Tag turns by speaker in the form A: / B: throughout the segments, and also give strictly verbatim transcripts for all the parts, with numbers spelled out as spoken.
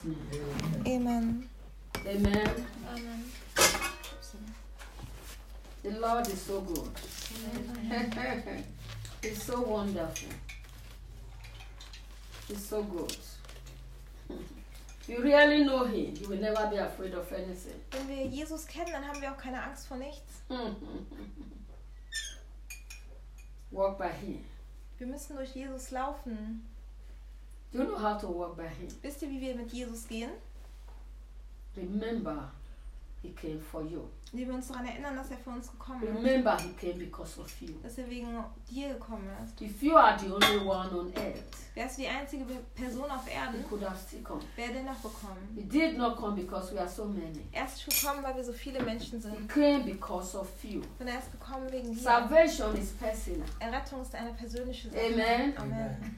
A: Amen.
B: Amen.
A: Amen.
B: The Lord is so good. He's so wonderful. He's so good. If you really know Him, you will never be afraid of anything.
A: Wenn wir Jesus kennen, dann haben wir auch keine Angst vor nichts.
B: Walk by Him.
A: Wir müssen durch Jesus laufen.
B: Do you know how to walk by Him?
A: Wisst ihr, wie wir mit Jesus gehen?
B: Remember, He came for you.
A: Indem wir uns daran erinnern, dass er für uns gekommen ist.
B: Remember, He came because of you.
A: Dass er wegen dir gekommen ist.
B: If you are the only one on earth,
A: wärst du die einzige Person auf
B: He
A: Erden,
B: could have still come.
A: wer denn noch bekommen?
B: He did not come because we are so many.
A: Er ist gekommen, weil wir so viele Menschen
B: He
A: sind.
B: came because of you.
A: Und er ist gekommen wegen dir.
B: Salvation is personal.
A: Errettung ist eine persönliche Sache.
B: Amen.
A: Amen.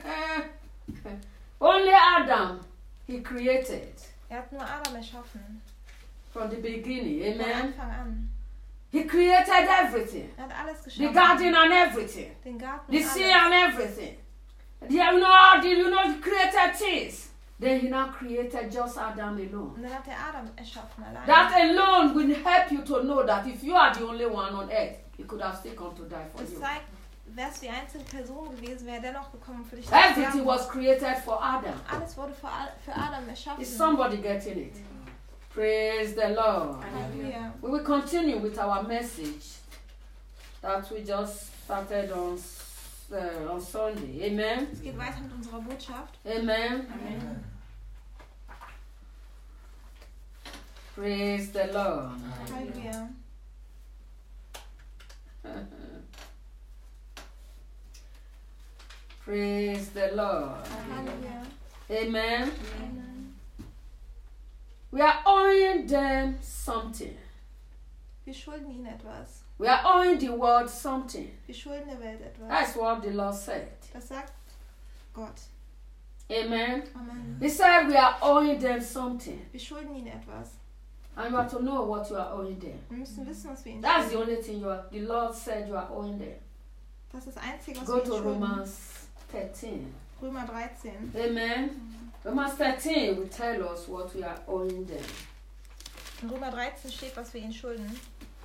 B: Only Adam He created
A: Er hat nur Adam erschaffen.
B: from the beginning.
A: Von
B: Amen.
A: Anfang an.
B: He created everything.
A: Er hat alles
B: The
A: geschaffen.
B: garden and everything.
A: Den Garten
B: The
A: und
B: sea
A: alles.
B: and everything. The, you know, the, you know, He created things. Then He now created just Adam alone.
A: Und dann hat er Adam erschaffen allein.
B: That alone will help you to know that if you are the only one on earth, He could have still come to die for
A: Das
B: you.
A: zeigt, wärst du die einzige Person gewesen, wäre dennoch gekommen für dich.
B: Everything was created for Adam.
A: Alles wurde für, Al- für Adam erschaffen.
B: Is somebody getting it? Praise the Lord.
A: Halleluja.
B: We will continue with our message that we just started on, uh, on Sunday. Amen.
A: Es geht weiter mit unserer Botschaft.
B: Amen.
A: Amen.
B: Praise the Lord.
A: Halleluja.
B: Praise the Lord.
A: Halleluja.
B: Amen.
A: Amen.
B: We are owing them something.
A: Wir schulden ihnen etwas.
B: We are owing the world something.
A: Wir schulden der Welt etwas.
B: That's what the Lord said.
A: Das sagt Gott.
B: Amen.
A: Amen.
B: He said we are owing them something.
A: Wir schulden ihnen etwas.
B: And you have to know what you are owing them.
A: Wir müssen wissen, was wir ihnen
B: That's the
A: schulden.
B: only thing you are, the Lord said you are owing them.
A: Das ist das Einzige, was
B: Go
A: wir ihnen
B: to
A: schulden.
B: Romans thirteen.
A: Römer dreizehn.
B: Amen. Romans thirteen will tell us what we are owing them.
A: In Römer dreizehn steht, was wir ihnen schulden.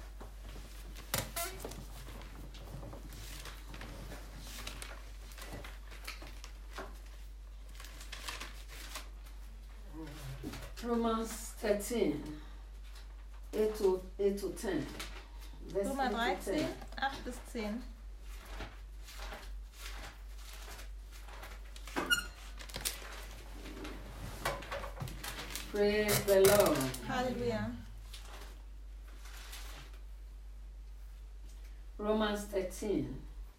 B: Romans thirteen, eight to, eight to ten. Verse
A: Römer
B: eight to
A: dreizehn,
B: ten.
A: acht bis zehn.
B: Praise the Lord.
A: Halleluja.
B: Romans thirteen.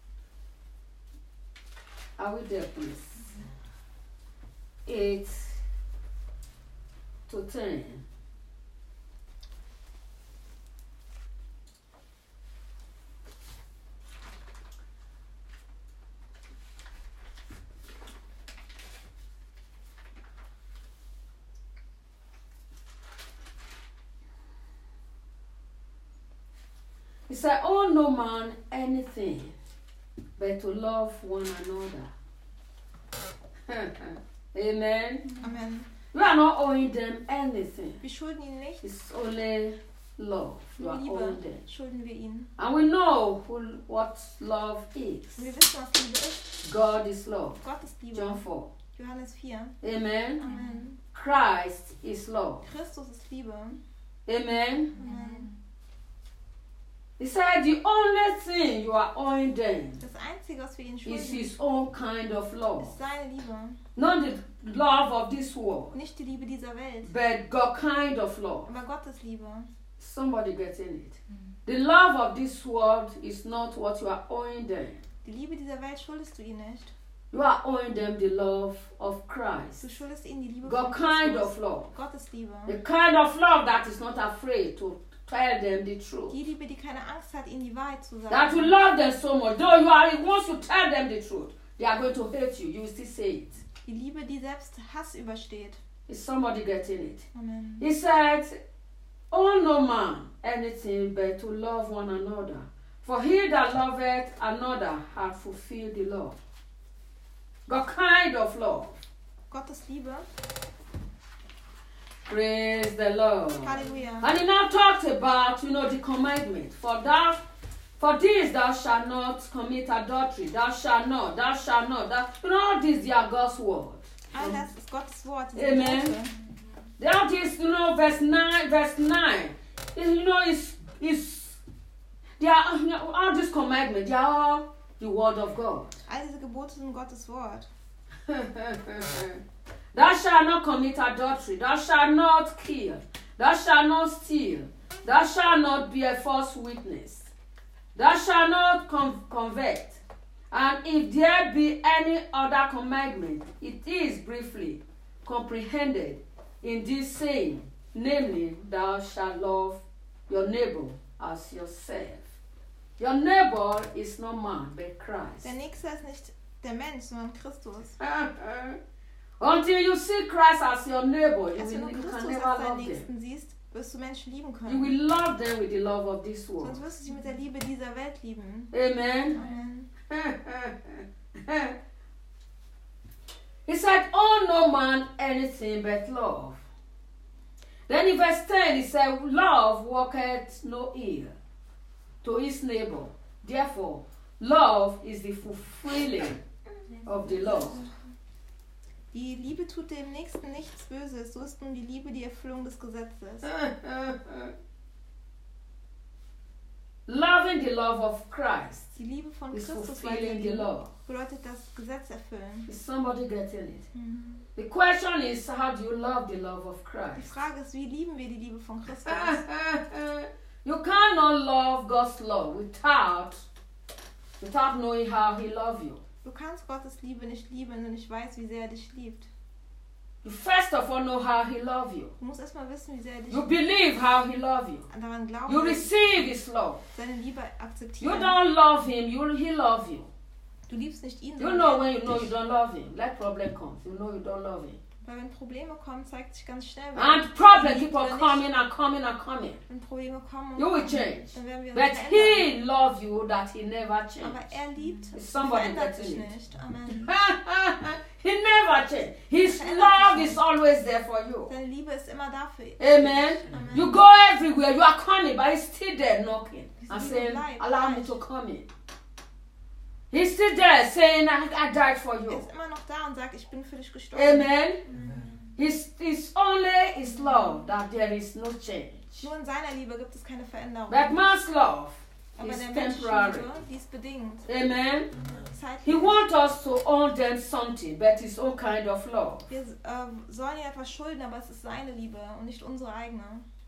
B: Are we there, please? eight to ten. He said, owe no man anything but to love one another. Amen.
A: Amen.
B: You are not owing them anything.
A: Wir schulden ihnen nichts.
B: It's only love you
A: Nur
B: are
A: Liebe
B: owing them.
A: schulden wir ihnen.
B: And we know who, what love is.
A: Und wir wissen, was Liebe ist.
B: God is love.
A: Gott ist Liebe.
B: John four.
A: Johannes vier.
B: Amen.
A: Amen.
B: Christ is love.
A: Christus ist Liebe.
B: Amen.
A: Amen.
B: He said the only thing you are owing them
A: Das Einzige, was wir ihnen
B: is
A: schulden,
B: his own kind of love.
A: ist seine Liebe.
B: Not the love of this world,
A: Nicht die Liebe dieser Welt,
B: but God kind of love.
A: aber Gottes Liebe.
B: Somebody getting it? The love of this world is not what you are owing them.
A: Die Liebe dieser Welt schuldest du ihnen nicht.
B: You are owing them the love of
A: Du
B: Christ.
A: schuldest ihnen die Liebe
B: God
A: von
B: kind
A: Christus.
B: of love.
A: Gottes Liebe.
B: The kind of love that is not afraid to tell them the truth.
A: Die Liebe, die keine Angst hat, ihnen die Wahrheit zu
B: That you
A: sagen.
B: love them so much. Though you are, once you tell them the truth, they are going to hate you. You will still say it.
A: Die Liebe, die selbst Hass übersteht.
B: Is somebody getting it?
A: Amen.
B: He said, owe no man anything but to love one another. For he that loveth another hath fulfilled the law. God kind of love.
A: Gottes Liebe
B: Praise the Lord.
A: Halleluja.
B: And he now talks about, you know, the commandment. For thou, for this thou shalt not commit adultery. Thou shalt not, thou shalt not. Thou, you know, all these, they are God's word.
A: All das ist Gottes Wort. diese
B: Amen.
A: Gebote.
B: That is, you know, verse nine, verse nine. You know, it's, it's, they are, you know, all these commandments, they are all the word of God.
A: All diese Gebote sind Gottes Wort.
B: Thou shalt not commit adultery. Thou shalt not kill. Thou shalt not steal. Thou shalt not be a false witness. Thou shalt not con- convert. And if there be any other commandment, it is briefly comprehended in this saying, namely, thou shalt love your neighbor as yourself. Your neighbor is no man but Christ.
A: Der Nächste ist nicht der Mensch, sondern Christus.
B: Until you see Christ as your neighbor, you,
A: Erst wenn
B: will,
A: du
B: you can
A: Christus
B: never
A: als deinen
B: love them.
A: Nächsten siehst, wirst du Menschen lieben
B: You
A: können.
B: will love them with the love of this world.
A: Sonst wirst du sie mit der Liebe dieser Welt lieben.
B: Amen.
A: Amen.
B: He said, "Owe no man anything but love." Then in verse ten, he said, "Love worketh no ill to his neighbor. Therefore, love is the fulfilling of the law."
A: Die Liebe tut dem Nächsten nichts Böses, so ist nun die Liebe die Erfüllung des Gesetzes.
B: Loving the love of Christ
A: Die Liebe von
B: is
A: Christus
B: fulfilling the
A: weitergeben
B: law.
A: bedeutet das Gesetz erfüllen.
B: Is somebody getting it?
A: Mhm.
B: The question is, how do you love the love of
A: Die
B: Christ?
A: Frage ist, wie lieben wir die Liebe von Christus?
B: You cannot love God's love without without knowing how He loves you.
A: Du kannst Gottes Liebe nicht lieben, wenn du nicht weißt, wie sehr er dich liebt.
B: You first of all know how He loves you.
A: Du musst erstmal wissen, wie sehr er dich
B: You
A: liebt.
B: believe how He loves you.
A: Und daran glauben,
B: You
A: dass
B: receive His love.
A: seine Liebe
B: You
A: akzeptieren.
B: don't love Him. You He loves you.
A: Du liebst nicht ihn,
B: You
A: sondern
B: know
A: er
B: when you
A: liebt
B: know you
A: dich.
B: don't love Him. Like problem comes, you know you don't love Him.
A: Weil wenn Probleme kommen, zeigt sich ganz schnell, wer
B: And
A: dich
B: problems
A: liebt
B: keep on
A: oder nicht.
B: coming and coming and coming.
A: Wenn Probleme kommen und
B: You will
A: kommen,
B: change.
A: dann werden wir uns
B: But
A: verändern.
B: He loves you that He never
A: Aber
B: changed.
A: er liebt,
B: Is somebody
A: verändert
B: getting
A: sich
B: it?
A: nicht. Amen.
B: He never changed. His love is always there for you.
A: Seine Liebe ist immer da für ihn.
B: Amen.
A: Amen.
B: You go everywhere. You are coming, but He's still there knocking and saying, "Allow me to come in." He's still there saying, "I, I died for
A: Er
B: you."
A: ist immer noch da und sagt, ich bin für dich gestorben.
B: Amen. It's, it's only His love that there is no change.
A: Nur in seiner Liebe gibt es keine Veränderung.
B: But man's love
A: Aber
B: is
A: der menschliche
B: temporary.
A: Liebe, die ist bedingt.
B: Amen.
A: Zeitlich.
B: He wants us to own them something, but His own kind of love.
A: Wir äh, sollen ihm etwas schulden, aber es ist seine Liebe und nicht unsere eigene.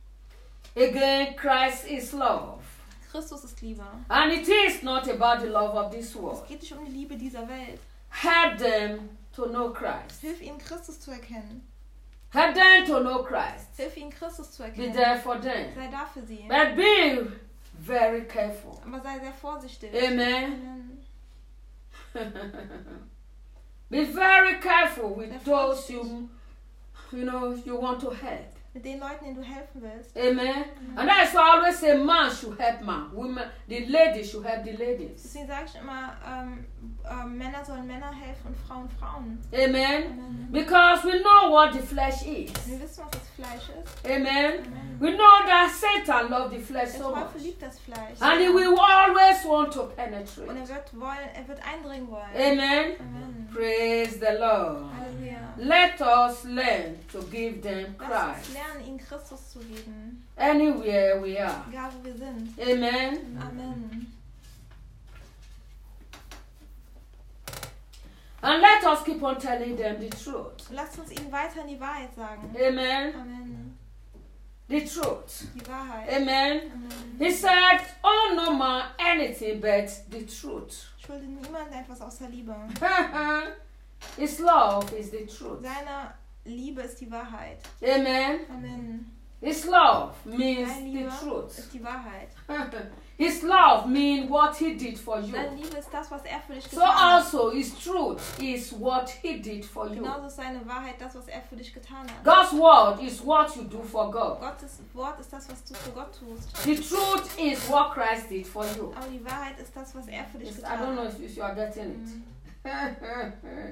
B: Again, Christ is love.
A: Christus ist Liebe.
B: And it is not about the love of this
A: Es
B: world.
A: geht nicht um die Liebe dieser Welt.
B: Help them to know Christ.
A: Hilf ihnen, Christus zu erkennen.
B: Help them to know Christ.
A: Hilf ihnen, Christus zu
B: Be
A: erkennen.
B: there for them.
A: Sei da für sie.
B: But be very careful.
A: Aber sei sehr vorsichtig.
B: Amen.
A: Amen.
B: Be very careful with
A: Sehr
B: those
A: vorsichtig.
B: you, you know, you want to help.
A: Mit den Leuten, denen du helfen willst.
B: Amen. And that's why I always say man should help man. Women, the ladies should help the ladies.
A: Deswegen sage ich immer, ähm, ähm, Männer sollen Männer helfen und Frauen Frauen.
B: Amen.
A: Amen.
B: Because we know what the flesh is.
A: Wir wissen, was das Fleisch ist.
B: Amen.
A: Amen.
B: We know that Satan loves the flesh
A: Der
B: so
A: Teufel
B: much.
A: liebt das Fleisch.
B: And he will always want to
A: Und er
B: penetrate.
A: wird wollen, er wird eindringen wollen.
B: Amen.
A: Amen.
B: Praise the Lord.
A: Halleluja.
B: Let us learn to give them
A: Lass uns
B: Christ
A: lernen, ihnen Christus zu geben.
B: anywhere we are.
A: Egal wo wir sind.
B: Amen.
A: Amen.
B: And let us keep on telling them the truth.
A: Lasst uns ihnen weiterhin die Wahrheit sagen.
B: Amen.
A: Amen.
B: The truth.
A: Die Wahrheit.
B: Amen.
A: Amen.
B: He said, "Oh no man anything but the truth."
A: Schulde niemand etwas außer Liebe.
B: His love is the truth.
A: Seine Liebe ist die Wahrheit.
B: Amen.
A: Amen.
B: His love means
A: Seine
B: the
A: Liebe
B: truth.
A: ist die Wahrheit.
B: His love means what he did for you.
A: Seine Liebe ist das, was er für dich
B: So
A: getan hat.
B: also his truth is what he did for you.
A: Genauso ist seine Wahrheit das, was er für dich getan hat.
B: God's word is what you do for God.
A: Gottes Wort ist das, was du für Gott tust.
B: The truth is what Christ did for you.
A: Aber die Wahrheit ist das, was er für dich
B: It's- I
A: getan
B: don't know
A: hat.
B: if you are getting it.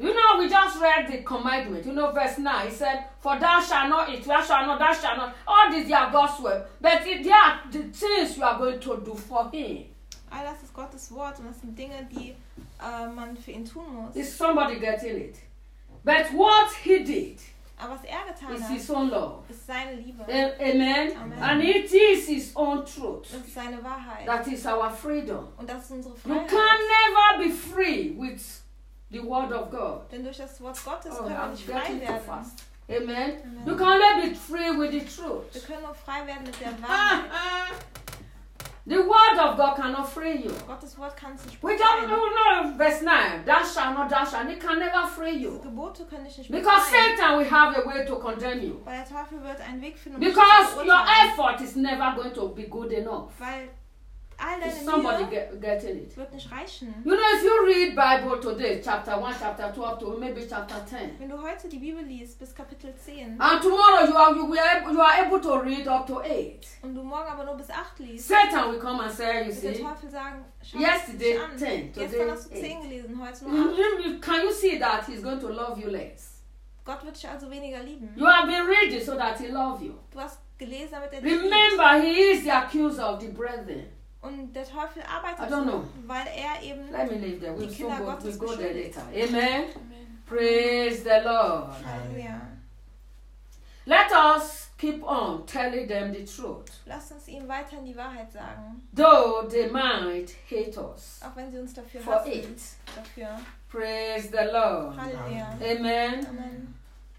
B: You know, we just read the commandment. You know, verse nine. It said, "For thou shalt not eat, thou shalt not, thou shalt not." All these are God's word, but it, they are the things you are going to do for Him.
A: All das ist Gottes Wort und das sind Dinge, die äh, man für ihn tun muss.
B: Is somebody getting it? But what He did
A: Aber was er getan
B: is
A: hat,
B: His own love.
A: ist seine Liebe.
B: A- Amen.
A: Amen.
B: And it is His own truth.
A: Das ist seine Wahrheit.
B: That is our freedom.
A: Und das ist unsere
B: You
A: Freiheit.
B: can never be free with the word of God.
A: Denn durch das Wort Gottes
B: Oh,
A: können wir
B: I'm
A: nicht frei
B: getting too
A: werden.
B: fast. Amen.
A: Amen.
B: You can only be free with the
A: Wir
B: truth.
A: können nur frei werden mit der
B: Ah,
A: Wahrheit.
B: ah. The word of God cannot free you.
A: Gottes Wort kann es nicht
B: We don't
A: befreien.
B: know verse nine. Thou shalt not, thou shalt. It can never free
A: Diese
B: you.
A: Gebote können dich nicht
B: Because
A: befreien.
B: Satan will have a way to condemn you.
A: Weil der Teufel wird einen Weg finden, um dich
B: Because
A: zu
B: your
A: verurteilen.
B: effort is never going to be good enough.
A: Weil all
B: Is
A: deine
B: somebody
A: Mühe
B: get, getting it?
A: wird nicht reichen.
B: You know, if you read Bible today, chapter one, chapter twelve, to maybe chapter ten,
A: Wenn du heute die Bibel liest bis Kapitel zehn
B: and tomorrow you are you, will able, you are able to read up to eight,
A: und du morgen aber nur bis acht liest,
B: Satan will come and say, you
A: wird der
B: see,
A: Teufel sagen, schau
B: yesterday
A: dich an.
B: ten,
A: Gestern
B: today
A: hast du zehn
B: eight.
A: gelesen, heute
B: You-
A: nur acht.
B: you- you- Can you see that he's going to love you less?
A: Gott wird dich also weniger lieben.
B: You have been reading so that he love you.
A: Du hast gelesen, damit er dich liebt.
B: Remember, he is the accuser of the brethren.
A: Und der Teufel arbeitet
B: I don't
A: so,
B: know.
A: weil er eben
B: Let me leave there. We'll
A: Die
B: still
A: Kinder
B: go,
A: Gottes
B: we'll go there
A: beschuldigt.
B: later. Amen. Praise the Lord.
A: Halleluja.
B: Let us keep on telling them the truth.
A: Lasst uns ihm weiterhin die Wahrheit sagen,
B: Though they might hate us
A: auch wenn sie uns dafür
B: for
A: hassen.
B: it.
A: Dafür.
B: Praise the Lord.
A: Halleluja.
B: Amen.
A: Amen.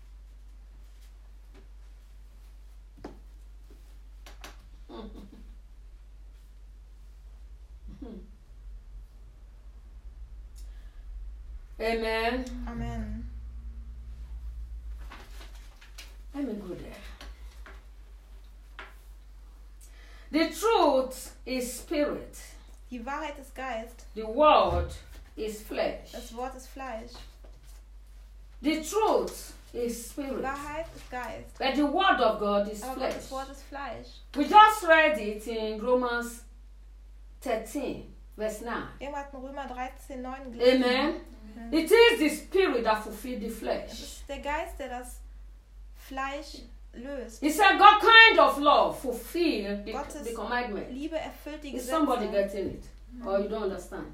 B: Amen.
A: Amen.
B: Let me go there. The truth is spirit.
A: Die Wahrheit ist Geist.
B: The word is flesh.
A: Das Wort ist Fleisch.
B: The truth is
A: Die
B: spirit.
A: Wahrheit ist Geist.
B: But the word of God is
A: Aber
B: flesh.
A: Gottes Wort ist Fleisch.
B: We just read it in Romans thirteen, verse nine.
A: Wir hatten Römer dreizehn neun gelesen.
B: Amen.
A: Mhm.
B: It is the spirit that fulfills the
A: Es
B: flesh.
A: ist der Geist, der das Fleisch löst.
B: He said, God kind of love fulfill the,
A: Gottes
B: the commandment.
A: Liebe erfüllt die
B: Is somebody
A: Gesetze.
B: getting it? Or you don't understand?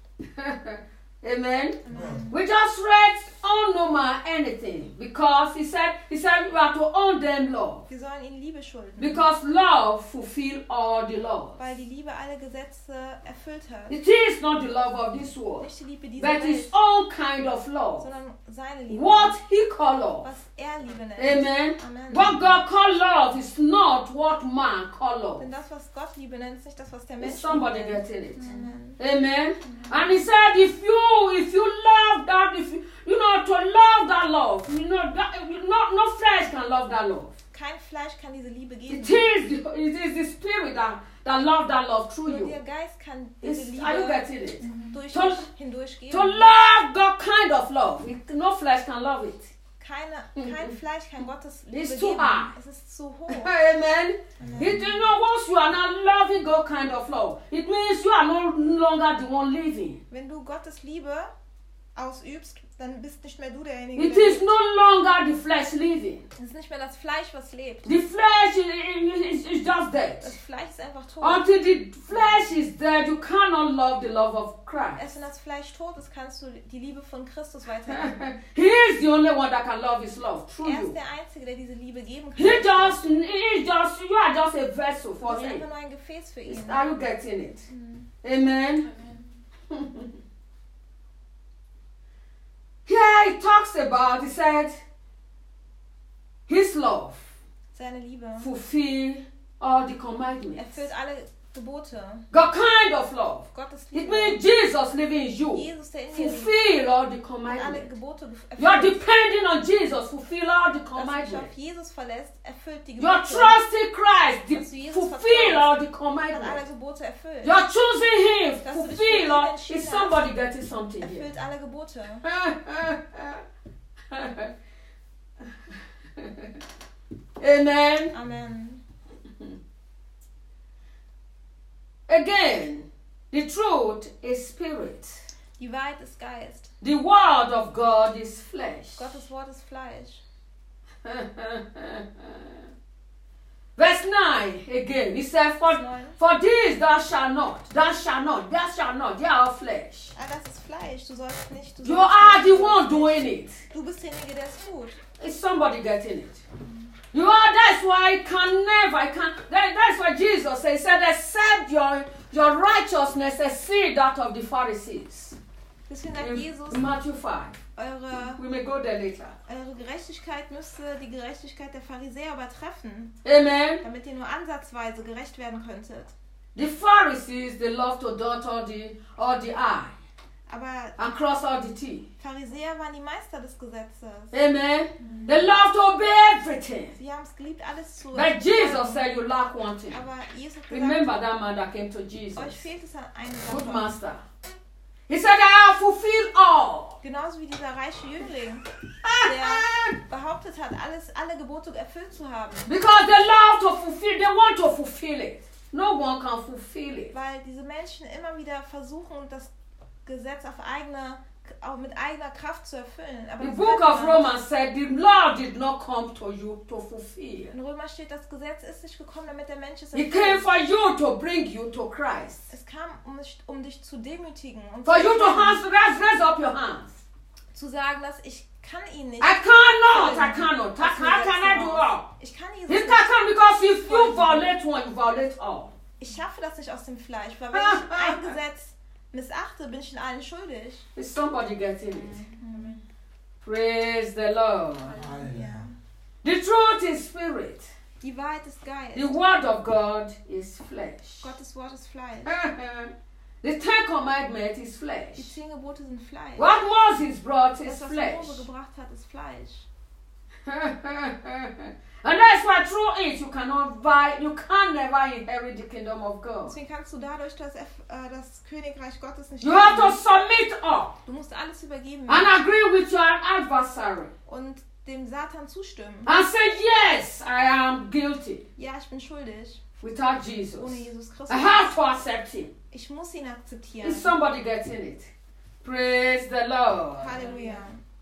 B: Amen.
A: Amen.
B: We just read own no man anything because he said he said you have to own them love
A: Wir sollen ihnen Liebe schulden.
B: because love fulfill all the law.
A: Weil die Liebe alle Gesetze erfüllt hat.
B: It is not the love of this world,
A: Nicht die Liebe dieser
B: but his
A: Welt,
B: own kind of love.
A: sondern seine Liebe.
B: What he call love.
A: Was er Liebe nennt.
B: Amen.
A: Amen.
B: What God call love is not what man call love.
A: Denn das, was Gott Liebe nennt, ist nicht das, was der Mensch
B: Is somebody
A: Liebe nennt.
B: getting it?
A: Amen.
B: Amen. And he said, if you if you love that, if you you know to love that love, you know that no no flesh can love that love.
A: Kein Fleisch kann diese Liebe geben.
B: It is the, it is the spirit that that love that love through
A: Nur
B: you.
A: der Geist kann diese
B: Is,
A: Liebe
B: are you getting it?
A: durch
B: To-
A: dich hindurch geben.
B: To love God kind of love, it, no flesh can love it.
A: Keine, kein Fleisch kann Gottes Liebe
B: It's too
A: geben.
B: high.
A: Es ist zu hoch.
B: Amen. It, you know, once you are not loving God kind of love, it means you are no longer the one living.
A: Wenn du Gottes Liebe ausübst, dann bist nicht mehr du derjenige,
B: It
A: der
B: is no longer the flesh living.
A: Es ist nicht mehr das Fleisch, was lebt.
B: The flesh is, is, is just dead.
A: Das Fleisch ist einfach tot.
B: Until the flesh is dead, you cannot love the love of Christ.
A: Erst wenn das Fleisch tot ist, kannst du die Liebe von Christus weitergeben.
B: He is the only one that can love his love through
A: Er ist
B: you.
A: der Einzige, der diese Liebe geben kann.
B: He just, he is just, you are just a vessel
A: Du
B: for
A: bist
B: him.
A: einfach nur ein Gefäß für ihn.
B: Are you getting it? Amen. Here he talks about, he said, his love
A: Seine Liebe
B: fulfill all the commandments.
A: erfüllt alle Gebote.
B: God kind of love.
A: Gottes
B: It
A: Liebe.
B: means Jesus living in you.
A: Jesus, der in dir lebt,
B: Fulfill all the
A: hat alle
B: commandments.
A: Gebote
B: You are
A: erfüllt.
B: depending on Jesus. Fulfill all the
A: Dass du dich auf
B: commandments.
A: Jesus verlässt, erfüllt die
B: You are
A: Gebote.
B: trusting Christ.
A: Dass du
B: The-
A: Jesus
B: Fulfill all the
A: Hat alle
B: commandments.
A: Gebote erfüllt.
B: You are choosing Him.
A: Dass du dich für
B: Fulfill
A: ihn
B: all.
A: entschieden
B: Is
A: hast.
B: somebody getting something here?
A: Erfüllt alle Gebote.
B: Amen.
A: Amen.
B: Again, the truth is spirit.
A: Die Wahrheit ist Geist.
B: The word of God is flesh.
A: Gottes Wort ist Fleisch.
B: Verse nine again, he said, for,
A: nine.
B: for this thou shalt not, thou shalt not, thou shalt not, they are flesh.
A: Ah, das ist Fleisch. Du sollst nicht. Du,
B: You
A: sollst
B: are
A: nicht,
B: the
A: du
B: one
A: sollst
B: doing
A: nicht.
B: it.
A: Du bist derjenige, der es tut.
B: Is somebody getting it? You are, that's why I can never, I can, that, that's why Jesus said, he said, except your, your righteousness exceed that of the Pharisees.
A: Deswegen sagt
B: In,
A: Jesus,
B: in Matthew five.
A: eure,
B: We may go there later.
A: eure Gerechtigkeit müsste die Gerechtigkeit der Pharisäer übertreffen,
B: Amen.
A: damit ihr nur ansatzweise gerecht werden könntet.
B: The Pharisees, they love to dot all the, all the I
A: Aber
B: and cross all the T.
A: Pharisäer waren die Meister des Gesetzes.
B: Amen. They love to obey everything.
A: Sie haben es geliebt, alles zu
B: But Jesus
A: befolgen.
B: said you lack one thing.
A: Aber Jesus hat
B: Remember
A: gesagt,
B: that man that came to Jesus.
A: euch fehlt es an einer
B: Good
A: Sache.
B: master. He said, I have fulfilled all.
A: Genauso wie dieser reiche Jüngling, der behauptet hat, alles, alle Gebote erfüllt zu haben.
B: Because they love to fulfill, they want to fulfill it. No one can fulfill it.
A: Weil diese Menschen immer wieder versuchen, das Gesetz auf eigene, auch mit eigener Kraft zu erfüllen. Aber
B: The
A: das
B: book
A: kann
B: of
A: man nicht.
B: Romans said the law did not come to you to fulfill.
A: In Römer steht, das Gesetz ist nicht gekommen, damit der Mensch es
B: It came
A: erfüllt.
B: for you to bring you to Christ.
A: Es kam, um dich, um dich zu demütigen und
B: For
A: zu,
B: you to
A: erkennen,
B: hands, raise, raise up your hands.
A: zu sagen, dass ich kann ihn nicht.
B: I cannot, I cannot. How,
A: aus dem
B: how can I
A: Gesetz
B: do
A: heraus.
B: all?
A: Ich kann
B: You
A: Jesus
B: can't
A: nicht.
B: come because if you violate one, you violate all.
A: Ich schaffe das nicht aus dem Fleisch, weil wenn ich ein Gesetz missachte, bin ich in allen schuldig.
B: Is somebody getting it? Praise the Lord.
A: Ja.
B: The truth is spirit.
A: Die Wahrheit ist Geist.
B: The word of God is flesh.
A: Gottes Wort ist Fleisch.
B: The Ten Commandments is
A: Die
B: flesh.
A: zehn Gebote sind Fleisch.
B: What Moses brought is
A: Das, was
B: flesh.
A: Mose gebracht hat, ist Fleisch.
B: And that's why through it you cannot buy, you can never inherit the kingdom of God.
A: Deswegen kannst du dadurch das, äh, das Königreich Gottes nicht
B: You have to
A: erben.
B: submit all
A: Du musst alles übergeben
B: and agree with your adversary
A: und dem Satan zustimmen.
B: and say, yes, I am guilty
A: Ja, ich bin schuldig.
B: without Jesus.
A: Ohne Jesus Christus.
B: I have to accept him.
A: Ich muss ihn akzeptieren.
B: Is somebody getting it? Praise the Lord.
A: Halleluja.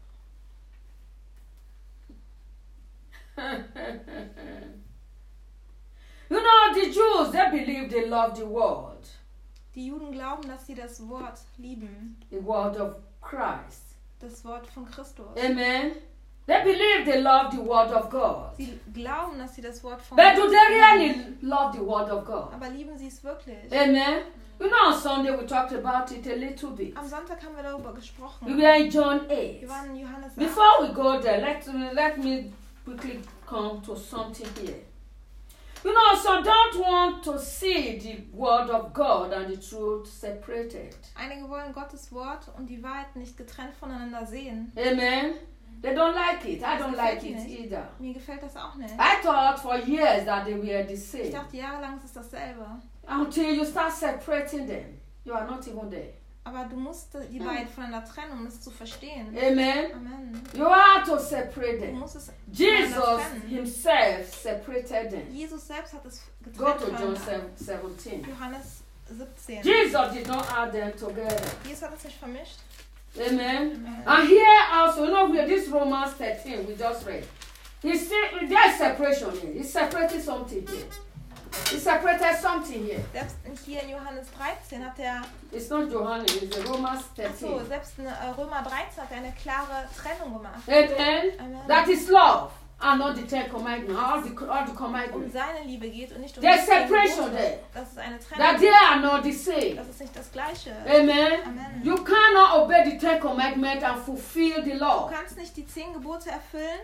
B: You know, the Jews, they believe they love the word,
A: Die Juden glauben, dass sie das Wort lieben.
B: the word of Christ.
A: Das Wort von Christus.
B: Amen. They believe they love the word of God.
A: Sie glauben, dass sie das Wort von
B: But do
A: Gott
B: they
A: lieben.
B: really love the word of God?
A: Aber lieben sie es wirklich?
B: Amen. You know, on Sunday we talked about it a little bit.
A: Am Sonntag haben wir darüber gesprochen.
B: We were in John eight.
A: Wir waren in Johannes acht.
B: Before we go there, let, let me quickly come to something here. You know, some don't want to see the word of God and the truth separated.
A: Einige wollen Gottes Wort und die Wahrheit nicht getrennt voneinander sehen.
B: Amen. They don't like it. I
A: Das
B: don't
A: gefällt
B: like
A: ihnen
B: it
A: nicht.
B: either.
A: Mir gefällt das auch nicht.
B: I thought for years that they were the
A: Ich
B: same.
A: dachte jahrelang ist es dasselbe.
B: Until you start separating them. You are not even there.
A: Aber du musst die Wahrheit voneinander trennen, um es zu verstehen.
B: Amen.
A: Amen.
B: You have to separate
A: Du
B: them.
A: musst es
B: Jesus
A: voneinander trennen.
B: himself separated them.
A: Jesus selbst hat es
B: Go
A: getrennt
B: to John
A: von
B: seventeen.
A: Johannes siebzehn.
B: Jesus did not add them together.
A: Jesus hat es nicht vermischt.
B: Amen.
A: Amen.
B: And here also, you know, with this Romans thirteen we just read, he's still, there's separation here. He separated something here. He separated something here.
A: Selbst hier in Johannes dreizehn hat er,
B: It's not Johannes, it's the Romans
A: so,
B: thirteen.
A: selbst in äh, Römer dreizehn hat er eine klare Trennung gemacht.
B: Amen.
A: Amen.
B: That is love and not the Ten Commandments, all the, all the
A: Um
B: commandments.
A: seine Liebe geht und nicht um
B: There's
A: die zehn
B: separation
A: Gebote.
B: there.
A: Das ist eine
B: That
A: Trennung.
B: they are not the same.
A: Das ist nicht das Gleiche.
B: Amen.
A: Amen.
B: You cannot obey the Ten Commandments and fulfill the
A: Du
B: law.
A: kannst nicht die zehn Gebote erfüllen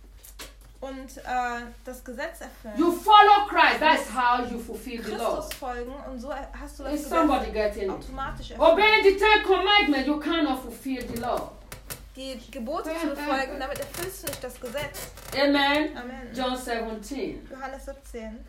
A: und äh, das Gesetz erfüllen.
B: You follow Christ, that's how you fulfill the law.
A: Christus folgen und so hast du das
B: Is
A: Gesetz
B: somebody getting it?
A: automatisch erfüllt.
B: Obeying the Ten Commandments, you cannot fulfill the law.
A: Die Gebote zu befolgen, damit erfüllst du nicht das Gesetz.
B: Amen.
A: Amen.
B: John seventeen.
A: Johannes siebzehn.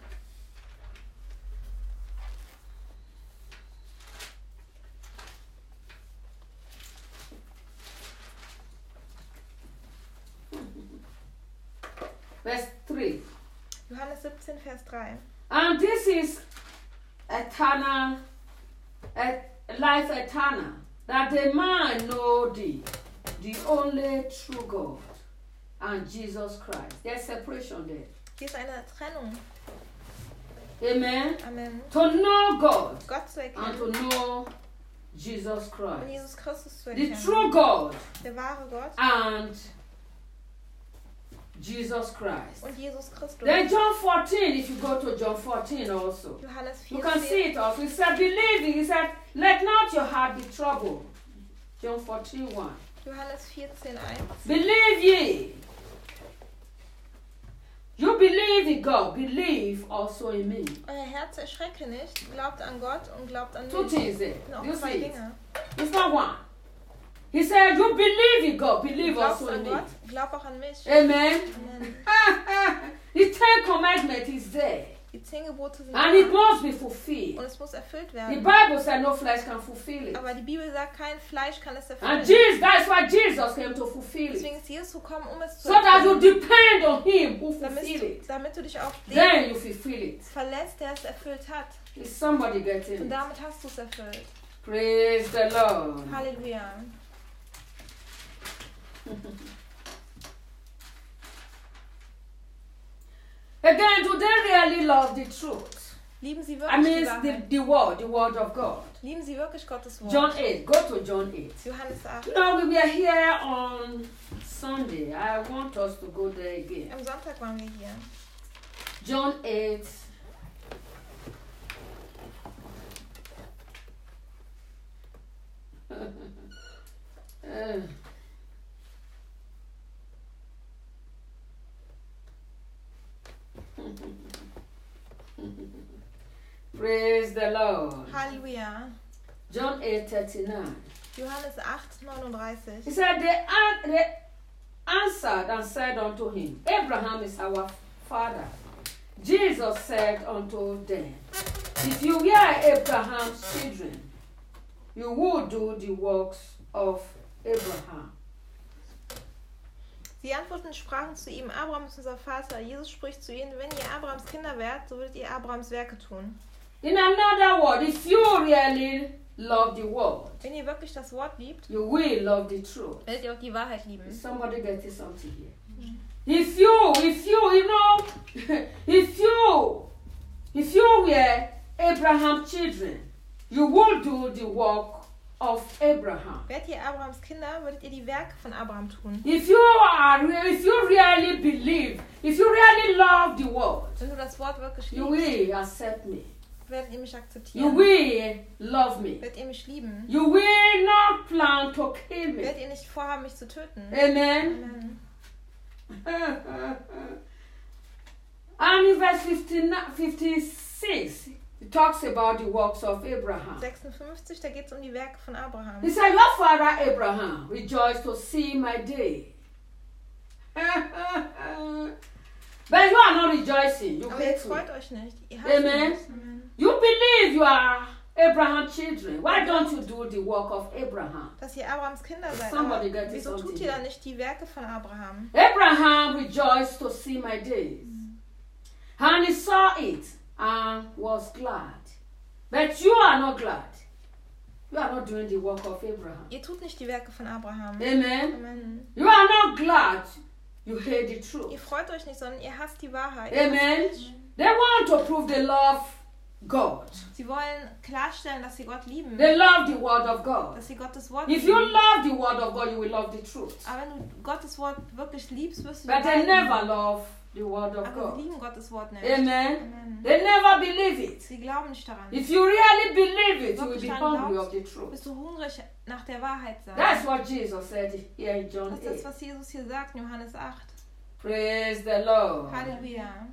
B: Verse three.
A: Johannes siebzehn, Vers drei.
B: And this is eternal, et- life eternal, that the man know thee, the only true God, and Jesus Christ. There's separation there.
A: Hier ist eine Trennung.
B: Amen.
A: Amen.
B: To know God
A: Gott zu
B: and
A: erkennen
B: to know Jesus
A: und
B: Christ.
A: Jesus Christus zu
B: The
A: erkennen.
B: true God
A: Der wahre Gott
B: and Jesus Christ.
A: und Jesus Christus.
B: Then John fourteen, if you go to John fourteen also,
A: Johannes
B: you can see
A: vierzehn.
B: it also. He said, believing, he said, let not your heart be troubled. John fourteen one.
A: Johannes vierzehn eins.
B: Believe ye. You believe in God, believe also in me.
A: Euer Herz erschrecke nicht, glaubt an Gott und glaubt an
B: Two
A: mich.
B: things there.
A: Das sind
B: You
A: auch zwei
B: see it?
A: Dinge.
B: It's not one. He said, you believe in God,
A: Du
B: believe
A: glaubst
B: also in
A: an
B: me.
A: Gott, glaub auch an mich.
B: Amen.
A: Amen.
B: The Ten Commandments is there.
A: Die zehn Gebote sind
B: And it
A: da
B: must be
A: und
B: fulfilled.
A: es muss erfüllt
B: The
A: werden.
B: Bible said no flesh can fulfill it.
A: Aber die Bibel sagt, kein Fleisch kann es
B: And
A: erfüllen.
B: Jesus, that's why Jesus came to fulfill
A: Deswegen
B: it.
A: ist Jesus gekommen, um es zu
B: So that you
A: erfüllen.
B: depend on him who
A: Damit
B: fulfill
A: du,
B: it.
A: damit du dich auf den
B: Then you fulfill it.
A: verlässt, der es erfüllt hat.
B: Is somebody getting
A: Und
B: it?
A: damit hast du es erfüllt.
B: Praise the Lord.
A: Halleluja.
B: Again, do they really love the truth?
A: Lieben sie
B: I
A: wirklich
B: mean,
A: die
B: the,
A: Wahrheit?
B: the word, the word of God.
A: Lieben sie wirklich Gottes Wort?
B: John eight. Go to John eight.
A: Johannes acht.
B: You know, we were here on Sunday. I want us to go there again.
A: Am Sonntag waren wir hier.
B: John eight. Uh, Praise the Lord.
A: Halleluja.
B: John eight thirty-nine.
A: Johannes acht neununddreißig.
B: He said, they, an- they answered and said unto him, Abraham is our father. Jesus said unto them, if you were Abraham's children, you would do the works of Abraham.
A: Sie antworteten und sprachen zu ihm, Abraham ist unser Vater. Jesus spricht zu ihnen, wenn ihr Abrahams Kinder wärt, so würdet ihr Abrahams Werke tun.
B: In another word, if you really love the world,
A: Wenn ihr wirklich das Wort liebt,
B: you will love the truth.
A: werdet ihr auch die Wahrheit lieben.
B: Somebody get it something here. If you, if you, you know, if you, if you were Abraham's children, you would do the work of Abraham.
A: Wärt ihr Abrahams Kinder, würdet ihr die Werke von Abraham tun.
B: If you are, if you really believe, if you really love the world,
A: Wenn du das Wort wirklich
B: you
A: liebst,
B: will accept me.
A: werdet ihr mich
B: You
A: akzeptieren.
B: will love me.
A: Werdet ihr mich lieben.
B: You will not plan to kill me.
A: Werdet ihr nicht vorhaben, mich zu töten.
B: Amen.
A: Amen.
B: And in verse fifty-nine, fifty-six, it talks about the works of Abraham.
A: sechsundfünfzig, da geht es um die Werke von Abraham.
B: He said, your father Abraham rejoiced to see my day. But you are not rejoicing. You
A: Aber
B: hate
A: jetzt
B: me.
A: freut euch nicht. Ihr hasst
B: Amen.
A: mich. Amen.
B: You believe you are Abraham's children. Why don't you do the work of Abraham?
A: Dass ihr Abrahams Kinder seid.
B: Somebody
A: Aber
B: get
A: wieso
B: something
A: tut ihr
B: here.
A: dann nicht die Werke von Abraham?
B: Abraham rejoiced to see my days. And he saw it and was glad. But you are not glad. You are not doing the work of Abraham.
A: Ihr tut nicht die Werke von Abraham.
B: Amen.
A: Amen.
B: You are not glad. You hate the
A: Ihr
B: truth.
A: freut euch nicht, sondern ihr hasst die Wahrheit.
B: Amen. They want to prove they love God.
A: Sie wollen klarstellen, dass sie Gott lieben.
B: They love the word of God.
A: Dass sie Gottes Wort
B: If you
A: lieben.
B: love the word of God, you will love the truth.
A: Aber wenn du Gottes Wort wirklich liebst, wirst du die
B: But they
A: Wahrheit
B: never
A: lieben.
B: love the word of
A: Aber sie
B: God.
A: lieben Gottes Wort nicht.
B: Amen.
A: Amen.
B: They never believe it.
A: Sie glauben nicht daran.
B: If you really believe it, you will
A: Wirklich
B: be
A: daran
B: hungry
A: glaubst,
B: of the truth.
A: Bist du hungrig nach der Wahrheit sein?
B: That's what Jesus said here in John
A: Das ist das,
B: eight.
A: was Jesus hier sagt in Johannes acht.
B: Praise the Lord.
A: Halleluja.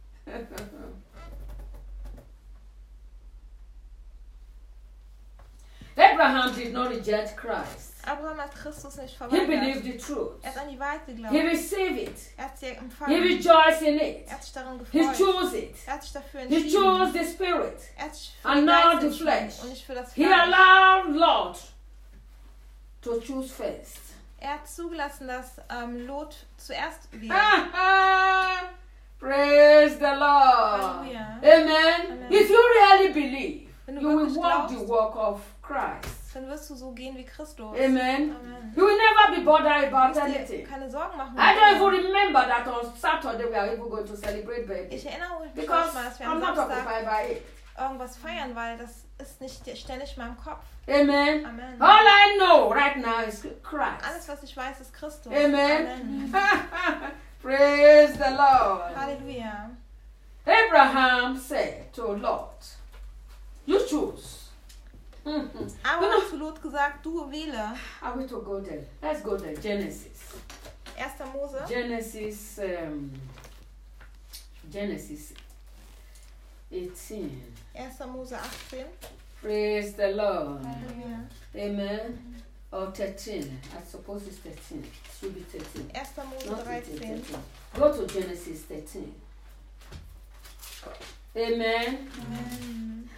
B: Abraham did not reject Christ.
A: Abraham hat Christus nicht
B: He
A: verweigert.
B: believed the truth.
A: Er hat an die Wahrheit geglaubt.
B: He received it.
A: Er hat sie
B: He
A: empfangen.
B: rejoiced in it.
A: Er hat sich darin
B: He
A: gefreut.
B: chose it.
A: Er hat sich dafür
B: He
A: entschieden.
B: chose the Spirit.
A: Er hat sich für
B: and
A: den
B: not
A: Geist
B: the
A: entschieden
B: flesh.
A: und nicht für das
B: He
A: Fleisch.
B: allowed Lot to choose first.
A: Er hat zugelassen, dass ähm, Lot zuerst wählt.
B: Praise the Lord.
A: Halleluja.
B: Amen.
A: Amen.
B: If you really believe,
A: Wenn du
B: you will
A: wirklich
B: walk the
A: glaubst,
B: walk of Christ.
A: dann wirst du so gehen wie Christus.
B: Amen.
A: Amen.
B: You will never be bothered
A: Du
B: about
A: musst dir
B: anything.
A: keine Sorgen machen.
B: I don't even remember that on Saturday we are even going to celebrate birthday.
A: Ich erinnere mich
B: Because
A: manchmal, dass wir
B: I'm
A: am
B: not
A: Samstag
B: occupied by it.
A: irgendwas feiern, weil das ist nicht ständig in meinem Kopf.
B: Amen.
A: Amen.
B: All I know right now is Christ.
A: Alles, was ich weiß, ist Christus.
B: Amen.
A: Amen.
B: Praise the Lord.
A: Halleluja.
B: Abraham said to Lot, you choose. Mhm.
A: Aber hat zu Lot gesagt, du wähle.
B: I want to go there. Let's go there. Genesis.
A: erster Mose.
B: Genesis. Um, Genesis eighteen.
A: erster Mose achtzehn.
B: Praise the Lord.
A: Halleluja.
B: Amen. Or thirteen. I suppose it's thirteen. It should be thirteen.
A: erster Mose
B: Not eighteen,
A: dreizehn.
B: thirteen. Go to Genesis thirteen. Amen.
A: Amen.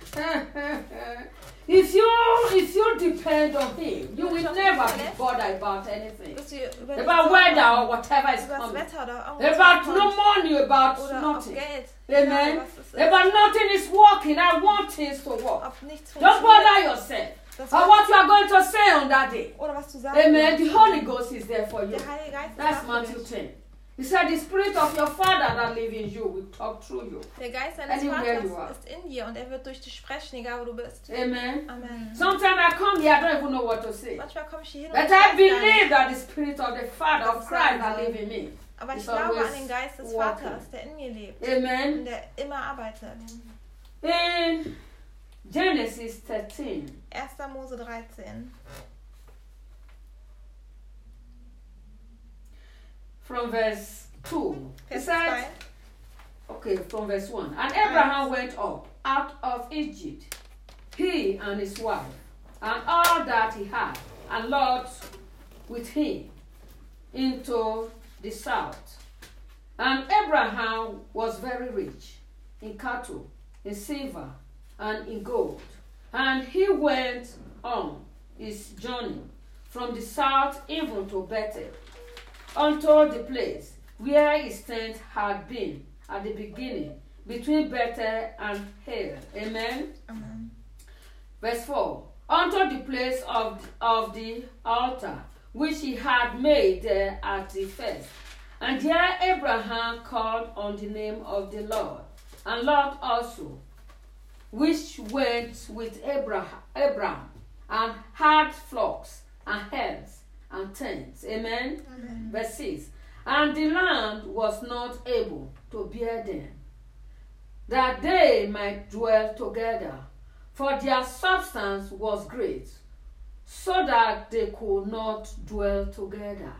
B: if you if you depend on Him, you will never be bothered about anything.
A: Dass wir über nichts
B: About
A: Sorgen
B: weather
A: machen,
B: or whatever is
A: über das
B: coming.
A: Wetter oder irgendwas
B: About
A: kommt.
B: no money, about
A: Oder auf
B: nothing.
A: Geld.
B: Amen.
A: Egal, was es ist.
B: About nothing is working. I want things to work.
A: Ob nichts
B: Don't
A: funktioniert.
B: bother yourself.
A: Das
B: Or what you are going to say on that day.
A: Oder was du sagst.
B: Amen. The Holy Ghost is there for you.
A: Der Heilige Geist ist
B: That's
A: da für
B: Matthew
A: dich.
B: ten. He said, the spirit of your father that lives in you will talk through you.
A: Der Geist deines
B: Anywhere you are.
A: Vaters ist in dir und er wird durch dich sprechen, egal wo du bist.
B: Amen.
A: Amen.
B: Sometimes I come here, I don't even know what to say.
A: Manchmal komme ich hier hin und
B: But
A: ich
B: I
A: weiß gar
B: believe
A: nicht.
B: that the spirit of the Father of Christ that lives in me.
A: Aber ich
B: It's
A: glaube
B: always
A: an den Geist des
B: working.
A: Vaters, der in mir lebt
B: Amen.
A: und der immer arbeitet.
B: In Genesis thirteen,
A: erster Mose dreizehn.
B: from verse two, it
A: Vers
B: says,
A: zwei.
B: okay, from verse one, and Abraham went up out of Egypt, he and his wife, and all that he had, and Lot with him, into the south. And Abraham was very rich in cattle, in silver, and in gold. And he went on his journey from the south even to Bethel, unto the place where his tent had been at the beginning, between Bethel and Hale. Amen.
A: Amen.
B: Verse four. Unto the place of, of the altar, which he had made there at the first. And there Abraham called on the name of the Lord. And Lot also, which went with Abraham, Abraham and had flocks and herds and tents. Amen.
A: Amen.
B: Verse six. And the land was not able to bear them, that they might dwell together, for their substance was great, so that they could not dwell together.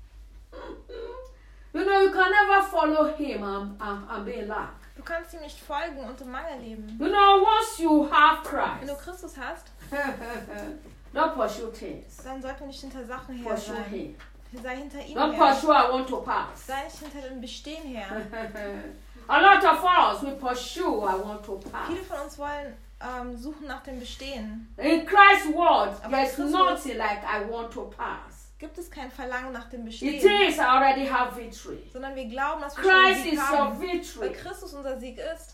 B: You know, you can never follow him and, and, and be in lack.
A: Du kannst ihm nicht folgen und im Mangel leben.
B: You know, once you have
A: Wenn du
B: Christ,
A: Christus hast,
B: don't pursue things.
A: dann sollten wir nicht hinter Sachen her
B: Pursue
A: sein.
B: him.
A: Sei hinter ihm
B: Don't
A: her.
B: pursue, I want to pass.
A: Sei nicht hinter dem Bestehen her.
B: A lot of us, we pursue, I want to pass.
A: Viele von uns wollen ähm, suchen nach dem Bestehen.
B: In Christ's word,
A: Aber
B: there's
A: Christus-
B: nothing like I want to pass.
A: Gibt es kein Verlangen nach dem
B: It
A: Bestehen,
B: is I already have victory.
A: sondern wir glauben, dass wir schon
B: Christ
A: den Sieg
B: is your
A: haben. Weil
B: victory.
A: Christus unser Sieg ist.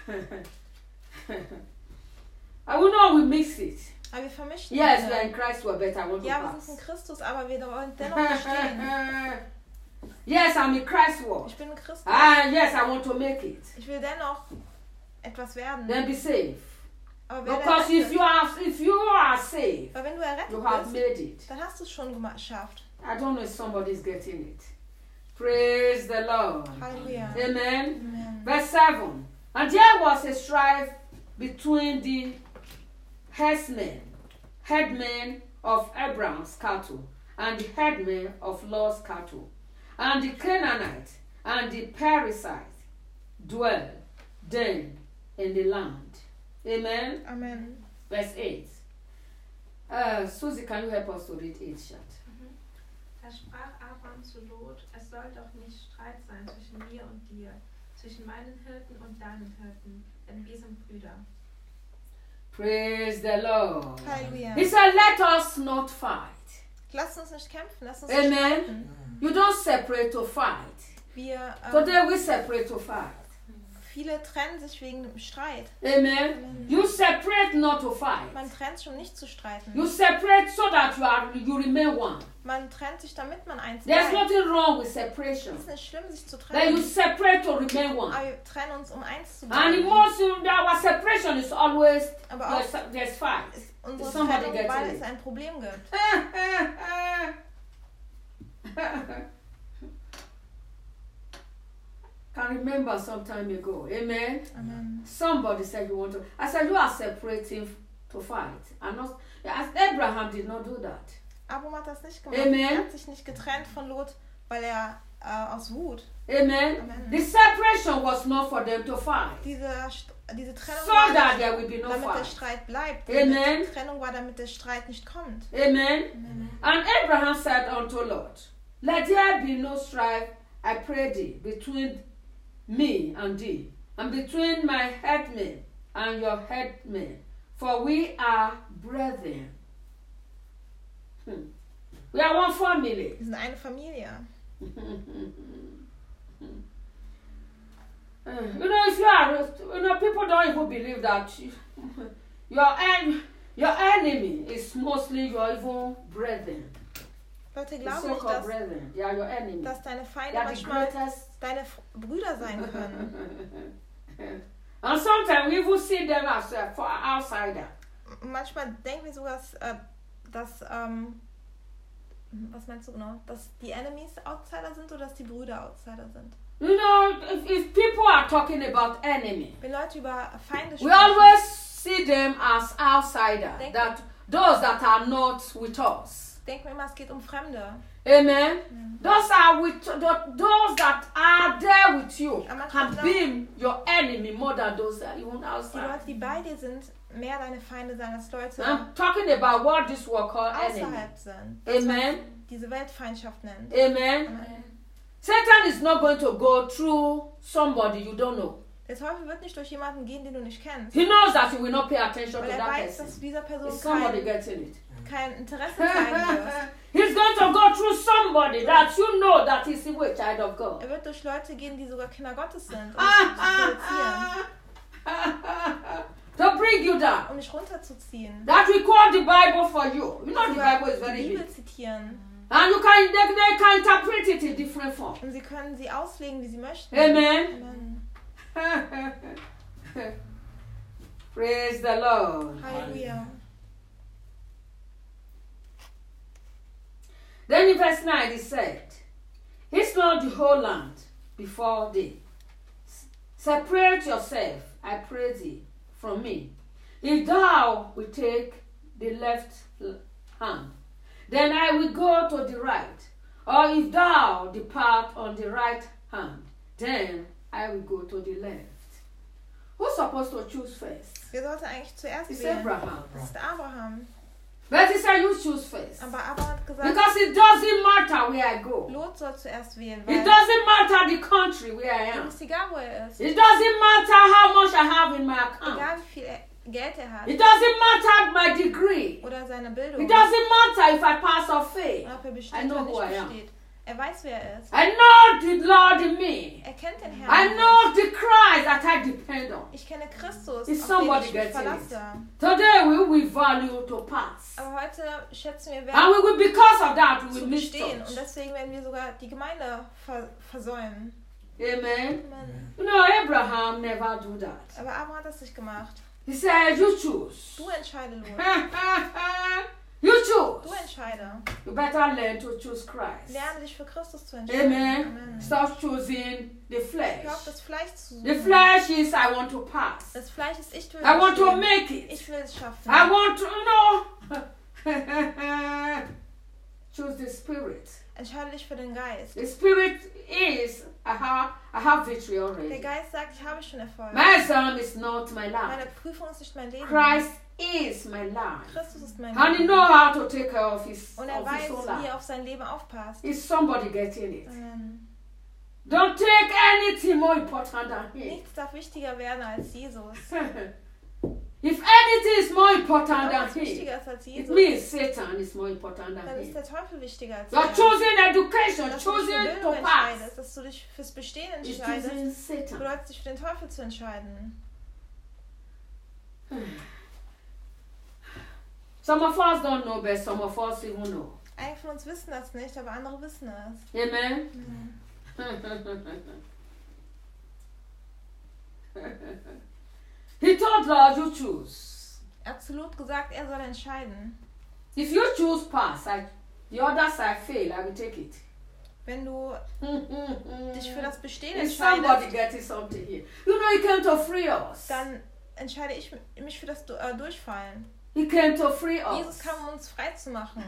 B: I will know we mix it.
A: Aber wir vermischen
B: Yes, we
A: diese.
B: are in Christ, we are better. I want to
A: Ja, wir sind in
B: pass.
A: Christus, aber wir wollen dennoch bestehen.
B: Yes, I'm in Christ's word.
A: Ich bin in Christus.
B: Ah, yes, I want to make it.
A: Ich will dennoch etwas werden.
B: Then be safe.
A: Aber wer
B: Because if
A: errettet,
B: you are if you are saved,
A: weil wenn du errettet
B: you have
A: bist,
B: made it.
A: dann hast du es schon gema- geschafft.
B: I don't know if somebody's getting it. Praise the Lord.
A: Halleluja.
B: Amen.
A: Amen.
B: Verse seven. And there was a strife between the herdsmen, headmen of Abraham's cattle, and the headmen of Lot's cattle. And the Canaanites and the Perizzites dwell then in the land. Amen.
A: Amen.
B: Verse eight. Uh, Susie, can you help us to read eight, short?
C: Da sprach Abraham zu Lot, es soll doch nicht Streit sein zwischen mir und dir, zwischen meinen Hirten und deinen Hirten, denn wir sind Brüder.
B: Praise the Lord.
A: Halleluja.
B: He said, let us not fight.
A: Lasst uns nicht kämpfen, lasst uns nicht
B: Amen.
A: streiten.
B: You don't separate to fight.
A: Wir, ähm,
B: Today we separate to fight.
A: viele trennen sich wegen dem Streit.
B: Amen. You separate not to fight.
A: Man trennt sich, um nicht zu streiten.
B: You separate so that you are you remain one.
A: Man trennt sich, damit man eins
B: There's
A: bleibt.
B: nothing wrong with separation.
A: Es ist nicht schlimm, sich zu
B: Then you
A: trennen.
B: separate to remain one.
A: Aber wir trennen uns, um eins zu
B: And in
A: bleiben.
B: most of our separation is always
A: Aber
B: there's,
A: auch
B: there's fight.
A: ist unsere
B: Somebody
A: Trennung,
B: gets
A: weil
B: it.
A: es ein Problem gibt.
B: Can remember some time ago. Amen.
A: Amen.
B: Somebody said you want to. I said you are separating to fight. And not as Abraham did not do that.
A: Abraham hat das nicht gemacht.
B: Amen.
A: Er hat sich nicht getrennt von Lot, weil er äh, aus Wut.
B: Amen.
A: Amen.
B: The separation was not for them to fight.
A: Diese, St- diese Trennung
B: So
A: war
B: that
A: nicht,
B: there will be no
A: damit der
B: fight.
A: Streit bleibt.
B: Amen.
A: Die Trennung war, damit der Streit nicht kommt.
B: Amen.
A: Amen.
B: And Abraham said unto Lot, let there be no strife, I pray thee, between me and thee, and between my headmen and your headmen, for we are brethren. Hmm. We are one family.
A: Wir sind eine Familie.
B: Uh, you know, if you are, you know, people don't even believe that you, your en- your enemy is mostly your evil brethren.
A: Leute
B: The
A: glauben nicht,
B: so-called
A: dass,
B: brethren, they are your enemy.
A: dass deine
B: They
A: Feinde
B: are the
A: manchmal
B: greatest.
A: deine F- Brüder sein können.
B: And sometimes we even see them as uh, for outsider.
A: Manchmal denken wir sogar, dass, äh, dass ähm, was meinst du genau? Dass die Enemies Outsider sind oder dass die Brüder Outsider sind?
B: You know, if, if people are talking about enemy,
A: Wenn Leute über Feinde
B: we
A: sprechen,
B: always see them as outsider.
A: Thank
B: That those that are not with us.
A: denken wir immer, es geht um Fremde.
B: Amen. Those are with the, those that are there with you
A: Aber
B: can
A: manchmal
B: be your enemy more than those that even
A: Die
B: outside.
A: Leute, die bei dir sind, mehr deine Feinde sein als Leute,
B: I'm talking about what this world called enemy.
A: außerhalb sind. Das, was
B: Amen.
A: diese Weltfeindschaft nennt.
B: Amen.
A: Amen.
B: Satan is not going to go through somebody you don't know.
A: Der Teufel wird nicht durch jemanden gehen, den du nicht kennst.
B: He knows that you will not pay attention
A: Weil
B: to
A: er
B: that
A: weiß, dass
B: person.
A: du dieser Person
B: Is somebody
A: kein,
B: getting it?
A: kein Interesse zeigen wirst.
B: He's going to go through somebody that you know that is a child of God.
A: Er wird durch Leute gehen, die sogar Kinder Gottes sind, um dich zu provozieren,
B: To bring you down.
A: um dich runterzuziehen.
B: That we quote the Bible for you. You know the
A: Sogar
B: Bible is
A: die
B: very
A: Bibel
B: big.
A: zitieren.
B: And you can they, they can interpret it in different forms.
A: Und sie können sie auslegen, wie sie möchten.
B: Amen.
A: Amen.
B: Praise the Lord.
A: Halleluja.
B: Then in verse nine it said, Is not the whole land before thee? S- Separate yourself, I pray thee, from me. If thou will take the left l- hand, then I will go to the right. Or if thou depart on the right hand, then I will go to the left. Who's supposed to choose first?
A: Wer sollte eigentlich zuerst
B: It's
A: wählen?
B: Abraham.
A: Das ist Abraham.
B: But he said, You choose first.
A: Aber Abraham hat gesagt,
B: Because it doesn't matter where I go.
A: Lot soll zuerst wählen,
B: It
A: weil
B: doesn't matter the country where I
A: ihm
B: am.
A: ist egal, wo er ist.
B: It doesn't matter how much I have in my account.
A: Egal, wie viel er, Geld er hat.
B: It doesn't matter my degree.
A: Oder seine Bildung.
B: It doesn't matter if I pass or fail.
A: Und ob er
B: I
A: besteht
B: know
A: oder
B: who I
A: nicht
B: am.
A: besteht. Er weiß, wer er ist.
B: I know the Lord in me.
A: Er kennt den Herrn.
B: I know the Christ that I depend on.
A: Ich kenne Christus,
B: Is
A: auf den
B: somebody
A: ich mich
B: getting it?
A: verlasse.
B: Today we will value to pass.
A: Aber heute schätzen wir
B: And
A: Wert
B: we will, because of that, we will
A: zu
B: miss
A: bestehen.
B: church.
A: Und deswegen werden wir sogar die Gemeinde ver versäumen.
B: Amen.
A: Amen.
B: You know, Abraham never do that.
A: Aber Abraham hat das nicht gemacht.
B: He said, You choose.
A: Du entscheide, Lot.
B: You
A: Du
B: choose.
A: entscheide.
B: You better learn to choose Christ.
A: Lerne dich für Christus zu entscheiden.
B: Amen.
A: Amen.
B: Stop choosing the flesh.
A: Hör auf, das Fleisch zu suchen.
B: The flesh is I want to pass.
A: Das Fleisch ist, ich will
B: I want to
A: bestehen.
B: make it.
A: Ich will es schaffen.
B: I want to, you know. Choose the spirit.
A: Entscheide dich für den Geist.
B: The spirit is I have I have victory
A: Der
B: already.
A: Geist sagt, ich habe schon Erfolg.
B: My exam is not my
A: Meine
B: life.
A: Prüfung ist nicht mein Leben.
B: Christ is my life.
A: Christus ist mein
B: And he
A: Leben.
B: know how to take care of his,
A: Und er
B: of his
A: weiß,
B: own
A: wie er
B: life.
A: auf sein Leben aufpasst.
B: Is somebody getting it?
A: Amen.
B: Don't take anything more important than him.
A: Nichts darf wichtiger werden als Jesus.
B: If anything is more important
A: Wenn
B: than
A: was
B: him,
A: wichtiger ist als
B: it
A: Jesus,
B: means Satan is more important than
A: dann ist
B: him.
A: der Teufel wichtiger als
B: You're
A: er.
B: choosing education,
A: Dass du dich für
B: choosing
A: Bildung
B: to pass.
A: entscheidest, dass du dich fürs Bestehen
B: Is
A: entscheidest,
B: choosing Satan.
A: bedeutet dich für den Teufel zu entscheiden.
B: Some of us don't know, but some of us even know.
A: Einige von uns wissen das nicht, aber andere wissen es.
B: Amen. He told Lord, you choose.
A: Er hat zu Lot gesagt, er soll entscheiden.
B: If you choose pass, I, the other side fail, I will take it.
A: Wenn du dich für das Bestehen
B: Is somebody
A: entscheidest,
B: getting something here? You know, he came to free us.
A: dann entscheide ich mich für das Du- äh, Durchfallen.
B: He came to free
A: Jesus
B: us.
A: kam, um uns frei zu machen.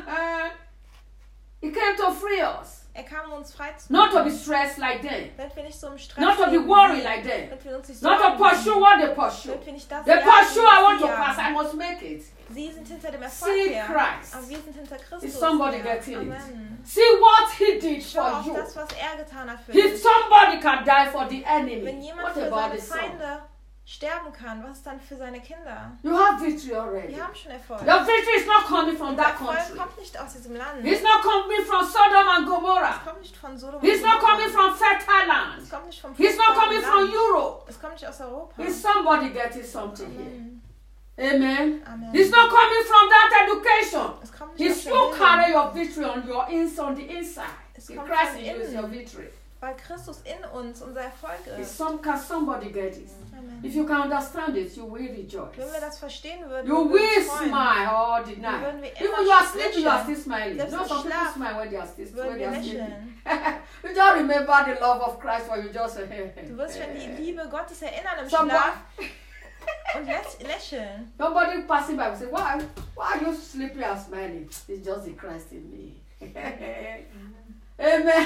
B: He came to free us.
A: Er kam, um uns frei zu
B: Not to be
A: machen.
B: stressed like them.
A: Damit wir nicht so im Stress
B: Not to be
A: leben wie
B: worried
A: sie.
B: like them.
A: Damit wir uns nicht
B: Not to
A: sorgen
B: pursue
A: müssen.
B: what they pursue.
A: Damit wir nicht das
B: They
A: jagen,
B: pursue, I
A: was
B: want
A: sie
B: to pass,
A: jagen.
B: I must make it.
A: Sie sind hinter dem Erfolg
B: See
A: her.
B: Christ.
A: Aber wir sind hinter Christus.
B: Is somebody
A: her.
B: getting it?
A: Amen.
B: See what he did
A: Schau
B: for
A: auf
B: you.
A: das, was er getan hat für
B: If
A: dich.
B: somebody can die for the
A: Wenn
B: enemy,
A: jemand
B: what
A: für
B: about
A: seine
B: the son?
A: Feinde sterben kann, was ist dann für seine Kinder?
B: You have victory already.
A: Wir haben schon Erfolg.
B: Your victory is not coming from
A: Der
B: that
A: Erfolg
B: country.
A: kommt nicht aus diesem Land.
B: It's not coming from Sodom and
A: Es
B: Gomorrah.
A: kommt nicht von Sodom
B: It's
A: und
B: not
A: Gomorra.
B: coming from fertile land.
A: Es kommt nicht vom
B: It's not
A: fruchtbaren
B: coming from
A: Land.
B: Europe.
A: Es kommt nicht aus Europa.
B: Is somebody getting something here?
A: Amen.
B: Amen.
A: Amen.
B: It's not coming from that education.
A: Es kommt nicht aus
B: It's
A: der
B: you carry
A: Bildung,
B: your victory on your ins on the inside.
A: Es
B: In
A: kommt
B: Christ
A: von
B: in you is
A: innen.
B: your victory.
A: weil Christus in uns unser Erfolg
B: Is
A: ist.
B: some can somebody get it?
A: Amen.
B: If you can understand it, you will rejoice.
A: Wenn wir das verstehen würden,
B: You
A: würden wir
B: will
A: uns freuen.
B: smile all the
A: Dann
B: night.
A: würden wir
B: Even
A: immer
B: you are sleeping, you are
A: lächeln.
B: still smiling.
A: Selbst
B: No,
A: im
B: some people
A: Schlaf
B: smile when they are still when
A: würden
B: they
A: wir
B: are sleeping.
A: lächeln.
B: You just remember the love of Christ when you just say,
A: Du wirst dich an die Liebe Gottes erinnern im
B: Somebody,
A: Schlaf und lä- lächeln.
B: somebody passing by will say, why, why are you sleeping and smiling? It's just the Christ in me. Amen.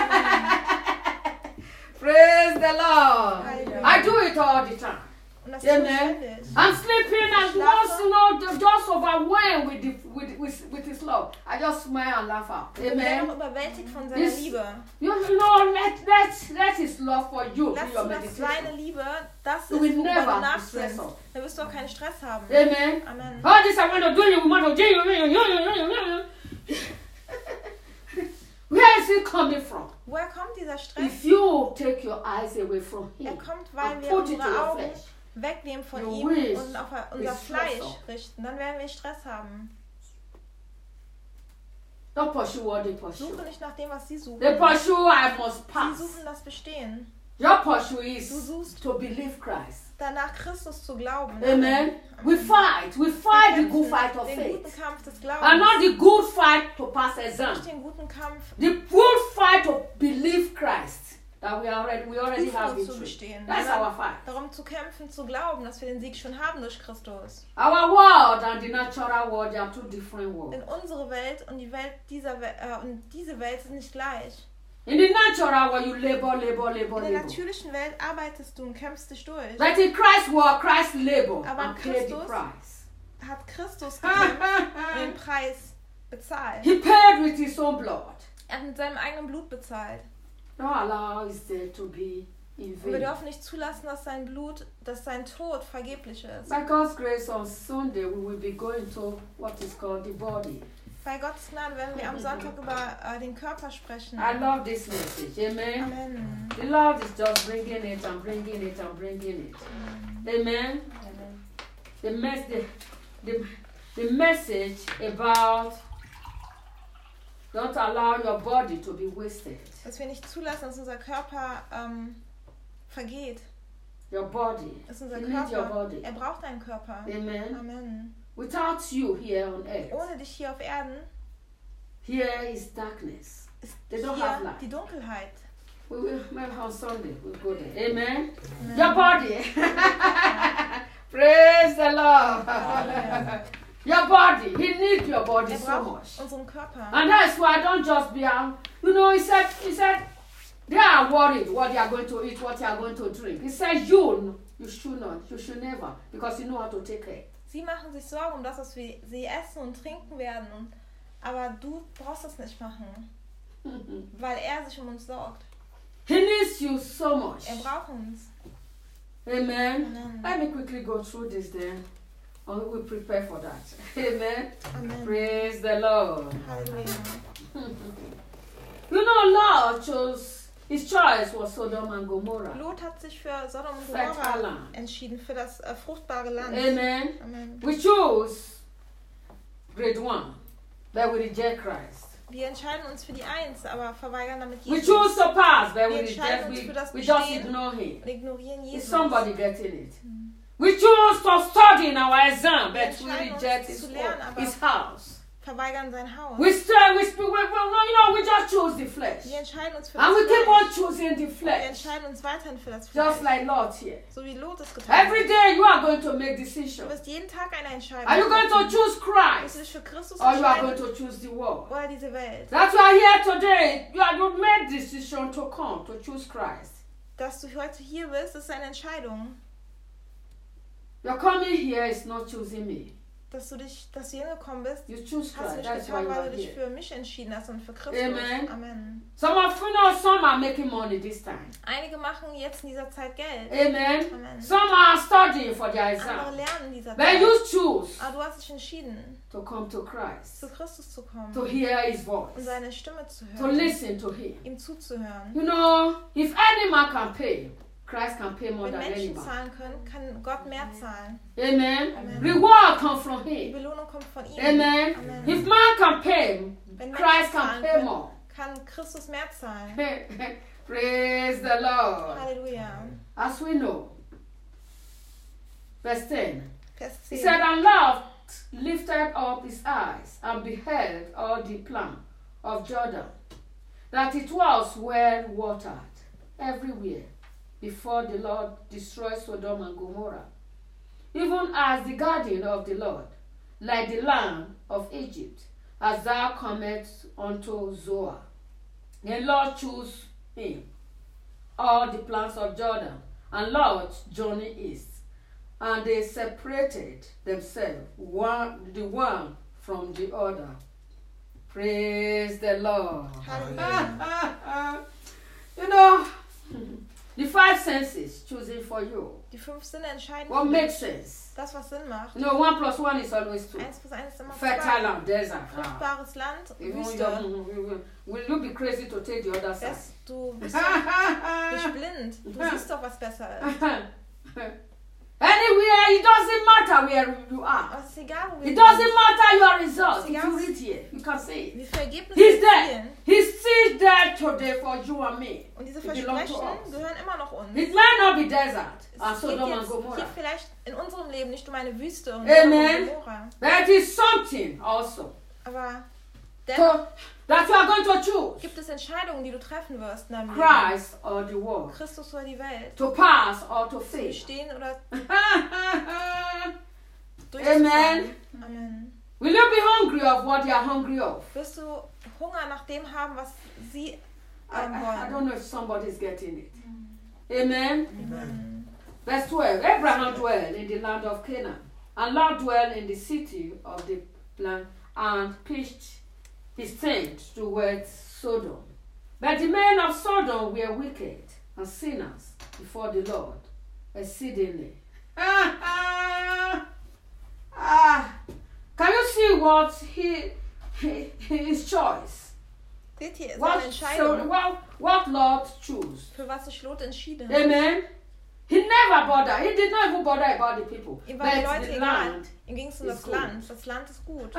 B: Praise the Lord.
A: Halleluja.
B: I do it all the time.
A: Und das ist
B: Amen.
A: ständig.
B: I'm sleeping and
A: Schlafe.
B: once you know the- just overwhelmed with, the, with, with, with his love. I just smile and laugh out.
A: Wir werden
B: Amen.
A: auch überwältigt von seiner
B: This-
A: Liebe.
B: You know, let, let, let his love for you
A: Lass
B: be your
A: du, dass seine
B: meditation.
A: Liebe das
B: You
A: ist,
B: will
A: worüber
B: never
A: du
B: be
A: nachsinnst.
B: stressed out.
A: Dann wirst du auch keinen Stress haben.
B: Amen.
A: Amen.
B: All this I want to do, you want to do, you want to Where is it coming from?
A: Woher kommt dieser Stress?
B: If you take your eyes away from
A: Er
B: him
A: kommt, weil
B: and
A: wir
B: put it to
A: unsere
B: your
A: Augen
B: flesh,
A: wegnehmen von
B: You
A: ihm
B: will
A: und auf
B: be
A: unser Fleisch
B: stressed.
A: richten. Dann werden wir Stress haben.
B: don't pursue what they pursue.
A: Suche nicht nach dem, was sie suchen.
B: They pursue, I must
A: Sie
B: pass.
A: suchen das Bestehen.
B: Your pursuit
A: Du
B: is
A: suchst
B: to believe Christ.
A: danach Christus zu glauben.
B: Amen. We fight. We fight the good fight of
A: den guten
B: faith.
A: Kampf des
B: And
A: Glaubens.
B: not the good fight to pass exam.
A: Nicht den guten Kampf,
B: The good fight to believe Christ. That we already we already have
A: Prüfungen zu
B: victory.
A: bestehen.
B: That's
A: sondern
B: our fight.
A: darum zu kämpfen, zu glauben, dass wir den Sieg schon haben durch Christus.
B: Our world and the natural world, they are two different worlds.
A: Denn unsere Welt und die Welt dieser Welt äh, und diese Welt sind nicht gleich.
B: In the natural world, you labor, labor, labor,
A: In der
B: labor.
A: natürlichen Welt arbeitest du und kämpfst dich durch.
B: But in Christ's world, Christ labor
A: Aber
B: and paid the
A: Christus-
B: price.
A: Hat Christus gekämpft und den Preis bezahlt.
B: He paid with his own blood.
A: Er hat mit seinem eigenen Blut bezahlt.
B: Don't allow his death to be in
A: Und wir
B: vain.
A: dürfen nicht zulassen, dass sein Blut, dass sein Tod vergeblich ist.
B: By God's grace, on Sunday, we will be going to what is called the body.
A: Bei Gottes Gnade werden wir am Sonntag über äh, den Körper sprechen.
B: I love this message. Amen.
A: Amen.
B: The Lord is just bringing it and bringing it and bringing it. Amen. The, mes- the, the, the message about don't allow your body to be wasted.
A: Dass wir nicht zulassen, dass unser Körper ähm, vergeht.
B: Your body.
A: Dass unser
B: You need your
A: Körper,
B: body.
A: er braucht einen Körper.
B: Amen.
A: Amen.
B: Without you here on earth,
A: Ohne dich hier auf Erden
B: here is darkness.
A: ist
B: They don't have
A: hier
B: light.
A: die Dunkelheit.
B: We will, maybe on Sunday we'll go there. Amen.
A: Amen.
B: Your body. Praise the Lord.
A: Halleluja.
B: Your body. He needs your body
A: Er
B: so
A: braucht
B: much.
A: unseren Körper.
B: And that's why don't just be out. You know, he said, he said, they are worried what they are going to eat, what they are going to drink. He said, you, you should not, you should never, because you know how to take care.
A: Sie machen sich Sorgen um das, was wir, sie essen und trinken werden. Und, aber du brauchst das nicht machen, weil er sich um uns sorgt.
B: He needs you so much.
A: Er braucht uns.
B: Amen.
A: Amen.
B: Let me quickly go through this then. And we prepare for that. Amen.
A: Amen.
B: Praise the Lord.
A: Halleluja.
B: You know, Lord chose, his choice was Sodom and Gomorrah.
A: Lot hat sich für Sodom und
B: Fertile
A: Gomorra
B: land.
A: entschieden, für das äh, fruchtbare Land.
B: Amen.
A: Amen.
B: We choose grade one, that we reject Christ.
A: Wir entscheiden uns für die Eins, aber verweigern damit
B: We
A: Jesus.
B: choose to pass, but
A: Wir
B: we
A: entscheiden
B: reject,
A: uns für das
B: we, we just
A: Bestehen
B: ignore him.
A: und ignorieren
B: Is
A: Jesus.
B: somebody getting it? We choose to study in our exam,
A: Wir
B: but we
A: entscheiden uns
B: reject his,
A: zu lernen,
B: home,
A: aber
B: his house.
A: verweigern sein Haus.
B: We stay, we speak, we, we, no, you know, we just choose the flesh.
A: Wir entscheiden uns für
B: And
A: das
B: we keep on
A: Fleisch.
B: choosing the
A: Wir
B: flesh.
A: entscheiden uns weiterhin für das
B: Just
A: Fleisch.
B: like Lot here.
A: So wie Lot es getan
B: Every
A: hat.
B: day you are going to make
A: Du
B: decisions.
A: wirst jeden Tag eine Entscheidung
B: Are you going to
A: treffen.
B: choose
A: Wirst du
B: Christ
A: dich für Christus
B: or you are going
A: entscheiden
B: to choose the world?
A: oder diese Welt?
B: That you are here today, you are you made decision to come to choose Christ.
A: Dass du heute hier bist, ist eine Entscheidung.
B: Your coming here is not choosing me.
A: Dass du dich, dass du hingekommen bist,
B: You choose
A: hast du
B: Christ.
A: nicht
B: That's why
A: getan,
B: you
A: weil
B: are
A: du dich
B: here.
A: für mich entschieden hast und für Christus.
B: Amen.
A: Amen.
B: Some of you know some are making money this time.
A: Einige machen jetzt in dieser Zeit Geld.
B: Amen.
A: Amen.
B: Some are studying for their
A: Andere
B: exam.
A: lernen in dieser
B: But
A: Zeit.
B: you choose
A: Aber du hast dich entschieden,
B: to come to Christ,
A: zu Christus zu kommen
B: to hear his
A: und
B: voice,
A: seine Stimme zu
B: to
A: hören,
B: listen to him.
A: ihm zuzuhören.
B: You know, if any man can pay, Christ can pay more
A: Wenn
B: than any
A: Menschen
B: man.
A: zahlen können, kann Gott mehr zahlen.
B: Amen.
A: Amen.
B: Reward comes from
A: Die
B: him.
A: Belohnung kommt von ihm.
B: Amen.
A: Amen.
B: If man can pay,
A: Wenn Menschen
B: Christ can
A: zahlen
B: pay
A: können,
B: more.
A: kann Christus mehr zahlen.
B: Praise the Lord.
A: Halleluja.
B: As we know, verse ten.
A: Vers
B: He
A: zehn.
B: said, and Lot lifted up his eyes and beheld all the plain of Jordan, that it was well watered everywhere before the Lord destroyed Sodom and Gomorrah, even as the garden of the Lord, like the land of Egypt, as thou comest unto Zoar. The Lord chose him all the plants of Jordan, and Lot journeyed east. And they separated themselves, one the one from the other. Praise the Lord.
A: Halleluja.
B: You know, the five senses choosing for you.
A: Die fünf Sinne entscheiden
B: What
A: für
B: makes
A: dich.
B: sense?
A: Das, was Sinn macht.
B: You know, one plus one is always two.
A: Eins plus eins ist immer
B: Fertile
A: zwei.
B: land, desert. Ah.
A: Fruchtbares Land,
B: Even
A: Wüste.
B: you- Will you be crazy to take the other side?
A: West, du bist doch nicht blind. Du siehst doch, was besser ist.
B: Anywhere, it doesn't matter where you are.
A: Aber es ist egal, wo wir
B: It doesn't
A: sind.
B: matter your results. If
A: Egal.
B: you read here, you can see it.
A: Wie viele Ergebnisse
B: He's
A: wir
B: there.
A: erzielen.
B: He's still there today for you and me.
A: Und diese
B: It belongs to
A: Versprechen
B: us.
A: gehören immer noch uns.
B: It might not be desert as
A: Es geht
B: Sodom and
A: jetzt hier
B: Gomorrah,
A: vielleicht in unserem Leben nicht um eine Wüste und
B: Amen.
A: Gomorra.
B: but it is something also
A: Aber dennoch
B: so, that you are going to choose
A: gibt es Entscheidungen, die du treffen wirst in deinem Leben.
B: Christ or the world,
A: Christus oder die Welt.
B: to pass or to
A: Zu
B: fail.
A: bestehen oder
B: Amen.
A: durchzufahren. Amen.
B: Will you be hungry of what you are hungry of?
A: Wirst du Hunger nach dem haben, was sie
B: I,
A: ähm,
B: I, I
A: wollen?
B: don't know if somebody is getting it. Amen.
A: Amen.
B: Verse twelve. Abraham dwelled in the land of Canaan, and Lot dwelled in the city of the land, and pitched his tent towards Sodom. But the men of Sodom were wicked and sinners before the Lord exceedingly. Ah, ah. Can you see what he, he his choice?
A: Seht ihr, seine
B: What, so,
A: Entscheidung,
B: what, what Lot chose?
A: für was sich Lot entschieden hat.
B: Amen. He never bothered. He did not even bother about the people.
A: Ihm waren die
B: But
A: Leute
B: the
A: egal.
B: land.
A: Ihm ging es um
B: is
A: das
B: good.
A: Land. Das Land ist gut.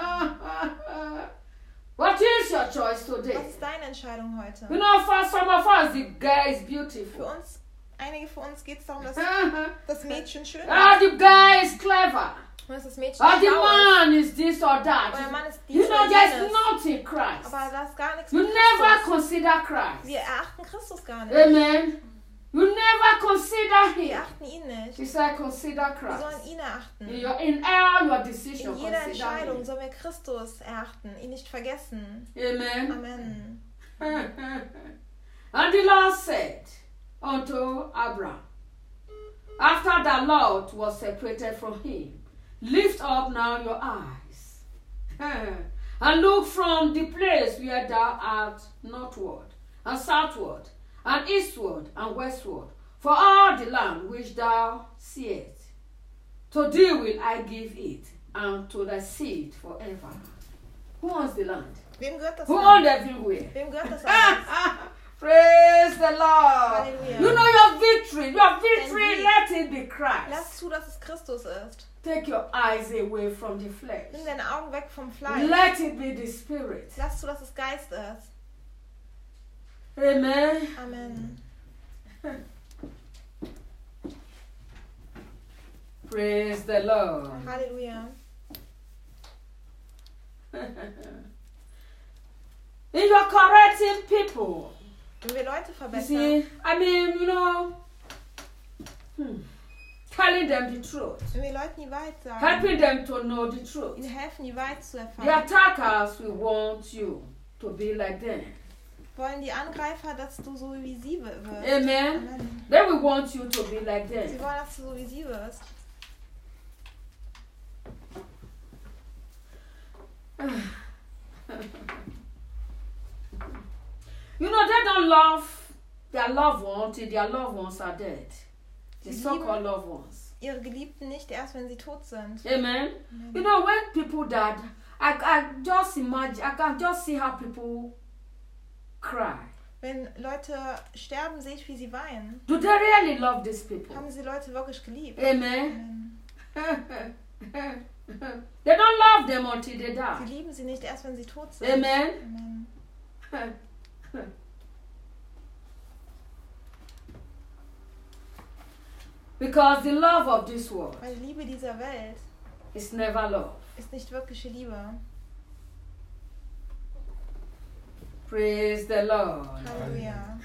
B: What is your choice
A: Was
B: today?
A: ist deine Entscheidung
B: You
A: heute?
B: know, for some of us, the guy is
A: Für
B: beautiful.
A: uns, einige von uns geht es darum, dass das Mädchen schön
B: Ah,
A: ist.
B: the guy is clever.
A: Und dass das Mädchen
B: Ah, the
A: schlau ist.
B: man is this or
A: Euer
B: that.
A: Mann ist
B: You
A: dies
B: know,
A: oder
B: there's
A: jenes.
B: nothing Christ.
A: Aber da ist gar nichts
B: You
A: mit
B: never
A: Christus.
B: consider Christ.
A: Wir erachten Christus gar nicht.
B: Amen. You never consider
A: Wir
B: him.
A: achten ihn nicht.
B: He said, consider
A: Wir sollen
B: Christ.
A: ihn erachten.
B: In, your, in all your decision,
A: In jeder
B: consider
A: Entscheidung
B: him.
A: sollen wir Christus erachten, ihn nicht vergessen.
B: Amen.
A: Amen.
B: And the Lord said unto Abraham, after the Lord was separated from him, lift up now your eyes and look from the place where thou art northward and southward and eastward and westward For all the land which thou seest, to thee will I give it, and to thy seed forever. Who owns the land?
A: Wem gehört das
B: Who
A: Land?
B: owns everywhere?
A: Wem gehört das alles?
B: Praise the Lord.
A: Hallelujah.
B: You know your victory. Your victory,
A: Sieg.
B: let it be Christ.
A: Lass zu, dass es Christus ist.
B: Take your eyes away from the flesh.
A: Nimm deine Augen weg vom Fleisch.
B: Let it be the Spirit.
A: Lass zu, dass es Geist ist.
B: Amen.
A: Amen.
B: Praise the Lord.
A: Halleluja.
B: In your correcting people,
A: Wenn wir Leute
B: you
A: verbessern,
B: see, I mean, you know, hmm, telling them the truth,
A: wenn wir Leuten die Wahrheit sagen,
B: helping them to know the truth.
A: ihnen helfen, die Wahrheit zu
B: The
A: erfahren,
B: attackers will want you to be like them.
A: wollen die Angreifer, dass du so wie sie wirst.
B: Amen.
A: Amen.
B: They will want you to be like
A: Sie
B: them.
A: wollen, dass du so wie sie wirst.
B: You know, they don't love their loved ones till their loved ones are dead. The
A: Sie
B: so-called
A: lieben-
B: loved ones.
A: Ihre Geliebten nicht erst, wenn sie tot sind.
B: Amen. You know, when people died, I, I just imagine, I can just see how people cry.
A: Wenn Leute sterben, sehe ich, wie sie weinen.
B: Do they really love these people?
A: Haben sie Leute wirklich geliebt?
B: Amen.
A: Amen.
B: They don't love them until they
A: Sie
B: die.
A: lieben sie nicht erst, wenn sie tot sind.
B: Amen.
A: Amen.
B: Because the love of this world
A: Weil die Liebe dieser Welt
B: is never love.
A: ist nicht wirkliche Liebe.
B: Praise the Lord.
A: Halleluja.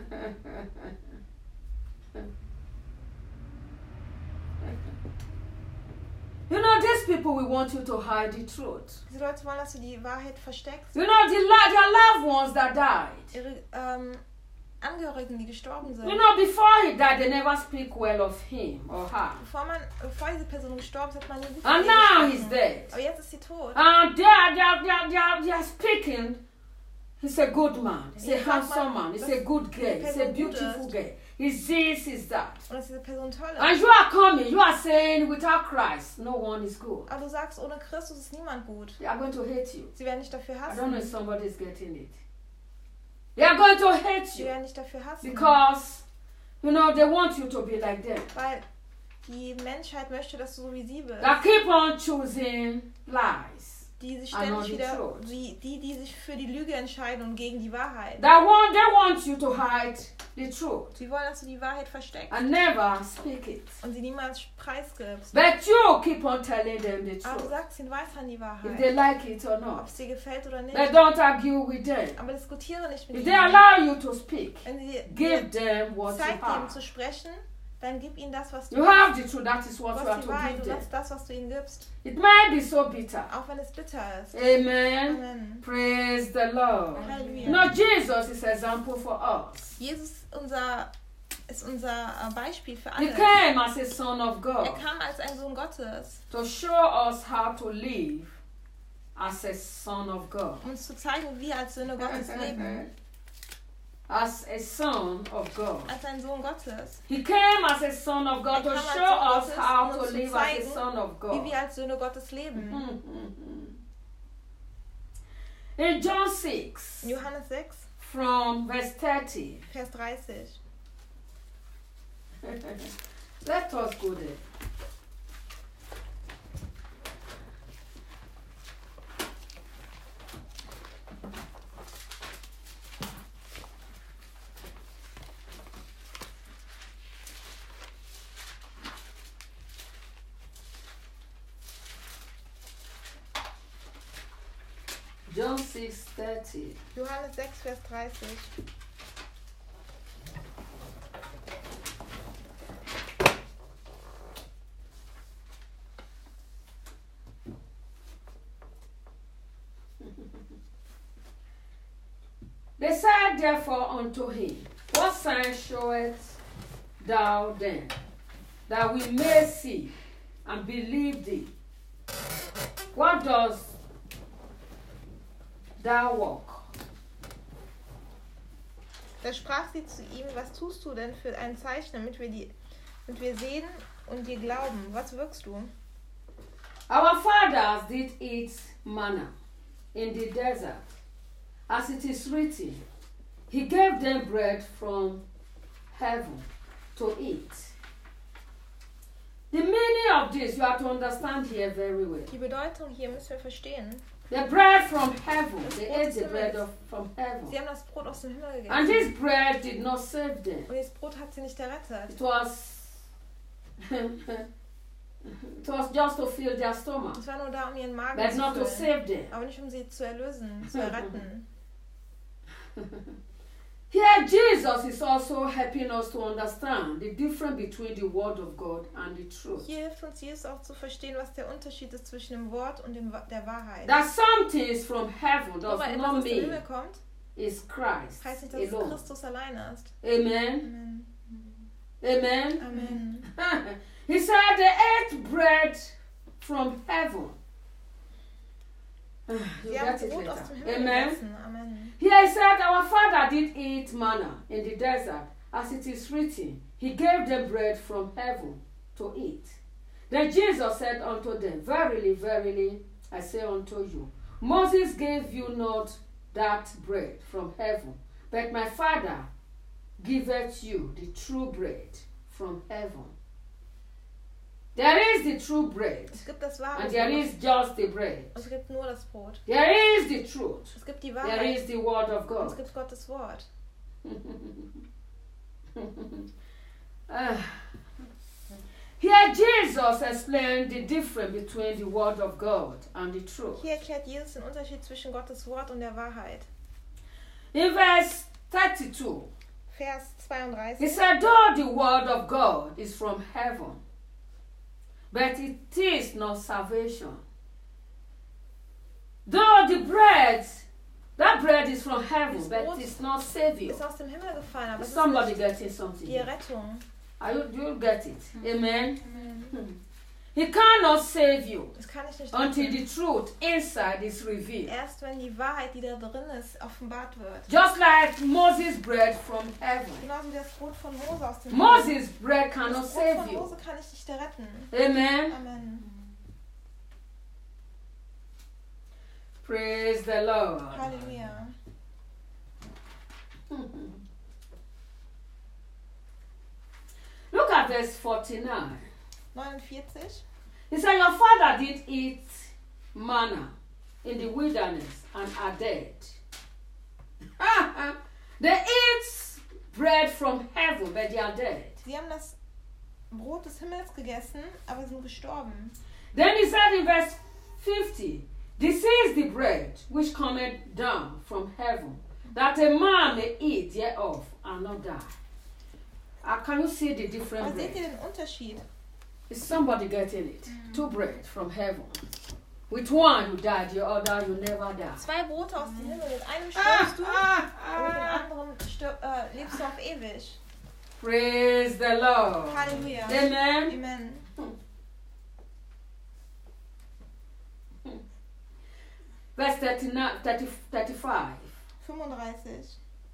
B: You know, these people will want you to hide the truth.
A: Diese Leute wollen, dass du die Wahrheit versteckst.
B: You know, the lo- their loved ones that died.
A: Ihre ähm, Angehörigen, die gestorben sind.
B: You know, before he died, they never speak well of him or her.
A: Bevor, man, bevor diese Person gestorben ist, hat man nie gut
B: And
A: von ihr
B: now
A: gesprochen.
B: he's dead.
A: Aber jetzt ist sie tot.
B: And they are, they are, they are, they are, they are speaking. He's a good man. He's a
A: Jetzt sagt
B: handsome
A: man,
B: man. He's
A: dass
B: a good guy.
A: diese
B: He's a
A: Person gut
B: beautiful
A: ist.
B: guy. He's this, he's that.
A: Und dass diese Person toll ist.
B: And you are coming, you are saying without Christ, no one is good.
A: Aber du sagst, ohne Christus ist niemand gut.
B: They are going to hate you.
A: Sie werden dich dafür
B: I don't know if
A: hassen.
B: somebody is getting it. They are going to hate
A: Sie
B: you
A: werden dich dafür hassen.
B: because, you know, they want you to be like them.
A: Weil die Menschheit möchte, dass du so wie sie bist.
B: They keep on choosing lies.
A: Die sich
B: I know
A: ständig
B: the
A: wieder,
B: truth.
A: die, die, die sich für die Lüge entscheiden und gegen die Wahrheit.
B: They want, they want you to hide the truth
A: Sie wollen, dass du die Wahrheit versteckst
B: and never speak it.
A: und sie niemals preisgibst.
B: But you keep on telling them the
A: Aber du
B: truth,
A: sagst ihnen weiterhin die
B: if they
A: Wahrheit.
B: like it or
A: Ob
B: not.
A: es dir gefällt oder nicht.
B: They don't argue with them.
A: Aber diskutiere nicht mit
B: If they
A: ihnen.
B: allow you to speak,
A: Wenn sie
B: give
A: dir
B: them what you
A: Zeit geben
B: have.
A: zu sprechen, dann gib ihnen das, was du
B: You have the truth, that is
A: Du
B: what you
A: hast
B: have
A: die
B: to
A: Wahrheit,
B: give
A: du
B: them.
A: hast das, was du ihnen gibst.
B: It might be so bitter.
A: Auch wenn es bitter ist.
B: Amen.
A: Amen.
B: Praise the Lord.
A: Halleluja.
B: You know, Jesus is an example for us.
A: Jesus unser, ist unser äh, Beispiel für
B: He
A: alle.
B: came as a son of
A: Er
B: God
A: kam als ein Sohn Gottes,
B: to show us how to live as a son of God.
A: um uns zu zeigen, wie wir als Söhne Gottes leben.
B: As a son of God.
A: Als ein Sohn Gottes.
B: He came as a son of God
A: Er
B: to
A: kam als
B: show
A: Sohn
B: us
A: Gottes,
B: how
A: um
B: to
A: uns zu
B: live as a
A: zeigen,
B: son of
A: Wie
B: God.
A: wir als Söhne Gottes leben.
B: Mhm. In John six,
A: In Johannes sechs,
B: from verse thirty,
A: Vers dreißig.
B: let us go there. John six thirty.
A: Johannes sechs, Vers dreißig.
B: They said therefore unto him, What sign showest thou then, that we may see and believe thee? What does thou work?
A: Da sprach sie zu ihm, was tust du denn für ein Zeichen, damit wir, die, damit wir sehen und dir glauben? Was wirkst du?
B: Our fathers did eat manna in the desert, as it is written, he gave them bread from heaven to eat. The meaning of this, you have to understand here very well.
A: Die Bedeutung hier müssen wir verstehen.
B: The bread from heaven, they ate the bread of, from heaven.
A: Sie haben das Brot aus dem Himmel gegessen.
B: And this bread did not save them.
A: Und dieses Brot hat sie nicht errettet.
B: It was, it was just to fill their stomach,
A: Es war nur da, um ihren Magen
B: but
A: zu
B: not to
A: füllen.
B: save them.
A: Aber nicht, um sie zu erlösen, zu erretten.
B: Here, Jesus is also helping us to understand the difference between the Word of God and the truth.
A: Hier hilft uns Jesus auch zu verstehen, was der Unterschied ist zwischen dem Wort und dem, Wa- der Wahrheit.
B: That some things from heaven
A: Nur
B: does
A: weil etwas
B: not
A: aus dem Himmel
B: mean
A: kommt,
B: is Christ
A: heißt nicht, dass es
B: alone.
A: Christus allein ist.
B: Amen.
A: Amen.
B: Amen.
A: Amen.
B: He said they ate bread from heaven. You
A: Sie haben
B: get it
A: Brot
B: later.
A: aus dem Himmel
B: Amen.
A: gegessen. Amen.
B: Here he said, our father did eat manna in the desert, as it is written, he gave them bread from heaven to eat. Then Jesus said unto them, verily, verily, I say unto you, Moses gave you not that bread from heaven, but my Father giveth you the true bread from heaven. There is the true bread,
A: Es gibt das wahre
B: and there
A: Brot.
B: is just the bread.
A: Es gibt nur das Brot.
B: There is the truth.
A: Es gibt die
B: There
A: Wahrheit.
B: is the word of
A: Und es
B: God.
A: gibt Gottes Wort.
B: Ah. Here Jesus explained the difference between the word of God and the truth.
A: Hier erklärt Jesus den Unterschied zwischen Gottes Wort und der Wahrheit.
B: In verse thirty-two,
A: Vers
B: he
A: zweiunddreißig.
B: said, though the word of God is from heaven, but it is not salvation. Though the bread, that bread is from heaven,
A: Das
B: but
A: Brot
B: it's not savior.
A: Ist aus dem Himmel gefallen, aber
B: Is
A: es ist
B: somebody
A: nicht
B: getting something?
A: die Errettung.
B: Are you, do you get it? Amen.
A: Amen.
B: He cannot save you
A: Das kann ich nicht
B: until
A: retten.
B: the truth inside is revealed.
A: Erst wenn die Wahrheit, die da drin ist, offenbart wird.
B: Just like Moses' bread from heaven.
A: Genauso wie das Brot von Mose aus dem
B: Moses' bread
A: Himmel.
B: cannot
A: Das Brot
B: save
A: von
B: you.
A: Mose kann ich nicht erretten.
B: Amen.
A: Amen.
B: Praise the Lord.
A: Halleluja.
B: Look at verse forty-nine.
A: neunundvierzig.
B: He said, your father did eat manna in the wilderness and are dead. They eat bread from heaven, but they are dead.
A: Sie haben das Brot des Himmels gegessen, aber sind gestorben.
B: Then he said in verse fifty, this is the bread which cometh down from heaven, that a man may eat thereof and not die. Uh, can you see the different
A: Aber seht ihr
B: bread?
A: den Unterschied?
B: Is somebody getting it? Two bread from heaven. With one you die, the other you never die.
A: Zwei Brote aus dem Himmel. Mit einem
B: Ah,
A: stirbst du
B: ah,
A: und mit dem
B: ah.
A: anderen stir äh, lebst du auf ewig.
B: Praise the Lord.
A: Halleluja.
B: Amen.
A: Amen.
B: Verse thirty-nine, thirty, thirty-five.
A: fünfunddreißig.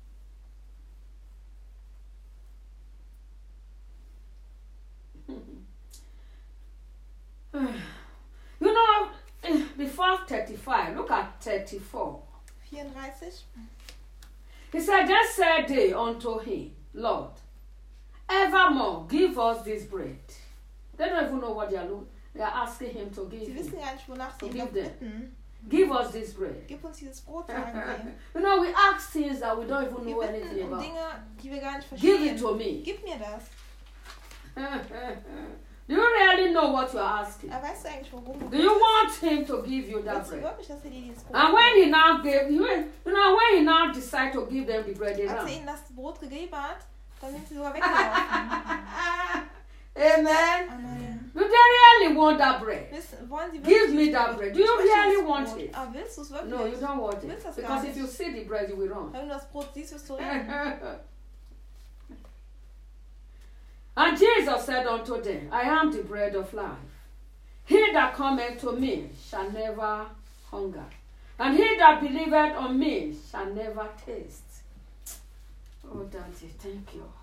B: You know, eh, before thirty-five, look at thirty-four.
A: vierunddreißig.
B: He said, then said they unto him, Lord, evermore give us this bread. They don't even know what they are doing. They are asking him to give
A: Sie wissen
B: him.
A: gar nicht, wonach sie ihn
B: Forgive
A: noch
B: them.
A: bitten.
B: Give us this bread.
A: Gib uns dieses Brot, sagen
B: You know, we ask things that we don't even
A: sie. Wir
B: know anything
A: bitten um
B: about.
A: Dinge, die wir gar nicht
B: Give it
A: verstehen.
B: to me.
A: Gib mir das.
B: Do you really know what you are asking?
A: Aber weißt du eigentlich, worum du
B: Do you want him to give you that
A: Willst du
B: bread?
A: wirklich, dass er dir dieses Brot
B: And when
A: gibt?
B: he now gave, you you know, when he now decided to give them the bread, they
A: Als er
B: ran.
A: ihnen das Brot gegeben hat, dann sind sie sogar weggelaufen.
B: Amen.
A: Amen.
B: Do they really want that bread?
A: Wissen, wollen sie
B: Give
A: wirklich
B: me
A: dieses
B: that
A: Brot?
B: bread. Do you
A: Ich möchte
B: really
A: dieses
B: want
A: Brot.
B: it?
A: Aber willst du es wirklich?
B: No, you don't want
A: Willst
B: it.
A: das
B: Because
A: gar
B: if you
A: nicht.
B: see the bread, you will run.
A: Wenn du das Brot siehst, wirst du rennen.
B: And Jesus said unto them, I am the bread of life. He that cometh to me shall never hunger, and he that believeth on me shall never taste. Oh, Daddy, thank you.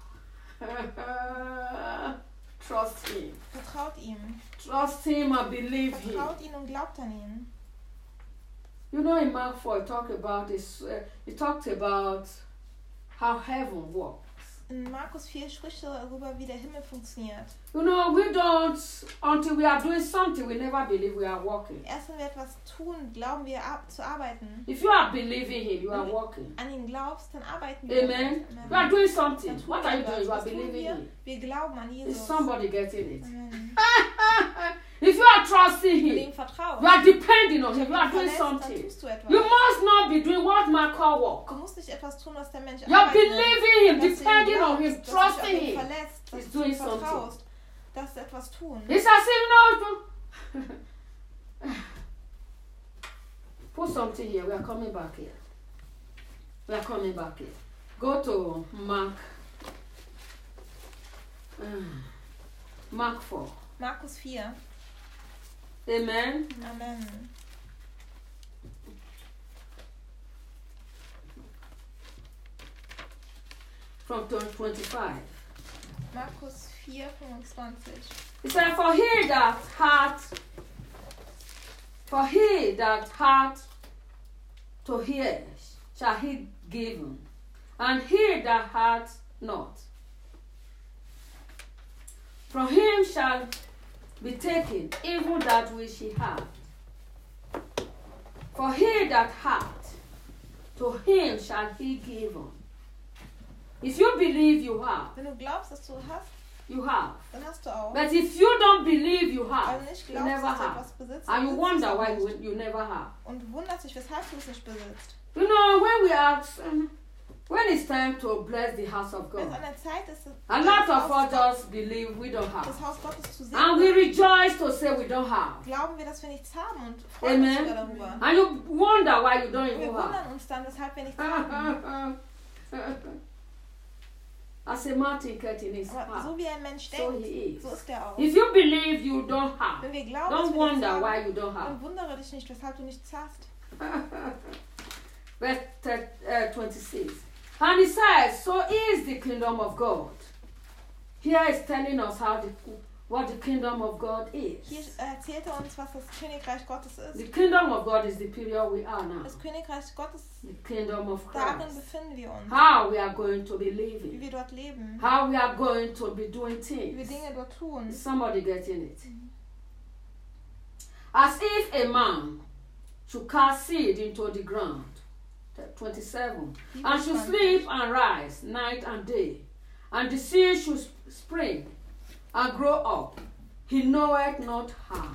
B: Trust him.
A: Vertraut ihm.
B: Trust him and believe him.
A: Vertraut ihn und glaubt an ihn.
B: You know, in Mark four, it talked about this. Uh, it talked about how heaven works.
A: In Markus vier spricht er darüber, wie der Himmel funktioniert.
B: You know, we don't, until we are doing something, we never believe we are walking.
A: Erst wenn wir etwas tun, glauben wir ab, zu arbeiten.
B: If you are believing him, you are
A: Wenn
B: walking.
A: du an ihn glaubst, dann arbeiten wir.
B: Amen.
A: Amen.
B: You are doing something.
A: Dann tun
B: What
A: wir
B: are you
A: etwas.
B: doing? You are
A: Was tun
B: believing
A: wir?
B: him.
A: Wir glauben an
B: Is
A: Jesus.
B: somebody getting it?
A: Amen.
B: If you are trusting
A: Wenn du
B: him,
A: ihm vertraust,
B: you are depending on
A: wenn
B: him,
A: du
B: you
A: ihn
B: are doing
A: verlässt, dann
B: something.
A: tust du etwas.
B: You must not be doing what man call
A: Du
B: walk.
A: musst nicht etwas tun, was der Mensch
B: You are
A: arbeitet.
B: believing him,
A: Dass du ihm
B: depending on him,
A: glaubst, dass du dich auf
B: trusting
A: ihn
B: him.
A: verlässt, dass
B: He's
A: du ihm
B: doing something.
A: vertraust, dass du etwas tun.
B: It's as if no. Put something here. We are coming back here. We are coming back here. Go to Mark. Uh, Mark four.
A: Markus vier.
B: Amen.
A: Amen.
B: From twenty-five.
A: Markus vier, fünfundzwanzig.
B: It said, For he that hath, for he that hath to hear shall he given, and he that hath not, from him shall be taken even that which he hath. For he that hath, to him shall he given. If you believe you have,
A: Wenn du glaubst, dass du hast,
B: you have.
A: dann hast du auch.
B: But if you don't believe you
A: Wenn
B: have,
A: du nicht
B: you
A: glaubst,
B: never
A: dass du
B: have.
A: etwas besitzt,
B: And you
A: dann besitzt
B: wonder
A: du
B: why
A: es
B: you,
A: nicht.
B: you never have.
A: Und du wunderst dich, weshalb du es nicht besitzt.
B: You know, when we ask, um, when it's time to bless the house of
A: Wenn es
B: God,
A: an der Zeit ist,
B: a lot of us just believe we don't
A: das
B: have.
A: Haus Gottes zu
B: And we
A: segnen,
B: rejoice to say we don't have.
A: glauben wir, dass wir nichts haben und freuen uns sogar
B: Amen.
A: darüber.
B: And you wonder why you don't
A: Und wir
B: even have.
A: wundern uns dann, weshalb wir nichts haben.
B: As a Martin cut in his
A: Aber so
B: heart,
A: wie ein Mensch
B: so
A: denkt,
B: he is.
A: so ist er auch.
B: If you believe you don't have,
A: Wenn wir glauben, dass
B: don't
A: wir nichts
B: wonder
A: haben,
B: why you don't have.
A: dann wundere dich nicht, weshalb du nichts hast.
B: Verse uh, twenty-six. And he says, so is the kingdom of God. Here is telling us how the, what the kingdom of God
A: Hier
B: is.
A: erzählt er uns, was das Königreich Gottes
B: The
A: ist.
B: kingdom of God is the period we are now.
A: Das Königreich Gottes,
B: The kingdom of
A: darin
B: Christ.
A: befinden wir uns.
B: How we are going to be
A: Wie
B: living.
A: wir dort leben.
B: How we are going to be doing
A: Wie wir
B: things.
A: Dinge dort tun.
B: Is somebody getting it? As if a man should cast seed into the ground. twenty-seven. And should sleep and rise night and day. And the seed should sp- spring and grow up. He knoweth not how.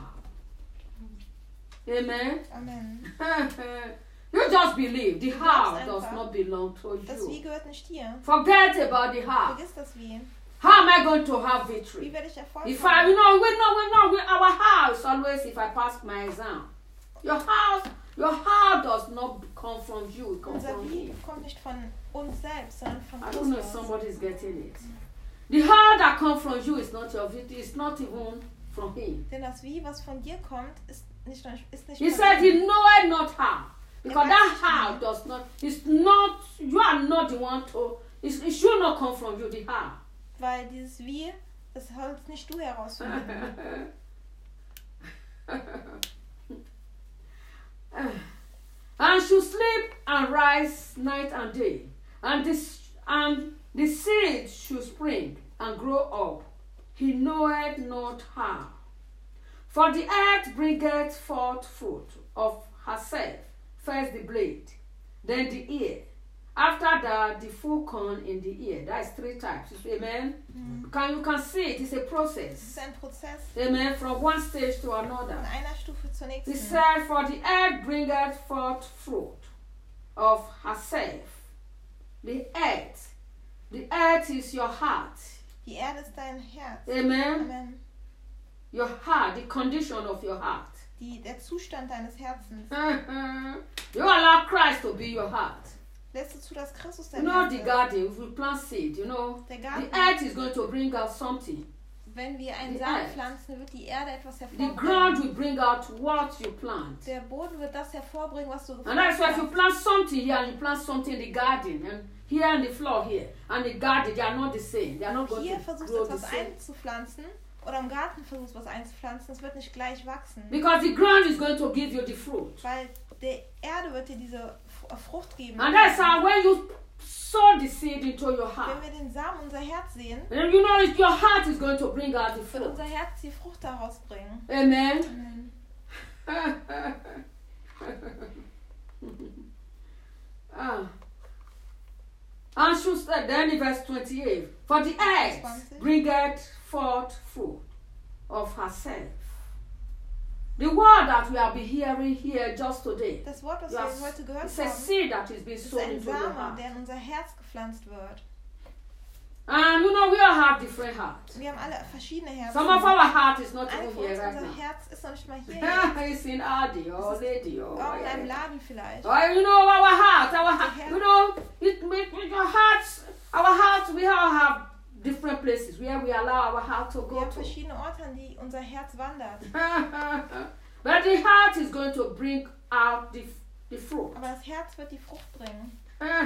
B: Amen.
A: Amen.
B: You just believe. The how
A: glaubst
B: does
A: einfach.
B: not belong to
A: Das Wie
B: you.
A: gehört nicht dir.
B: Forget about the how.
A: Vergiss das Wie.
B: How am I going to have
A: Wie
B: victory?
A: werde ich Erfolg
B: If I,
A: haben?
B: you know, we know, we know, we, our house always, if I pass my exam, your house, your house does not come from you, it comes
A: Unser
B: from
A: Wie
B: him.
A: kommt nicht von uns selbst, sondern von
B: I don't know if
A: Christus.
B: somebody is getting it. The how that comes from you is not your victory, it's not even from him.
A: Denn das Wie, was von dir kommt, ist nicht, ist nicht
B: He
A: von
B: said
A: ihm.
B: he knoweth not how. Because
A: weiß
B: that
A: nicht
B: how
A: wie.
B: does not, it's not, you are not the one to, it's, it should not come from you, the how.
A: Weil dieses Wie, das sollst nicht du herausfinden.
B: And should sleep and rise night and day, and this and the seed should spring and grow up. He knoweth not how. For the earth bringeth forth fruit of herself, first the blade, then the ear. After that, the full corn in the ear. That is three types. Amen.
A: Mhm.
B: Can you can see it? It's a
A: Es
B: process.
A: ist ein Prozess
B: Amen. From one stage to another.
A: von einer Stufe zur
B: He
A: nächsten.
B: said, For the earth bringeth forth fruit of herself. The earth. The earth is your heart.
A: Die Erde ist dein Herz.
B: Amen.
A: Amen.
B: Your heart, the condition of your heart.
A: Die, der Zustand deines Herzens.
B: You allow Christ to be your heart.
A: Lässt du zu, dass Christus
B: You
A: dein
B: know
A: Herz
B: the
A: ist.
B: garden, if we plant seed, you know,
A: Der
B: the
A: Garten,
B: earth is going to bring out something.
A: wenn wir einen
B: the
A: Samen
B: earth.
A: pflanzen, wird die Erde etwas
B: The
A: hervorbringen.
B: ground will bring out what you plant.
A: Der Boden wird das hervorbringen, was du
B: And that's why if
A: gepflanzt
B: you
A: hast.
B: plant something here and you plant something in the garden, and here on the floor here, and the garden, they are not the same. They are not going
A: Hier
B: to
A: versuchst
B: grow
A: du
B: the
A: etwas
B: same.
A: einzupflanzen oder im Garten versuchst du was einzupflanzen, es wird nicht gleich wachsen.
B: Because the ground is going to give you the fruit.
A: Weil die Erde wird dir diese F- Frucht geben.
B: And that's how when you sow the seed into your heart,
A: Wenn wir den Samen in unser Herz sehen,
B: then you know it, your heart is going to bring out the
A: wird
B: fruit.
A: unser Herz die Frucht daraus bringen.
B: Amen.
A: Amen.
B: ah. And she said, then in verse twenty-eight, for the earth
A: twenty.
B: bringeth forth fruit of herself. The word that we have been hearing here just today,
A: Das Wort, das
B: you
A: wir
B: have-
A: heute gehört
B: it's a
A: haben,
B: seed that is being
A: ist
B: sown
A: ein
B: into your
A: Samen,
B: heart.
A: der in unser Herz gepflanzt wird.
B: And you know, we all have different hearts.
A: Wir haben alle verschiedene Herzen.
B: Some of our heart is not
A: Ein
B: even
A: von
B: here
A: uns,
B: right
A: unser
B: now.
A: Herz ist noch nicht mal hier.
B: It's in Adi or Lady or
A: Auch in einem
B: whatever.
A: Laden vielleicht.
B: Or you know, our heart, our
A: The
B: heart,
A: heart.
B: you know, it make your hearts, our hearts, we all have different places where we allow our heart to
A: Wir
B: go
A: haben
B: to.
A: verschiedene Orte, an die unser Herz wandert.
B: But the heart is going to bring out the, the fruit.
A: Aber das Herz wird die Frucht bringen.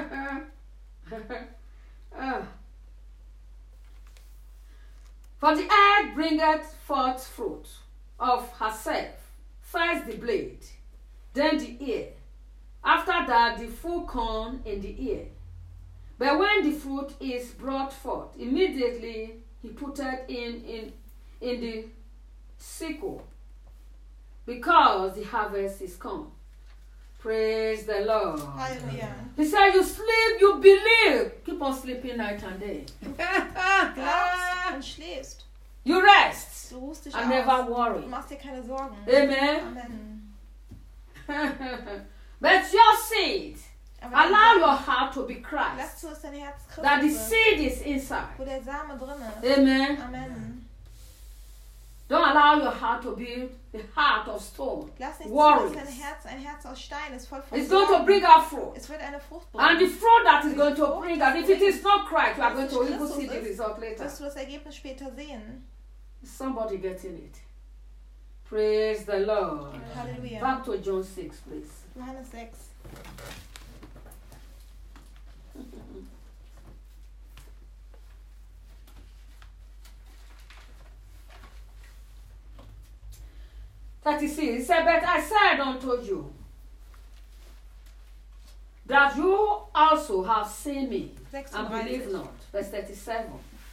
B: Ah. For the earth bringeth forth fruit of herself, first the blade, then the ear, after that the full corn in the ear. But when the fruit is brought forth, immediately he put it in, in, in the sickle, because the harvest is come. Praise the Lord.
A: Halleluja.
B: He said, you sleep, you believe. Keep on sleeping night and day.
A: Glaubst und schläfst.
B: You rest
A: Du ruhst dich
B: and never
A: aus.
B: worry.
A: Du machst dir keine Sorgen.
B: Amen.
A: Amen.
B: But your seed,
A: Aber
B: allow
A: dann
B: your heart to be
A: lass
B: Christ.
A: zu, dass dein Herz
B: That the
A: Christus ist,
B: seed is inside.
A: wo der Same drin ist.
B: Amen.
A: Amen.
B: Don't allow your heart to be the heart of stone.
A: Lass nicht zu,
B: Worries.
A: dass dein Herz ein Herz aus Stein ist, voll von
B: It's going to
A: Sorgen.
B: bring out fruit.
A: Es wird eine Frucht
B: And the
A: bringen.
B: fruit that is going to bring out, if it is not Christ, you are going to
A: Wenn es
B: even
A: nicht
B: see the
A: Christus ist,
B: result later.
A: wirst du das Ergebnis später sehen.
B: Is somebody getting it? Praise the Lord.
A: Halleluja.
B: Back to John six, please.
A: Johannes sechs.
B: thirty-six. He said, but I said unto you that you also have seen me and believe
A: sechsunddreißig.
B: not. Verse thirty-seven.